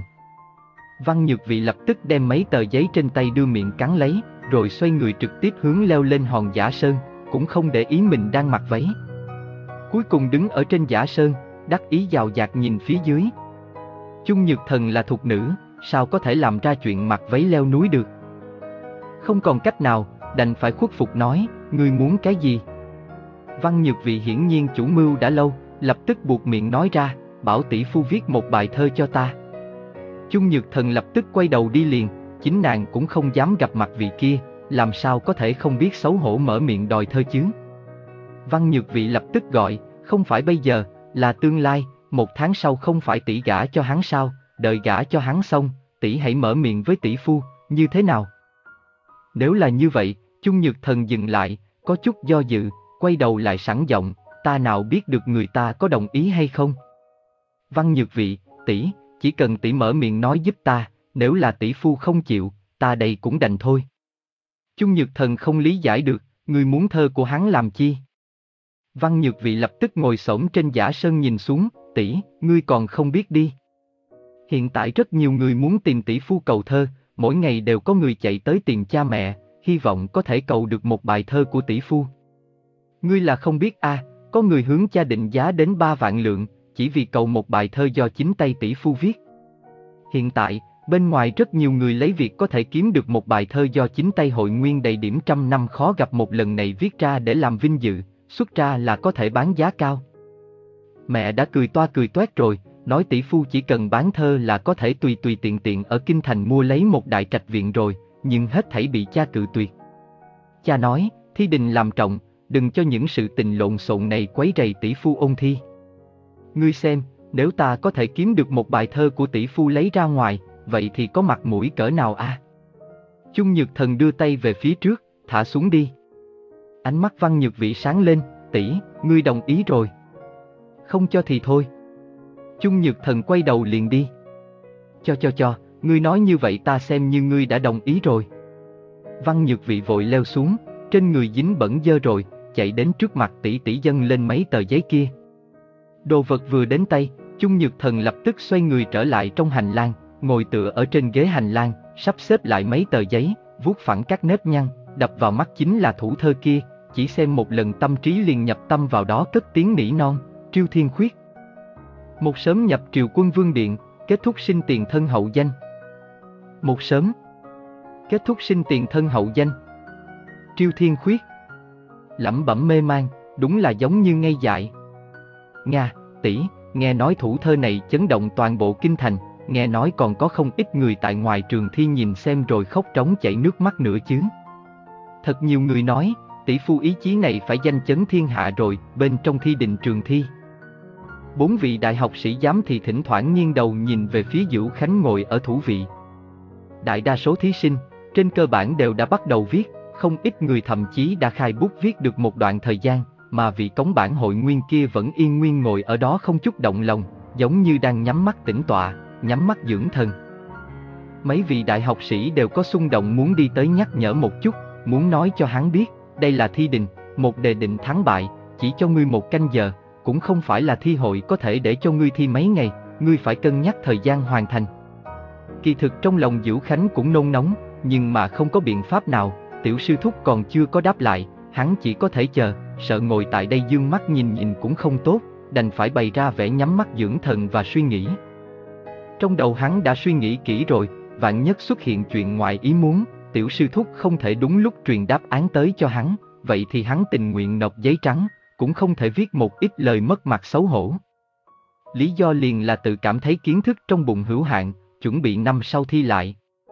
Văn Nhược Vị lập tức đem mấy tờ giấy trên tay đưa miệng cắn lấy, rồi xoay người trực tiếp hướng leo lên hòn Giả Sơn, cũng không để ý mình đang mặc váy. Cuối cùng đứng ở trên Giả Sơn, đắc ý giàu dạt nhìn phía dưới. Chung Nhược Thần là thục nữ, sao có thể làm ra chuyện mặc váy leo núi được. Không còn cách nào, đành phải khuất phục nói, ngươi muốn cái gì? Văn Nhược Vị hiển nhiên chủ mưu đã lâu, lập tức buộc miệng nói ra, bảo tỷ phu viết một bài thơ cho ta. Chung Nhược Thần lập tức quay đầu đi liền, chính nàng cũng không dám gặp mặt vị kia, làm sao có thể không biết xấu hổ mở miệng đòi thơ chứ. Văn Nhược Vị lập tức gọi, không phải bây giờ, là tương lai, một tháng sau không phải tỷ gả cho hắn sao, đợi gả cho hắn xong, tỷ hãy mở miệng với tỷ phu, như thế nào? Nếu là như vậy, Chung Nhược Thần dừng lại, có chút do dự, quay đầu lại sẵn giọng, ta nào biết được người ta có đồng ý hay không? Văn Nhược Vị, tỷ, chỉ cần tỷ mở miệng nói giúp ta, nếu là tỷ phu không chịu, ta đây cũng đành thôi. Chung Nhược Thần không lý giải được, ngươi muốn thơ của hắn làm chi? Văn Nhược Vị lập tức ngồi xổm trên Giả Sơn nhìn xuống, tỷ, ngươi còn không biết đi. Hiện tại rất nhiều người muốn tìm tỷ phu cầu thơ, mỗi ngày đều có người chạy tới tìm cha mẹ, hy vọng có thể cầu được một bài thơ của tỷ phu. Ngươi là không biết a, à, có người hướng cha định giá đến ba vạn lượng, chỉ vì cầu một bài thơ do chính tay tỷ phu viết. Hiện tại, bên ngoài rất nhiều người lấy việc có thể kiếm được một bài thơ do chính tay hội nguyên đầy điểm trăm năm khó gặp một lần này viết ra để làm vinh dự, xuất ra là có thể bán giá cao. Mẹ đã cười toa cười toét rồi, nói tỷ phu chỉ cần bán thơ là có thể tùy tùy tiện tiện ở Kinh Thành mua lấy một đại trạch viện rồi, nhưng hết thảy bị cha cự tuyệt. Cha nói, thi đình làm trọng, đừng cho những sự tình lộn xộn này quấy rầy tỷ phu ôn thi. Ngươi xem, nếu ta có thể kiếm được một bài thơ của tỷ phu lấy ra ngoài, vậy thì có mặt mũi cỡ nào a? À? Chung Nhược Thần đưa tay về phía trước, thả xuống đi. Ánh mắt Văn Nhược Vị sáng lên, tỷ, ngươi đồng ý rồi. Không cho thì thôi. Chung Nhược Thần quay đầu liền đi. Cho cho cho, ngươi nói như vậy ta xem như ngươi đã đồng ý rồi. Văn Nhược Vị vội leo xuống, trên người dính bẩn dơ rồi, chạy đến trước mặt tỷ tỷ dâng lên mấy tờ giấy kia. Đồ vật vừa đến tay, Chung Nhược Thần lập tức xoay người trở lại trong hành lang, ngồi tựa ở trên ghế hành lang, sắp xếp lại mấy tờ giấy, vuốt phẳng các nếp nhăn, đập vào mắt chính là thủ thơ kia, chỉ xem một lần tâm trí liền nhập tâm vào đó cất tiếng nỉ non, Triêu Thiên Khuyết. Một sớm nhập triều quân vương điện, kết thúc sinh tiền thân hậu danh. Một sớm kết thúc sinh tiền thân hậu danh. Triêu Thiên Khuyết. Lẩm bẩm mê man, đúng là giống như ngây dại. Nga, tỷ, nghe nói thủ thơ này chấn động toàn bộ kinh thành, nghe nói còn có không ít người tại ngoài trường thi nhìn xem rồi khóc trống chảy nước mắt nữa chứ. Thật nhiều người nói, tỷ phu ý chí này phải danh chấn thiên hạ rồi, bên trong thi đình trường thi. Bốn vị đại học sĩ giám thì thỉnh thoảng nghiêng đầu nhìn về phía Dữu Khánh ngồi ở thủ vị. Đại đa số thí sinh, trên cơ bản đều đã bắt đầu viết, không ít người thậm chí đã khai bút viết được một đoạn thời gian, mà vị cống bản hội nguyên kia vẫn yên nguyên ngồi ở đó không chút động lòng, giống như đang nhắm mắt tĩnh tọa, nhắm mắt dưỡng thần. Mấy vị đại học sĩ đều có xung động muốn đi tới nhắc nhở một chút, muốn nói cho hắn biết, đây là thi đình, một đề định thắng bại, chỉ cho ngươi một canh giờ, cũng không phải là thi hội có thể để cho ngươi thi mấy ngày, ngươi phải cân nhắc thời gian hoàn thành. Kỳ thực trong lòng Dữu Khánh cũng nôn nóng, nhưng mà không có biện pháp nào, tiểu sư thúc còn chưa có đáp lại, hắn chỉ có thể chờ, sợ ngồi tại đây dương mắt nhìn nhìn cũng không tốt, đành phải bày ra vẻ nhắm mắt dưỡng thần và suy nghĩ. Trong đầu hắn đã suy nghĩ kỹ rồi, vạn nhất xuất hiện chuyện ngoài ý muốn, tiểu sư thúc không thể đúng lúc truyền đáp án tới cho hắn, vậy thì hắn tình nguyện nộp giấy trắng, cũng không thể viết một ít lời mất mặt xấu hổ. Lý do liền là tự cảm thấy kiến thức trong bụng hữu hạn, chuẩn bị năm sau thi lại.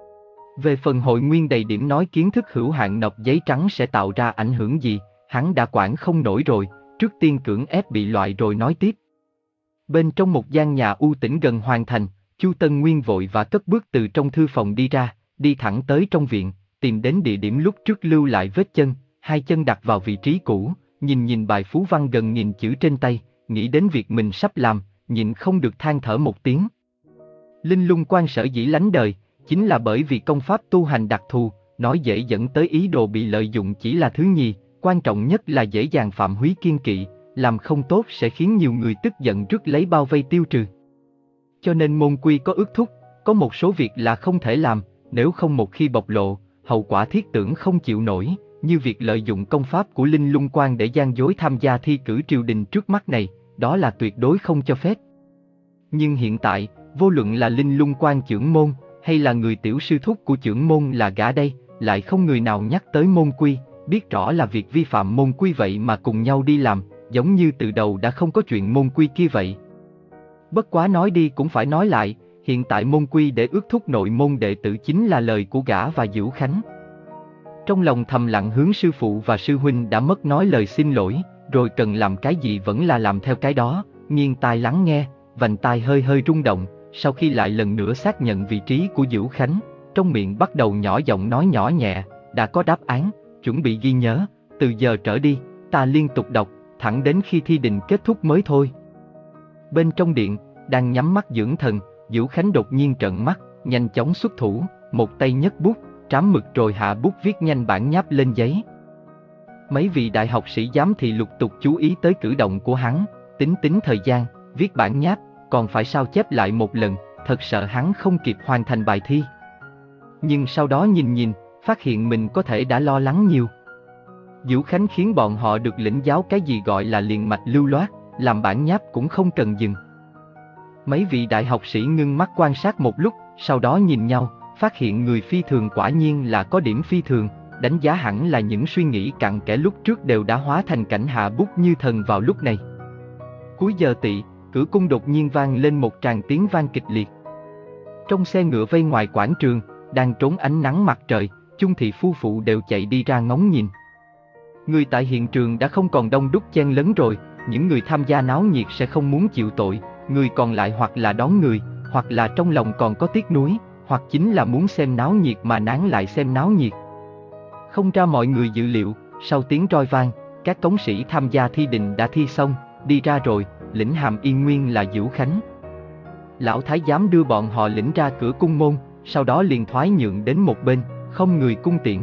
Về phần hội nguyên đầy điểm nói kiến thức hữu hạn nộp giấy trắng sẽ tạo ra ảnh hưởng gì, hắn đã quản không nổi rồi, trước tiên cưỡng ép bị loại rồi nói tiếp. Bên trong một gian nhà u tĩnh gần hoàn thành, Chu Tân Nguyên vội và cất bước từ trong thư phòng đi ra, đi thẳng tới trong viện, tìm đến địa điểm lúc trước lưu lại vết chân, hai chân đặt vào vị trí cũ, nhìn nhìn bài phú văn gần nghìn chữ trên tay, nghĩ đến việc mình sắp làm, nhịn không được than thở một tiếng. Linh Lung Quan sở dĩ lánh đời, chính là bởi vì công pháp tu hành đặc thù, nói dễ dẫn tới ý đồ bị lợi dụng chỉ là thứ nhì, quan trọng nhất là dễ dàng phạm húy kiên kỵ, làm không tốt sẽ khiến nhiều người tức giận rước lấy bao vây tiêu trừ. Cho nên môn quy có ước thúc, có một số việc là không thể làm, nếu không một khi bộc lộ, hậu quả thiết tưởng không chịu nổi, như việc lợi dụng công pháp của Linh Lung Quan để gian dối tham gia thi cử triều đình trước mắt này, đó là tuyệt đối không cho phép. Nhưng hiện tại, vô luận là Linh Lung Quan trưởng môn, hay là người tiểu sư thúc của trưởng môn là gã đây, lại không người nào nhắc tới môn quy, biết rõ là việc vi phạm môn quy vậy mà cùng nhau đi làm, giống như từ đầu đã không có chuyện môn quy kia vậy. Bất quá nói đi cũng phải nói lại, hiện tại môn quy để ước thúc nội môn đệ tử chính là lời của gã và Dữu Khánh. Trong lòng thầm lặng hướng sư phụ và sư huynh đã mất nói lời xin lỗi, rồi cần làm cái gì vẫn là làm theo cái đó, nghiêng tai lắng nghe, vành tai hơi hơi rung động, sau khi lại lần nữa xác nhận vị trí của Dữu Khánh, trong miệng bắt đầu nhỏ giọng nói nhỏ nhẹ, đã có đáp án, chuẩn bị ghi nhớ, từ giờ trở đi, ta liên tục đọc, thẳng đến khi thi đình kết thúc mới thôi. Bên trong điện, đang nhắm mắt dưỡng thần, Dữu Khánh đột nhiên trợn mắt, nhanh chóng xuất thủ, một tay nhấc bút, trám mực rồi hạ bút viết nhanh bản nháp lên giấy. Mấy vị đại học sĩ giám thị lục tục chú ý tới cử động của hắn, tính tính thời gian, viết bản nháp, còn phải sao chép lại một lần, thật sợ hắn không kịp hoàn thành bài thi. Nhưng sau đó nhìn nhìn, phát hiện mình có thể đã lo lắng nhiều. Dữu Khánh khiến bọn họ được lĩnh giáo cái gì gọi là liền mạch lưu loát, làm bản nháp cũng không cần dừng. Mấy vị đại học sĩ ngưng mắt quan sát một lúc, sau đó nhìn nhau, phát hiện người phi thường quả nhiên là có điểm phi thường, đánh giá hẳn là những suy nghĩ cặn kẽ lúc trước đều đã hóa thành cảnh hạ bút như thần vào lúc này. Cuối giờ tỵ, cửa cung đột nhiên vang lên một tràng tiếng vang kịch liệt. Trong xe ngựa vây ngoài quảng trường, đang trốn ánh nắng mặt trời, chung thị phu phụ đều chạy đi ra ngóng nhìn. Người tại hiện trường đã không còn đông đúc chen lấn rồi, những người tham gia náo nhiệt sẽ không muốn chịu tội, người còn lại hoặc là đón người, hoặc là trong lòng còn có tiếc nuối, hoặc chính là muốn xem náo nhiệt mà nán lại xem náo nhiệt. Không ra mọi người dự liệu, sau tiếng roi vang, các cống sĩ tham gia thi đình đã thi xong, đi ra rồi, lĩnh hàm yên nguyên là Dữu Khánh. Lão thái giám đưa bọn họ lĩnh ra cửa cung môn, sau đó liền thoái nhượng đến một bên, không người cung tiễn.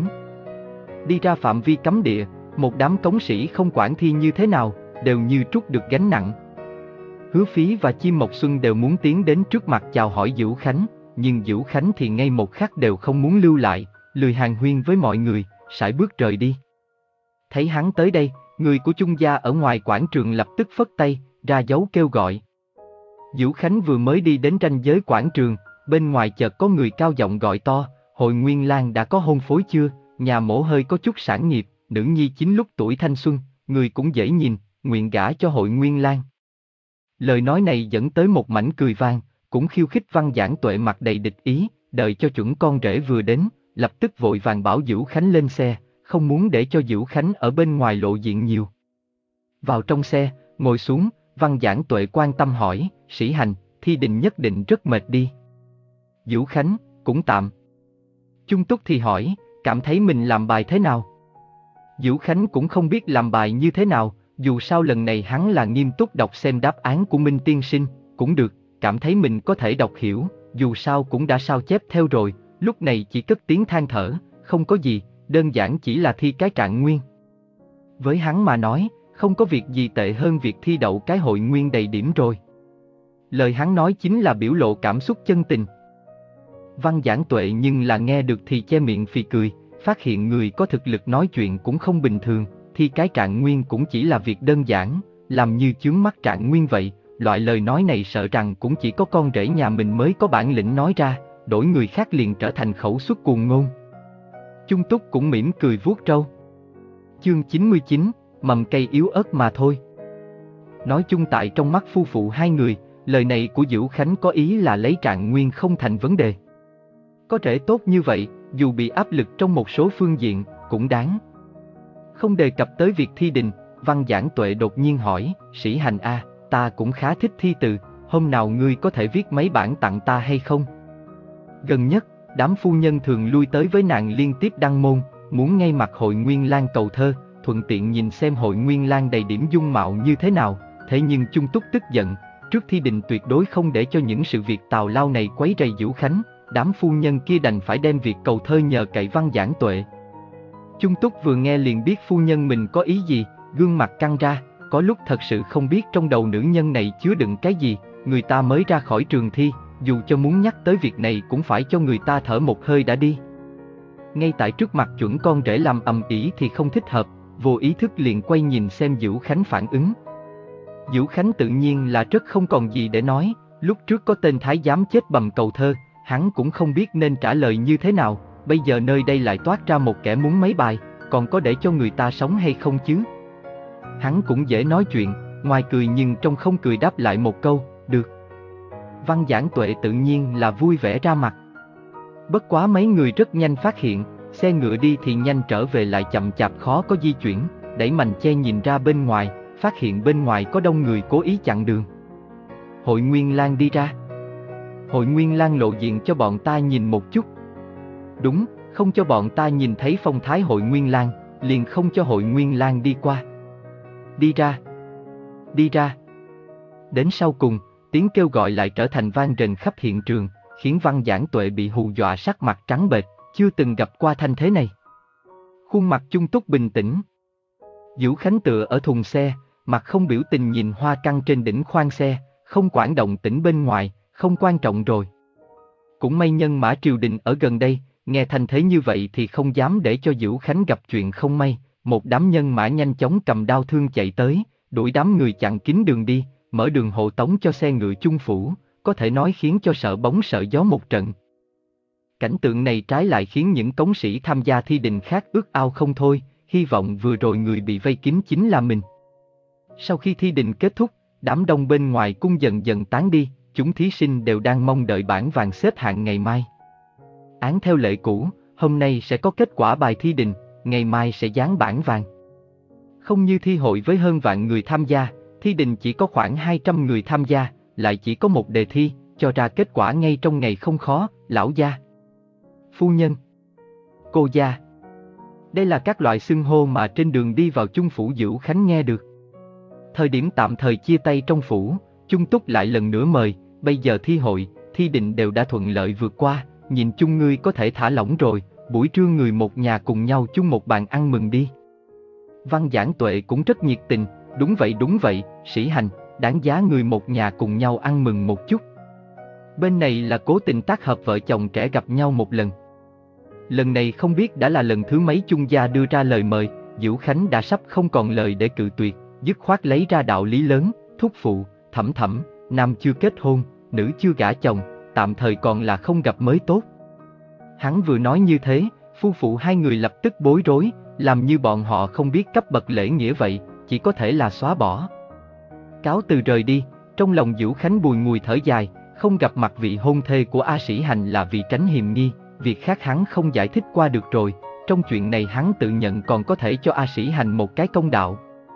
Đi ra phạm vi cấm địa, một đám cống sĩ không quản thi như thế nào, đều như trút được gánh nặng. Hứa Phí và Chim Mộc Xuân đều muốn tiến đến trước mặt chào hỏi Dữu Khánh, nhưng Dữu Khánh thì ngay một khắc đều không muốn lưu lại, lười hàn huyên với mọi người, sải bước rời đi. Thấy hắn tới đây, người của Chung gia ở ngoài quảng trường lập tức phất tay, ra dấu kêu gọi. Dữu Khánh vừa mới đi đến ranh giới quảng trường, bên ngoài chợt có người cao giọng gọi to, Hội Nguyên Lang đã có hôn phối chưa, nhà mổ hơi có chút sản nghiệp, nữ nhi chính lúc tuổi thanh xuân, người cũng dễ nhìn, nguyện gả cho Hội Nguyên Lang. Lời nói này dẫn tới một mảnh cười vang, cũng khiêu khích Văn Giảng Tuệ mặt đầy địch ý, đợi cho chuẩn con rể vừa đến, lập tức vội vàng bảo Dữu Khánh lên xe, không muốn để cho Dữu Khánh ở bên ngoài lộ diện nhiều. Vào trong xe, ngồi xuống, Văn Giảng Tuệ quan tâm hỏi, Sĩ Hành, thi đình nhất định rất mệt đi. Dữu Khánh, cũng tạm. Chung Túc thì hỏi, cảm thấy mình làm bài thế nào? Dữu Khánh cũng không biết làm bài như thế nào, dù sao lần này hắn là nghiêm túc đọc xem đáp án của Minh tiên sinh, cũng được, cảm thấy mình có thể đọc hiểu, dù sao cũng đã sao chép theo rồi, lúc này chỉ cất tiếng than thở, không có gì, đơn giản chỉ là thi cái trạng nguyên. Với hắn mà nói, không có việc gì tệ hơn việc thi đậu cái hội nguyên đầy điểm rồi. Lời hắn nói chính là biểu lộ cảm xúc chân tình. Văn Giảng Tuệ nhưng là nghe được thì che miệng phì cười, phát hiện người có thực lực nói chuyện cũng không bình thường, thi cái trạng nguyên cũng chỉ là việc đơn giản, làm như chướng mắt trạng nguyên vậy, loại lời nói này sợ rằng cũng chỉ có con rể nhà mình mới có bản lĩnh nói ra, đổi người khác liền trở thành khẩu suất cuồng ngôn. Chung Túc cũng mỉm cười vuốt râu. Chương chín mươi chín, mầm cây yếu ớt mà thôi. Nói chung tại trong mắt phu phụ hai người, lời này của Dữu Khánh có ý là lấy trạng nguyên không thành vấn đề. Có rể tốt như vậy, dù bị áp lực trong một số phương diện, cũng đáng. Không đề cập tới việc thi đình, Văn Giảng Tuệ đột nhiên hỏi, Sĩ Hành a, ta cũng khá thích thi từ, hôm nào ngươi có thể viết mấy bản tặng ta hay không? Gần nhất, đám phu nhân thường lui tới với nàng liên tiếp đăng môn, muốn ngay mặt Hội Nguyên Lang cầu thơ, thuận tiện nhìn xem Hội Nguyên Lang đầy điểm dung mạo như thế nào, thế nhưng Chung Túc tức giận, trước thi đình tuyệt đối không để cho những sự việc tào lao này quấy rầy Dữu Khánh, đám phu nhân kia đành phải đem việc cầu thơ nhờ cậy Văn Giảng Tuệ. Chung Túc vừa nghe liền biết phu nhân mình có ý gì, gương mặt căng ra, có lúc thật sự không biết trong đầu nữ nhân này chứa đựng cái gì, người ta mới ra khỏi trường thi, dù cho muốn nhắc tới việc này cũng phải cho người ta thở một hơi đã đi. Ngay tại trước mặt chuẩn con rể làm ầm ĩ thì không thích hợp, vô ý thức liền quay nhìn xem Dữu Khánh phản ứng. Dữu Khánh tự nhiên là rất không còn gì để nói, lúc trước có tên thái giám chết bầm cầu thơ, hắn cũng không biết nên trả lời như thế nào, bây giờ nơi đây lại toát ra một kẻ muốn mấy bài, còn có để cho người ta sống hay không chứ? Hắn cũng dễ nói chuyện, ngoài cười nhưng trong không cười đáp lại một câu, được. Văn Giảng Tuệ tự nhiên là vui vẻ ra mặt. Bất quá mấy người rất nhanh phát hiện, xe ngựa đi thì nhanh trở về lại chậm chạp khó có di chuyển, đẩy mành che nhìn ra bên ngoài, phát hiện bên ngoài có đông người cố ý chặn đường. Hội Nguyên Lang đi ra. Hội Nguyên Lang lộ diện cho bọn ta nhìn một chút. Đúng, không cho bọn ta nhìn thấy phong thái Hội Nguyên Lang, liền không cho Hội Nguyên Lang đi qua. Đi ra. Đi ra. Đến sau cùng, tiếng kêu gọi lại trở thành vang rền khắp hiện trường, khiến Văn Giảng Tuệ bị hù dọa sắc mặt trắng bệch, chưa từng gặp qua thanh thế này. Khuôn mặt Chung Túc bình tĩnh. Dữu Khánh tựa ở thùng xe, mặt không biểu tình nhìn hoa căng trên đỉnh khoang xe, không quản động tĩnh bên ngoài, không quan trọng rồi. Cũng may nhân mã triều đình ở gần đây, nghe thành thế như vậy thì không dám để cho Dữu Khánh gặp chuyện không may, một đám nhân mã nhanh chóng cầm đao thương chạy tới, đuổi đám người chặn kín đường đi, mở đường hộ tống cho xe ngựa Chung phủ, có thể nói khiến cho sợ bóng sợ gió một trận. Cảnh tượng này trái lại khiến những cống sĩ tham gia thi đình khác ước ao không thôi, hy vọng vừa rồi người bị vây kín chính là mình. Sau khi thi đình kết thúc, đám đông bên ngoài cung dần dần tán đi, chúng thí sinh đều đang mong đợi bảng vàng xếp hạng ngày mai. Án theo lệ cũ, hôm nay sẽ có kết quả bài thi đình, ngày mai sẽ dán bảng vàng. Không như thi hội với hơn vạn người tham gia, thi đình chỉ có khoảng hai trăm người tham gia, lại chỉ có một đề thi, cho ra kết quả ngay trong ngày không khó, lão gia, phu nhân, cô gia. Đây là các loại xưng hô mà trên đường đi vào Chung phủ Dữu Khánh nghe được. Thời điểm tạm thời chia tay trong phủ, Chung Túc lại lần nữa mời, bây giờ thi hội, thi đình đều đã thuận lợi vượt qua, nhìn chung ngươi có thể thả lỏng rồi, buổi trưa người một nhà cùng nhau chung một bàn ăn mừng đi. Văn Giảng Tuệ cũng rất nhiệt tình, đúng vậy đúng vậy, Sĩ Hành, đáng giá người một nhà cùng nhau ăn mừng một chút. Bên này là cố tình tác hợp vợ chồng trẻ gặp nhau một lần. Lần này không biết đã là lần thứ mấy Chung gia đưa ra lời mời, Dữu Khánh đã sắp không còn lời để cự tuyệt, dứt khoát lấy ra đạo lý lớn, thúc phụ, thẩm thẩm, nam chưa kết hôn, nữ chưa gả chồng, tạm thời còn là không gặp mới tốt. Hắn vừa nói như thế, phu phụ hai người lập tức bối rối, làm như bọn họ không biết cấp bậc lễ nghĩa vậy, chỉ có thể là xóa bỏ. Cáo từ rời đi, trong lòng Dữu Khánh bùi ngùi thở dài, không gặp mặt vị hôn thê của A Sĩ Hành là vì tránh hiềm nghi, việc khác hắn không giải thích qua được rồi, trong chuyện này hắn tự nhận còn có thể cho A Sĩ Hành một cái công đạo.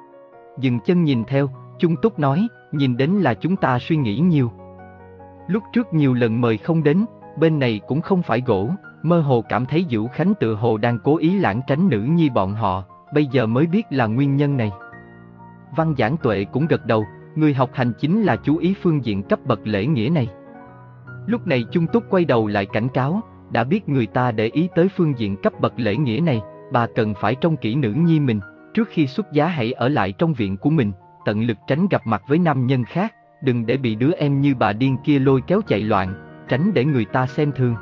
Dừng chân nhìn theo, Chung Túc nói, nhìn đến là chúng ta suy nghĩ nhiều. Lúc trước nhiều lần mời không đến, bên này cũng không phải gỗ, mơ hồ cảm thấy Dữu Khánh tự hồ đang cố ý lảng tránh nữ nhi bọn họ, bây giờ mới biết là nguyên nhân này. Văn Giảng Tuệ cũng gật đầu, người học hành chính là chú ý phương diện cấp bậc lễ nghĩa này. Lúc này Chung Túc quay đầu lại cảnh cáo, đã biết người ta để ý tới phương diện cấp bậc lễ nghĩa này, bà cần phải trông kỹ nữ nhi mình, trước khi xuất giá hãy ở lại trong viện của mình, tận lực tránh gặp mặt với nam nhân khác, đừng để bị đứa em như bà điên kia lôi kéo chạy loạn, tránh để người ta xem thường.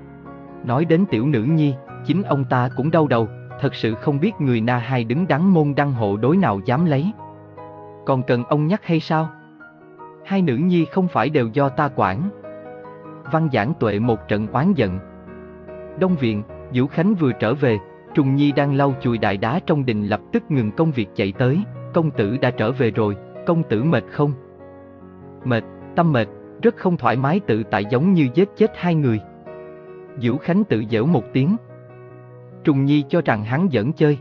Nói đến tiểu nữ nhi, chính ông ta cũng đau đầu, thật sự không biết người Na Hai đứng đắn môn đăng hộ đối nào dám lấy. Còn cần ông nhắc hay sao? Hai nữ nhi không phải đều do ta quản. Văn Giảng Tuệ một trận oán giận. Đông viện, Vũ Khánh vừa trở về, Trùng Nhi đang lau chùi đại đá trong đình lập tức ngừng công việc chạy tới. Công tử đã trở về rồi, công tử mệt không? Mệt, tâm mệt, rất không thoải mái tự tại giống như giết chết hai người. Vũ Khánh tự giễu một tiếng. Trùng Nhi cho rằng hắn giỡn chơi.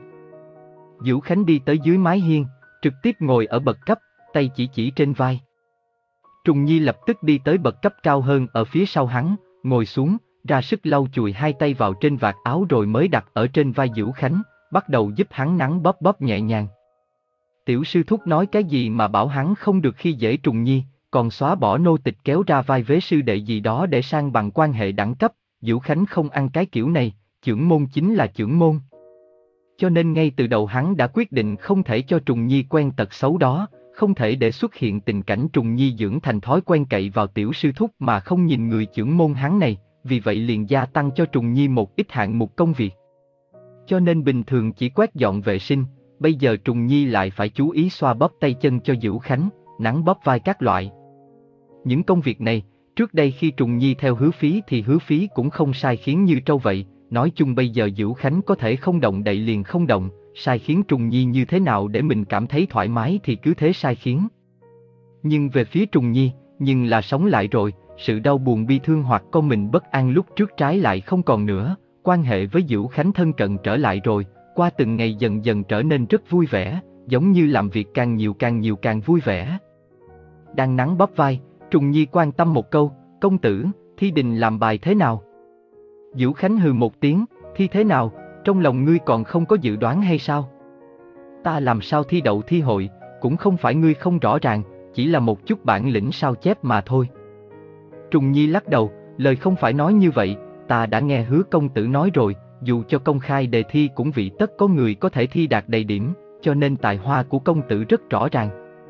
Vũ Khánh đi tới dưới mái hiên, trực tiếp ngồi ở bậc cấp, tay chỉ chỉ trên vai. Trùng Nhi lập tức đi tới bậc cấp cao hơn ở phía sau hắn, ngồi xuống, ra sức lau chùi hai tay vào trên vạt áo rồi mới đặt ở trên vai Vũ Khánh, bắt đầu giúp hắn nắn bóp bóp nhẹ nhàng. Tiểu sư thúc nói cái gì mà bảo hắn không được khi dễ Trùng Nhi, còn xóa bỏ nô tịch kéo ra vai vế sư đệ gì đó để sang bằng quan hệ đẳng cấp. Vũ Khánh không ăn cái kiểu này, chưởng môn chính là chưởng môn. Cho nên ngay từ đầu hắn đã quyết định không thể cho Trùng Nhi quen tật xấu đó, không thể để xuất hiện tình cảnh Trùng Nhi dưỡng thành thói quen cậy vào tiểu sư thúc mà không nhìn người chưởng môn hắn này, vì vậy liền gia tăng cho Trùng Nhi một ít hạng mục công việc. Cho nên bình thường chỉ quét dọn vệ sinh, bây giờ Trùng Nhi lại phải chú ý xoa bóp tay chân cho Vũ Khánh, nắn bóp vai các loại. Những công việc này, trước đây khi Trùng Nhi theo Hứa Phí thì Hứa Phí cũng không sai khiến như trâu vậy, nói chung bây giờ Vũ Khánh có thể không động đậy liền không động, sai khiến Trùng Nhi như thế nào để mình cảm thấy thoải mái thì cứ thế sai khiến. Nhưng về phía Trùng Nhi, nhưng là sống lại rồi, sự đau buồn bi thương hoặc con mình bất an lúc trước trái lại không còn nữa, quan hệ với Vũ Khánh thân cận trở lại rồi, qua từng ngày dần dần trở nên rất vui vẻ, giống như làm việc càng nhiều càng nhiều càng vui vẻ. Đang nắn bóp vai, Trùng Nhi quan tâm một câu, công tử, thi đình làm bài thế nào? Vũ Khánh hừ một tiếng, thi thế nào, trong lòng ngươi còn không có dự đoán hay sao? Ta làm sao thi đậu thi hội, cũng không phải ngươi không rõ ràng, chỉ là một chút bản lĩnh sao chép mà thôi. Trùng Nhi lắc đầu, lời không phải nói như vậy, ta đã nghe Hứa công tử nói rồi, dù cho công khai đề thi cũng vị tất có người có thể thi đạt đầy điểm, cho nên tài hoa của công tử rất rõ ràng.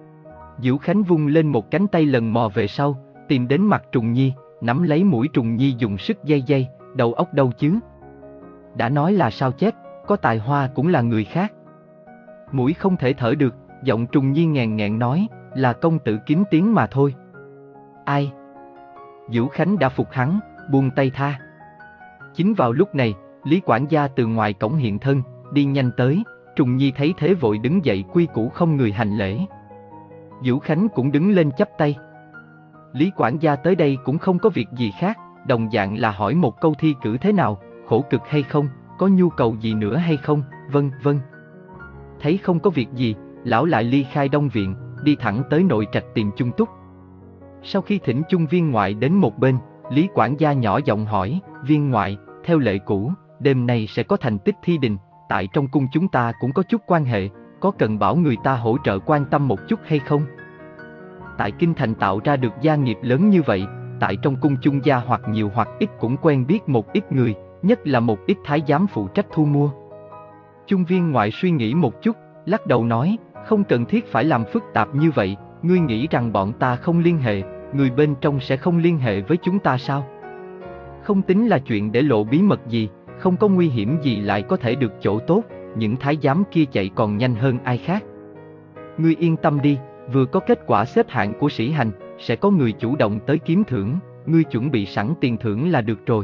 Vũ Khánh vung lên một cánh tay lần mò về sau, tìm đến mặt Trùng Nhi, nắm lấy mũi Trùng Nhi dùng sức dây dây, đầu óc đâu chứ? Đã nói là sao chép, có tài hoa cũng là người khác. Mũi không thể thở được, giọng Trùng Nhi nghèn nghẹn nói, là công tử kiếm tiếng mà thôi. Ai? Vũ Khánh đã phục hắn, buông tay tha. Chính vào lúc này, Lý quản gia từ ngoài cổng hiện thân, đi nhanh tới, Trùng Nhi thấy thế vội đứng dậy quy củ không người hành lễ. Vũ Khánh cũng đứng lên chắp tay. Lý quản gia tới đây cũng không có việc gì khác, đồng dạng là hỏi một câu thi cử thế nào, khổ cực hay không, có nhu cầu gì nữa hay không, vân vân. Thấy không có việc gì, lão lại ly khai Đông viện, đi thẳng tới nội trạch tìm Chung Túc. Sau khi thỉnh Chung viên ngoại đến một bên, Lý quản gia nhỏ giọng hỏi, viên ngoại, theo lệ cũ, đêm nay sẽ có thành tích thi đình, tại trong cung chúng ta cũng có chút quan hệ, có cần bảo người ta hỗ trợ quan tâm một chút hay không? Tại kinh thành tạo ra được gia nghiệp lớn như vậy, tại trong cung Chung gia hoặc nhiều hoặc ít cũng quen biết một ít người, nhất là một ít thái giám phụ trách thu mua. Chung viên ngoại suy nghĩ một chút, lắc đầu nói, không cần thiết phải làm phức tạp như vậy, ngươi nghĩ rằng bọn ta không liên hệ, người bên trong sẽ không liên hệ với chúng ta sao? Không tính là chuyện để lộ bí mật gì, không có nguy hiểm gì lại có thể được chỗ tốt, những thái giám kia chạy còn nhanh hơn ai khác. Ngươi yên tâm đi, vừa có kết quả xếp hạng của sĩ hành, sẽ có người chủ động tới kiếm thưởng, ngươi chuẩn bị sẵn tiền thưởng là được rồi.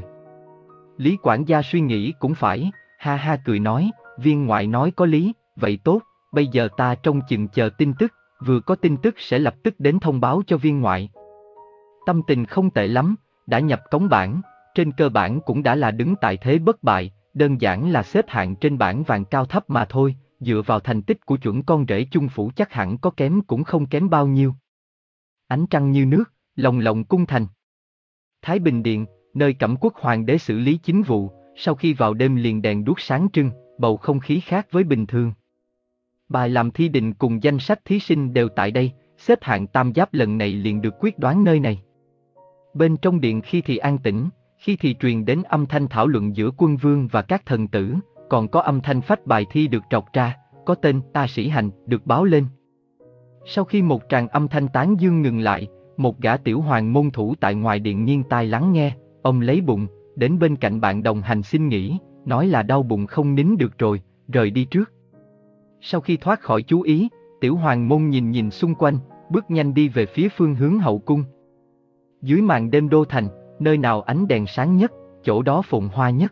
Lý quản gia suy nghĩ cũng phải, ha ha cười nói, viên ngoại nói có lý, vậy tốt, bây giờ ta trông chừng chờ tin tức, vừa có tin tức sẽ lập tức đến thông báo cho viên ngoại. Tâm tình không tệ lắm, đã nhập cống bảng, trên cơ bản cũng đã là đứng tại thế bất bại, đơn giản là xếp hạng trên bảng vàng cao thấp mà thôi, dựa vào thành tích của chuẩn con rể Chung phủ chắc hẳn có kém cũng không kém bao nhiêu. Ánh trăng như nước, lồng lộng cung thành. Thái Bình Điện, nơi Cẩm Quốc hoàng đế xử lý chính vụ, sau khi vào đêm liền đèn đuốc sáng trưng, bầu không khí khác với bình thường. Bài làm thi đình cùng danh sách thí sinh đều tại đây, xếp hạng tam giáp lần này liền được quyết đoán nơi này. Bên trong điện khi thì an tĩnh, khi thì truyền đến âm thanh thảo luận giữa quân vương và các thần tử, còn có âm thanh phách bài thi được trọc ra, có tên Ta Sĩ Hành được báo lên. Sau khi một tràng âm thanh tán dương ngừng lại, một gã tiểu hoàng môn thủ tại ngoài điện nghiêng tai lắng nghe, ông lấy bụng, đến bên cạnh bạn đồng hành xin nghỉ, nói là đau bụng không nín được rồi, rời đi trước. Sau khi thoát khỏi chú ý, tiểu hoàng môn nhìn nhìn xung quanh, bước nhanh đi về phía phương hướng hậu cung. Dưới màn đêm đô thành, nơi nào ánh đèn sáng nhất, chỗ đó phồn hoa nhất.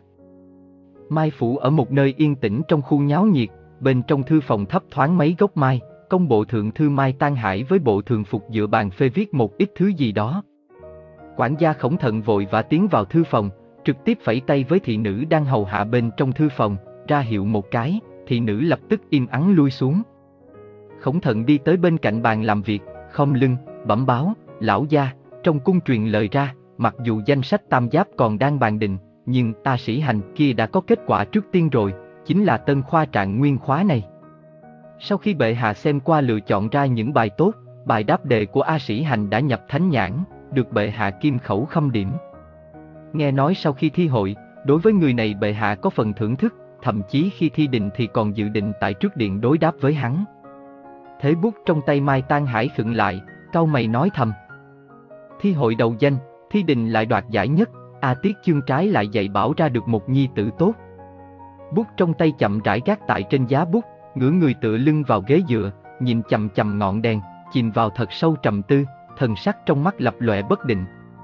Mai phủ ở một nơi yên tĩnh trong khu nháo nhiệt, bên trong thư phòng thấp thoáng mấy gốc mai, công bộ thượng thư Mai Tăng Hải với bộ thường phục dựa bàn phê viết một ít thứ gì đó. Quản gia Khổng Thận vội vã tiến vào thư phòng, trực tiếp phẩy tay với thị nữ đang hầu hạ bên trong thư phòng, ra hiệu một cái, thị nữ lập tức im ắng lui xuống. Khổng Thận đi tới bên cạnh bàn làm việc, khom lưng, bẩm báo, lão gia, trong cung truyền lời ra, mặc dù danh sách tam giáp còn đang bàn định, nhưng Ta Sĩ Hành kia đã có kết quả trước tiên rồi, chính là tân khoa trạng nguyên khóa này. Sau khi bệ hạ xem qua lựa chọn ra những bài tốt, bài đáp đề của A Sĩ Hành đã nhập thánh nhãn, được bệ hạ kim khẩu khâm điểm. Nghe nói sau khi thi hội, đối với người này bệ hạ có phần thưởng thức, thậm chí khi thi định thì còn dự định tại trước điện đối đáp với hắn. Thế bút trong tay Mai Tăng Hải khựng lại, cau mày nói thầm. Thi hội đầu danh, thi đình lại đoạt giải nhất, A Tiết Chương trái lại dạy bảo ra được một nhi tử tốt. Bút trong tay chậm rãi gác tại trên giá bút, ngửa người tựa lưng vào ghế dựa, nhìn chằm chằm ngọn đèn, chìm vào thật sâu trầm tư, thần sắc trong mắt lập lòe bất định.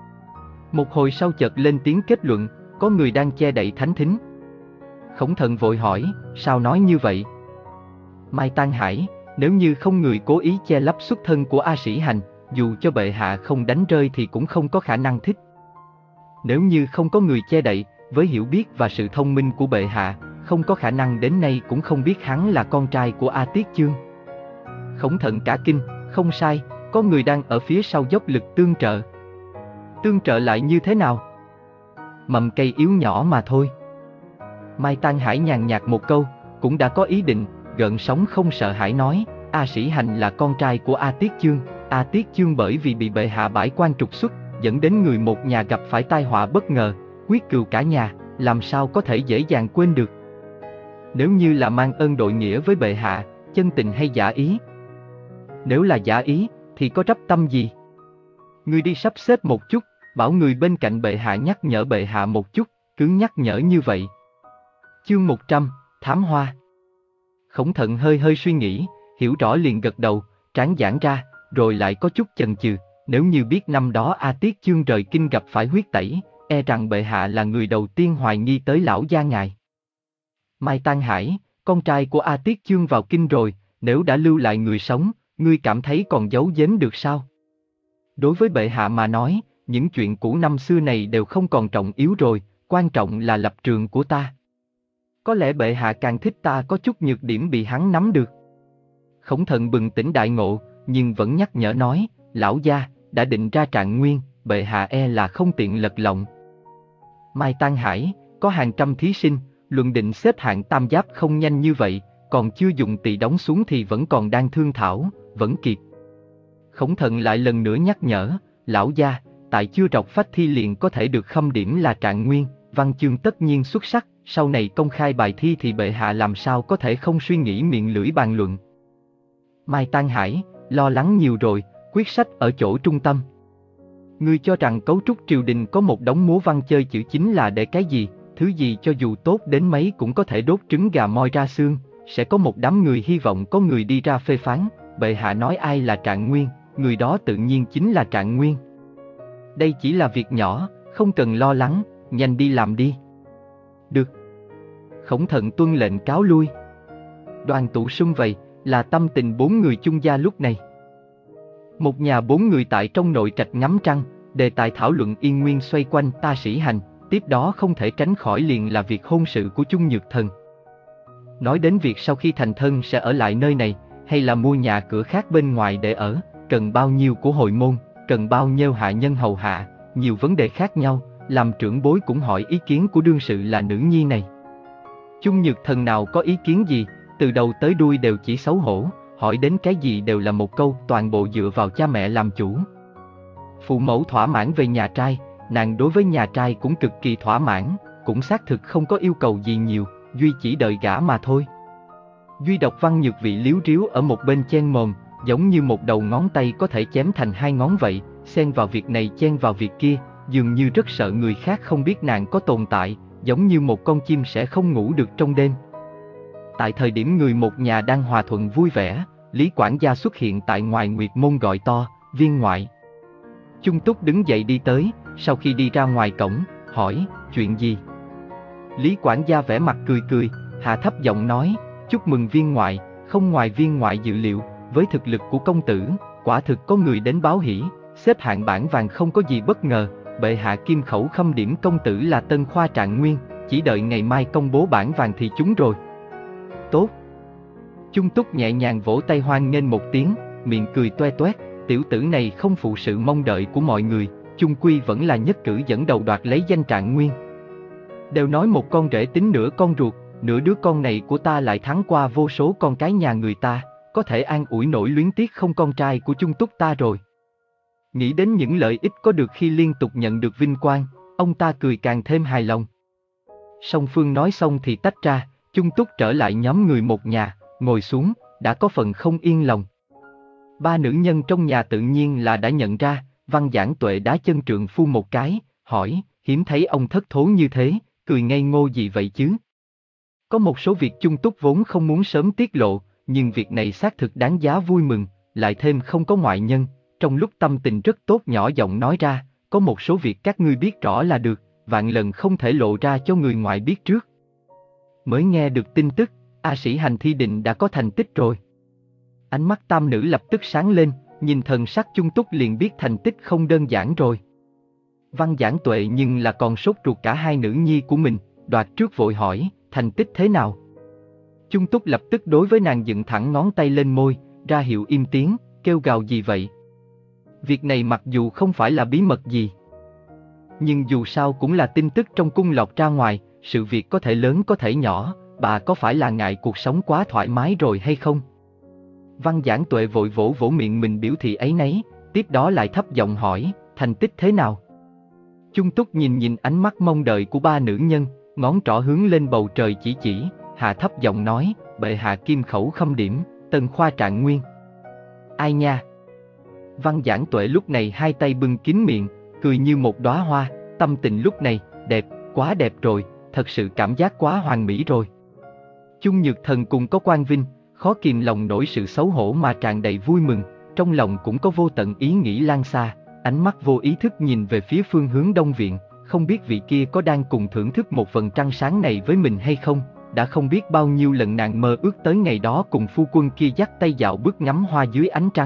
Một hồi sau chợt lên tiếng kết luận, có người đang che đậy thánh thính. Khổng Thận vội hỏi, sao nói như vậy? Mai Tăng Hải, nếu như không người cố ý che lấp xuất thân của A Sĩ Hành, dù cho bệ hạ không đánh rơi thì cũng không có khả năng thích. Nếu như không có người che đậy, với hiểu biết và sự thông minh của bệ hạ, không có khả năng đến nay cũng không biết hắn là con trai của A Tiết Chương. Khổng Thận cả kinh, không sai, có người đang ở phía sau dốc lực tương trợ. Tương trợ lại như thế nào? Mầm cây yếu nhỏ mà thôi. Mai Tăng Hải nhàn nhạt một câu, cũng đã có ý định, gợn sóng không sợ hãi nói, A Sĩ Hành là con trai của A Tiết Chương, A Tiết Chương bởi vì bị bệ hạ bãi quan trục xuất, dẫn đến người một nhà gặp phải tai họa bất ngờ, quyết cừu cả nhà, làm sao có thể dễ dàng quên được. Nếu như là mang ơn đội nghĩa với bệ hạ, chân tình hay giả ý? Nếu là giả ý, thì có trách tâm gì? Ngươi đi sắp xếp một chút, bảo người bên cạnh bệ hạ nhắc nhở bệ hạ một chút, cứ nhắc nhở như vậy. Chương một trăm, Thám Hoa. Khổng Thận hơi hơi suy nghĩ, hiểu rõ liền gật đầu, trán giãn ra, rồi lại có chút chần chừ. Nếu như biết năm đó A Tiết Chương rời kinh gặp phải huyết tẩy, e rằng bệ hạ là người đầu tiên hoài nghi tới lão gia ngài. Mai Tăng Hải, con trai của A Tiết Chương vào kinh rồi, nếu đã lưu lại người sống, ngươi cảm thấy còn giấu giếm được sao? Đối với bệ hạ mà nói, những chuyện cũ năm xưa này đều không còn trọng yếu rồi, quan trọng là lập trường của ta. Có lẽ bệ hạ càng thích ta có chút nhược điểm bị hắn nắm được. Khổng Thận bừng tỉnh đại ngộ, nhưng vẫn nhắc nhở nói, lão gia, đã định ra trạng nguyên, bệ hạ e là không tiện lật lọng. Mai Tăng Hải, có hàng trăm thí sinh, luận định xếp hạng tam giáp không nhanh như vậy, còn chưa dùng tỳ đóng xuống thì vẫn còn đang thương thảo, vẫn kịp. Khổng Thận lại lần nữa nhắc nhở, lão gia, tại chưa đọc phách thi liền có thể được khâm điểm là trạng nguyên, văn chương tất nhiên xuất sắc, sau này công khai bài thi thì bệ hạ làm sao có thể không suy nghĩ miệng lưỡi bàn luận. Mai Tăng Hải, lo lắng nhiều rồi, quyết sách ở chỗ trung tâm. Ngươi cho rằng cấu trúc triều đình có một đống múa văn chơi chữ chính là để cái gì, thứ gì cho dù tốt đến mấy cũng có thể đốt trứng gà moi ra xương, sẽ có một đám người hy vọng có người đi ra phê phán, bệ hạ nói ai là trạng nguyên, người đó tự nhiên chính là trạng nguyên. Đây chỉ là việc nhỏ, không cần lo lắng, nhanh đi làm đi. Được. Khổng Thận tuân lệnh cáo lui. Đoàn tụ sum vầy, là tâm tình bốn người chung gia lúc này. Một nhà bốn người tại trong nội trạch ngắm trăng, đề tài thảo luận yên nguyên xoay quanh Ta Sĩ Hành, tiếp đó không thể tránh khỏi liền là việc hôn sự của Chung Nhược Thần. Nói đến việc sau khi thành thân sẽ ở lại nơi này, hay là mua nhà cửa khác bên ngoài để ở, cần bao nhiêu của hội môn, cần bao nhiêu hạ nhân hầu hạ, nhiều vấn đề khác nhau, làm trưởng bối cũng hỏi ý kiến của đương sự là nữ nhi này. Chung Nhược Thần nào có ý kiến gì, từ đầu tới đuôi đều chỉ xấu hổ, hỏi đến cái gì đều là một câu, toàn bộ dựa vào cha mẹ làm chủ. Phụ mẫu thỏa mãn về nhà trai, nàng đối với nhà trai cũng cực kỳ thỏa mãn, cũng xác thực không có yêu cầu gì nhiều, Duy chỉ đợi gã mà thôi. Duy đọc Văn Nhược Vị liếu riếu ở một bên chen mồm, giống như một đầu ngón tay có thể chém thành hai ngón vậy, xen vào việc này chen vào việc kia, dường như rất sợ người khác không biết nàng có tồn tại, giống như một con chim sẽ không ngủ được trong đêm. Tại thời điểm người một nhà đang hòa thuận vui vẻ, Lý quản gia xuất hiện tại ngoài Nguyệt Môn gọi to, viên ngoại. Chung Túc đứng dậy đi tới, sau khi đi ra ngoài cổng, hỏi, chuyện gì? Lý quản gia vẻ mặt cười cười, hạ thấp giọng nói, chúc mừng viên ngoại, không ngoài viên ngoại dự liệu, với thực lực của công tử, quả thực có người đến báo hỷ, xếp hạng bảng vàng không có gì bất ngờ, bệ hạ kim khẩu khâm điểm công tử là Tân Khoa Trạng Nguyên, chỉ đợi ngày mai công bố bảng vàng thì chúng rồi. Tốt. Chung Túc nhẹ nhàng vỗ tay hoan nghênh một tiếng, miệng cười toe toét, tiểu tử này không phụ sự mong đợi của mọi người, chung quy vẫn là nhất cử dẫn đầu đoạt lấy danh Trạng Nguyên. Đều nói một con rể tính nửa con ruột, nửa đứa con này của ta lại thắng qua vô số con cái nhà người ta, có thể an ủi nỗi luyến tiếc không con trai của Chung Túc ta rồi. Nghĩ đến những lợi ích có được khi liên tục nhận được vinh quang, ông ta cười càng thêm hài lòng. Song Phương nói xong thì tách ra, Chung Túc trở lại nhóm người một nhà, ngồi xuống, đã có phần không yên lòng. Ba nữ nhân trong nhà tự nhiên là đã nhận ra, Văn Giảng Tuệ đá chân trượng phu một cái, hỏi, hiếm thấy ông thất thố như thế, cười ngây ngô gì vậy chứ? Có một số việc Chung Túc vốn không muốn sớm tiết lộ, nhưng việc này xác thực đáng giá vui mừng, lại thêm không có ngoại nhân, trong lúc tâm tình rất tốt nhỏ giọng nói ra, có một số việc các ngươi biết rõ là được, vạn lần không thể lộ ra cho người ngoại biết trước. Mới nghe được tin tức, A Sĩ Hành thi định đã có thành tích rồi. Ánh mắt tam nữ lập tức sáng lên, nhìn thần sắc Chung Túc liền biết thành tích không đơn giản rồi. Văn Giảng Tuệ nhưng là còn sốt ruột cả hai nữ nhi của mình, đoạt trước vội hỏi, thành tích thế nào? Chung Túc lập tức đối với nàng dựng thẳng ngón tay lên môi, ra hiệu im tiếng, kêu gào gì vậy? Việc này mặc dù không phải là bí mật gì, nhưng dù sao cũng là tin tức trong cung lọt ra ngoài, sự việc có thể lớn có thể nhỏ, bà có phải là ngại cuộc sống quá thoải mái rồi hay không? Văn Giảng Tuệ vội vỗ vỗ miệng mình biểu thị áy náy, tiếp đó lại thấp giọng hỏi, thành tích thế nào? Chung Túc nhìn nhìn ánh mắt mong đợi của ba nữ nhân, ngón trỏ hướng lên bầu trời chỉ chỉ, hạ thấp giọng nói, bệ hạ kim khẩu khâm điểm, Tân Khoa Trạng Nguyên. Ai nha? Văn Giảng Tuệ lúc này hai tay bưng kín miệng, cười như một đóa hoa, tâm tình lúc này, đẹp, quá đẹp rồi, thật sự cảm giác quá hoàn mỹ rồi. Chung Nhược Thần cùng có Quan Vinh, khó kìm lòng nổi sự xấu hổ mà tràn đầy vui mừng, trong lòng cũng có vô tận ý nghĩ lan xa, ánh mắt vô ý thức nhìn về phía phương hướng Đông Viện, không biết vị kia có đang cùng thưởng thức một vầng trăng sáng này với mình hay không, đã không biết bao nhiêu lần nàng mơ ước tới ngày đó cùng phu quân kia dắt tay dạo bước ngắm hoa dưới ánh trăng.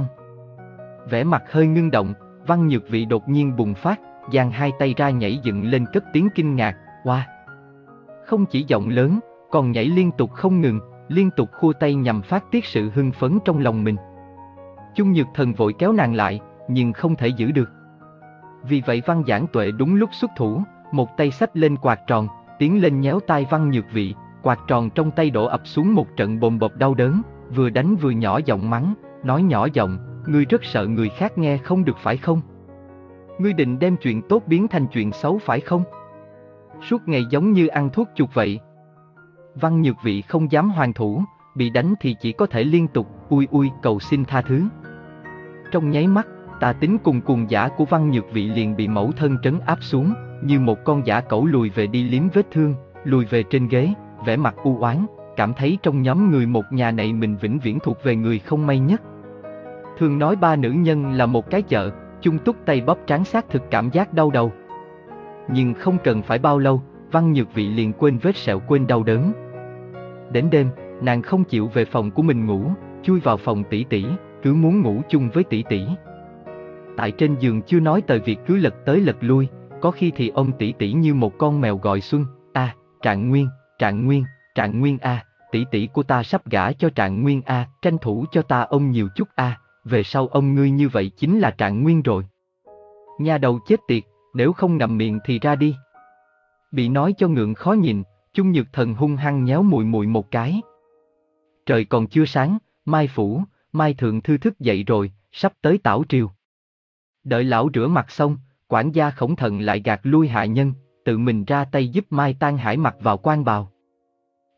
Vẻ mặt hơi ngưng động, Văn Nhược Vị đột nhiên bùng phát, giang hai tay ra nhảy dựng lên cất tiếng kinh ngạc, wow! Không chỉ giọng lớn, còn nhảy liên tục không ngừng, liên tục khua tay nhằm phát tiết sự hưng phấn trong lòng mình. Chung Nhược Thần vội kéo nàng lại, nhưng không thể giữ được. Vì vậy Văn Giảng Tuệ đúng lúc xuất thủ, một tay xách lên quạt tròn, tiến lên nhéo tai Văn Nhược Vị, quạt tròn trong tay đổ ập xuống một trận bồm bộp đau đớn, vừa đánh vừa nhỏ giọng mắng, nói nhỏ giọng, ngươi rất sợ người khác nghe không được phải không? Ngươi định đem chuyện tốt biến thành chuyện xấu phải không? Suốt ngày giống như ăn thuốc chuột vậy. Văn Nhược Vị không dám hoàn thủ, bị đánh thì chỉ có thể liên tục ui ui cầu xin tha thứ. Trong nháy mắt, tà tính cùng cuồng dã của Văn Nhược Vị liền bị mẫu thân trấn áp xuống, như một con dã cẩu lùi về đi liếm vết thương, lùi về trên ghế, vẻ mặt u oán, cảm thấy trong nhóm người một nhà này mình vĩnh viễn thuộc về người không may nhất. Thường nói ba nữ nhân là một cái chợ, Chung Túc tay bóp trán xác thực cảm giác đau đầu. Nhưng không cần phải bao lâu, Văn Nhược Vị liền quên vết sẹo quên đau đớn. Đến đêm, nàng không chịu về phòng của mình ngủ, chui vào phòng tỷ tỷ, cứ muốn ngủ chung với tỷ tỷ. Tại trên giường chưa nói tới việc cứ lật tới lật lui, có khi thì ôm tỷ tỷ như một con mèo gọi xuân, a, à, Trạng Nguyên, Trạng Nguyên, Trạng Nguyên a, à, tỷ tỷ của ta sắp gả cho Trạng Nguyên a, à, tranh thủ cho ta ôm nhiều chút a, à, về sau ông ngươi như vậy chính là Trạng Nguyên rồi. Nha đầu chết tiệt, nếu không ngậm miệng thì ra đi. Bị nói cho ngượng khó nhìn, Chung Nhược Thần hung hăng nhéo mùi mùi một cái. Trời còn chưa sáng, Mai Phủ, Mai Thượng Thư thức dậy rồi, sắp tới tảo triều. Đợi lão rửa mặt xong, quản gia Khổng Thần lại gạt lui hạ nhân, tự mình ra tay giúp Mai Tan Hải mặc vào quan bào.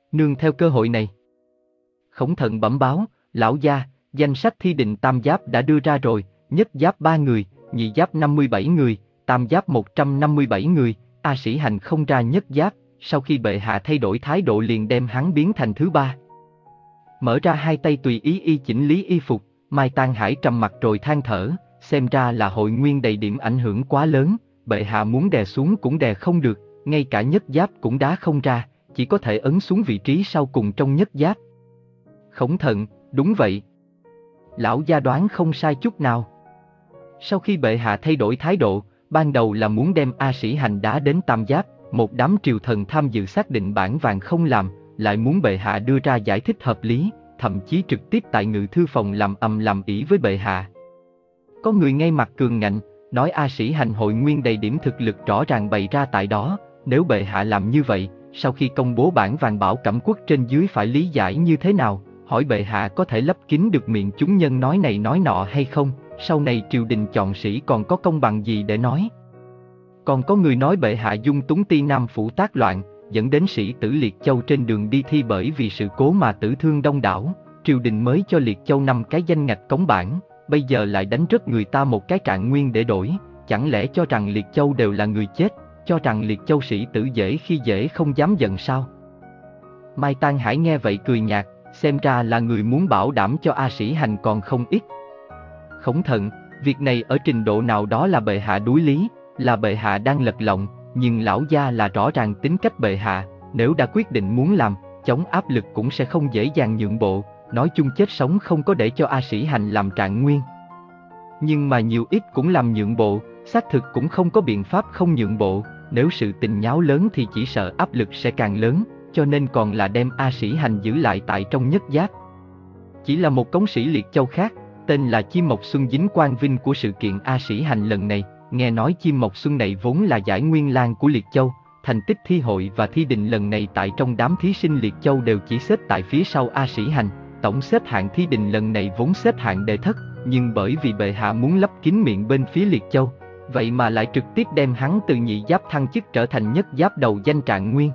Nương theo cơ hội này. Khổng Thận bẩm báo, lão gia, danh sách thi định tam giáp đã đưa ra rồi, nhất giáp ba người, nhị giáp năm mươi bảy người, tam giáp một trăm năm mươi bảy người, A Sĩ Hành không ra nhất giáp, sau khi bệ hạ thay đổi thái độ liền đem hắn biến thành thứ ba. Mở ra hai tay tùy ý y chỉnh lý y phục, Mai Tang Hải trầm mặt rồi than thở, xem ra là hội nguyên đầy điểm ảnh hưởng quá lớn, bệ hạ muốn đè xuống cũng đè không được, ngay cả nhất giáp cũng đá không ra, chỉ có thể ấn xuống vị trí sau cùng trong nhất giáp. Khổng Thận, đúng vậy. Lão gia đoán không sai chút nào. Sau khi bệ hạ thay đổi thái độ, ban đầu là muốn đem A Sĩ Hành đá đến tam giáp, một đám triều thần tham dự xác định bản vàng không làm, lại muốn bệ hạ đưa ra giải thích hợp lý, thậm chí trực tiếp tại ngự thư phòng làm ầm làm ĩ với bệ hạ. Có người ngay mặt cường ngạnh, nói A Sĩ Hành hội nguyên đầy điểm thực lực rõ ràng bày ra tại đó, nếu bệ hạ làm như vậy, sau khi công bố bản vàng bảo Cẩm Quốc trên dưới phải lý giải như thế nào, hỏi bệ hạ có thể lấp kín được miệng chúng nhân nói này nói nọ hay không, sau này triều đình chọn sĩ còn có công bằng gì để nói. Còn có người nói bệ hạ dung túng Ti Nam phủ tác loạn, dẫn đến sĩ tử Liệt Châu trên đường đi thi bởi vì sự cố mà tử thương đông đảo, triều đình mới cho Liệt Châu năm cái danh ngạch cống bản, bây giờ lại đánh rớt người ta một cái trạng nguyên để đổi, chẳng lẽ cho rằng Liệt Châu đều là người chết, cho rằng Liệt Châu sĩ tử dễ khi dễ không dám giận sao? Mai Tang Hải nghe vậy cười nhạt, xem ra là người muốn bảo đảm cho A Sĩ Hành còn không ít. Khổng Thận, việc này ở trình độ nào đó là bệ hạ đuối lý, là bệ hạ đang lật lọng, nhưng lão gia là rõ ràng tính cách bệ hạ, nếu đã quyết định muốn làm, chống áp lực cũng sẽ không dễ dàng nhượng bộ, nói chung chết sống không có để cho A Sĩ Hành làm trạng nguyên. Nhưng mà nhiều ít cũng làm nhượng bộ, xác thực cũng không có biện pháp không nhượng bộ, nếu sự tình nháo lớn thì chỉ sợ áp lực sẽ càng lớn, cho nên còn là đem A Sĩ Hành giữ lại tại trong nhất giáp. Chỉ là một cống sĩ Liệt Châu khác, tên là Chim Mộc Xuân dính quang vinh của sự kiện A Sĩ Hành lần này, nghe nói Chim Mộc Xuân này vốn là giải nguyên lang của Liệt Châu, thành tích thi hội và thi định lần này tại trong đám thí sinh Liệt Châu đều chỉ xếp tại phía sau A Sĩ Hành, tổng xếp hạng thi định lần này vốn xếp hạng đệ thất, nhưng bởi vì bệ hạ muốn lấp kín miệng bên phía Liệt Châu, vậy mà lại trực tiếp đem hắn từ nhị giáp thăng chức trở thành nhất giáp đầu danh trạng nguyên.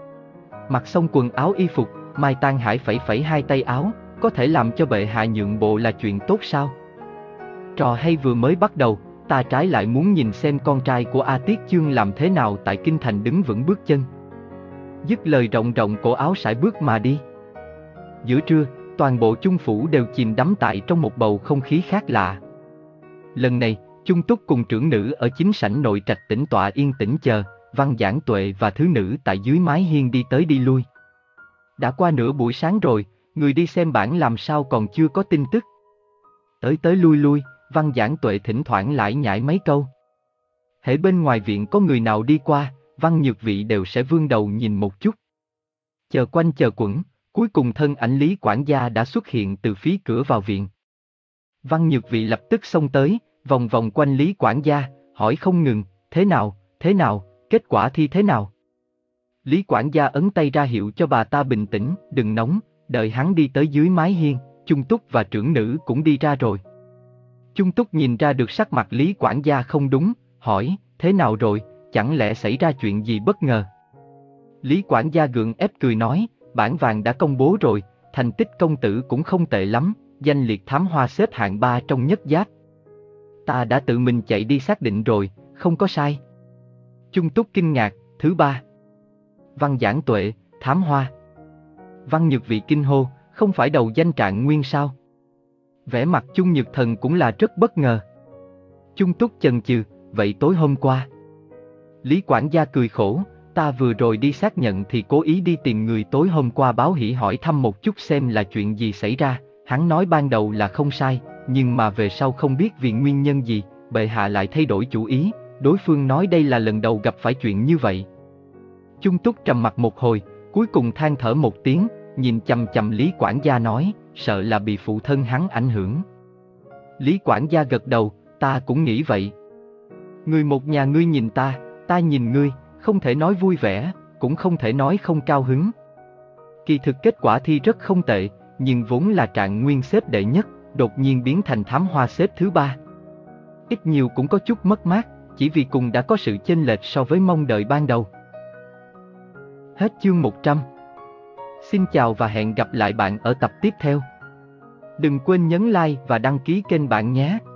Mặc xong quần áo y phục, Mai Tang Hải phẩy phẩy hai tay áo, có thể làm cho bệ hạ nhượng bộ là chuyện tốt sao? Trò hay vừa mới bắt đầu, ta trái lại muốn nhìn xem con trai của A Tiết Chương làm thế nào tại kinh thành đứng vững bước chân. Dứt lời rộng rộng cổ áo sải bước mà đi. Giữa trưa, toàn bộ Chung phủ đều chìm đắm tại trong một bầu không khí khác lạ. Lần này, Chung Túc cùng trưởng nữ ở chính sảnh nội trạch tĩnh tọa yên tĩnh chờ, Văn Giảng Tuệ và thứ nữ tại dưới mái hiên đi tới đi lui. Đã qua nửa buổi sáng rồi, người đi xem bản làm sao còn chưa có tin tức. Tới tới lui lui, Văn Giảng Tuệ thỉnh thoảng lại nhải mấy câu. Hễ bên ngoài viện có người nào đi qua, Văn Nhược Vị đều sẽ vươn đầu nhìn một chút. Chờ quanh chờ quẩn, cuối cùng thân ảnh Lý quản gia đã xuất hiện từ phía cửa vào viện. Văn Nhược Vị lập tức xông tới, vòng vòng quanh Lý quản gia, hỏi không ngừng, thế nào, thế nào, kết quả thi thế nào? Lý quản gia ấn tay ra hiệu cho bà ta bình tĩnh, đừng nóng, đợi hắn đi tới dưới mái hiên, Chung Túc và trưởng nữ cũng đi ra rồi. Chung Túc nhìn ra được sắc mặt Lý quản gia không đúng, hỏi, thế nào rồi, chẳng lẽ xảy ra chuyện gì bất ngờ? Lý quản gia gượng ép cười nói, bản vàng đã công bố rồi, thành tích công tử cũng không tệ lắm, danh liệt thám hoa xếp hạng ba trong nhất giáp. Ta đã tự mình chạy đi xác định rồi, không có sai. Chung Túc kinh ngạc, thứ ba. Văn Giảng Tuệ, thám hoa. Văn Nhược Vị kinh hô, không phải đầu danh trạng nguyên sao? Vẻ mặt Chung Nhược Thần cũng là rất bất ngờ. Chung Túc chần chừ, vậy tối hôm qua. Lý quản gia cười khổ, ta vừa rồi đi xác nhận thì cố ý đi tìm người tối hôm qua báo hỉ hỏi thăm một chút xem là chuyện gì xảy ra, hắn nói ban đầu là không sai, nhưng mà về sau không biết vì nguyên nhân gì, bệ hạ lại thay đổi chủ ý, đối phương nói đây là lần đầu gặp phải chuyện như vậy. Chung Túc trầm mặt một hồi, cuối cùng than thở một tiếng, nhìn chằm chằm Lý quản gia nói, sợ là bị phụ thân hắn ảnh hưởng. Lý quản gia gật đầu, ta cũng nghĩ vậy. Người một nhà ngươi nhìn ta, ta nhìn ngươi, không thể nói vui vẻ, cũng không thể nói không cao hứng. Kỳ thực kết quả thi rất không tệ, nhưng vốn là trạng nguyên xếp đệ nhất, đột nhiên biến thành thám hoa xếp thứ ba. Ít nhiều cũng có chút mất mát, chỉ vì cùng đã có sự chênh lệch so với mong đợi ban đầu. Hết chương một trăm. Xin chào và hẹn gặp lại bạn ở tập tiếp theo. Đừng quên nhấn like và đăng ký kênh bạn nhé.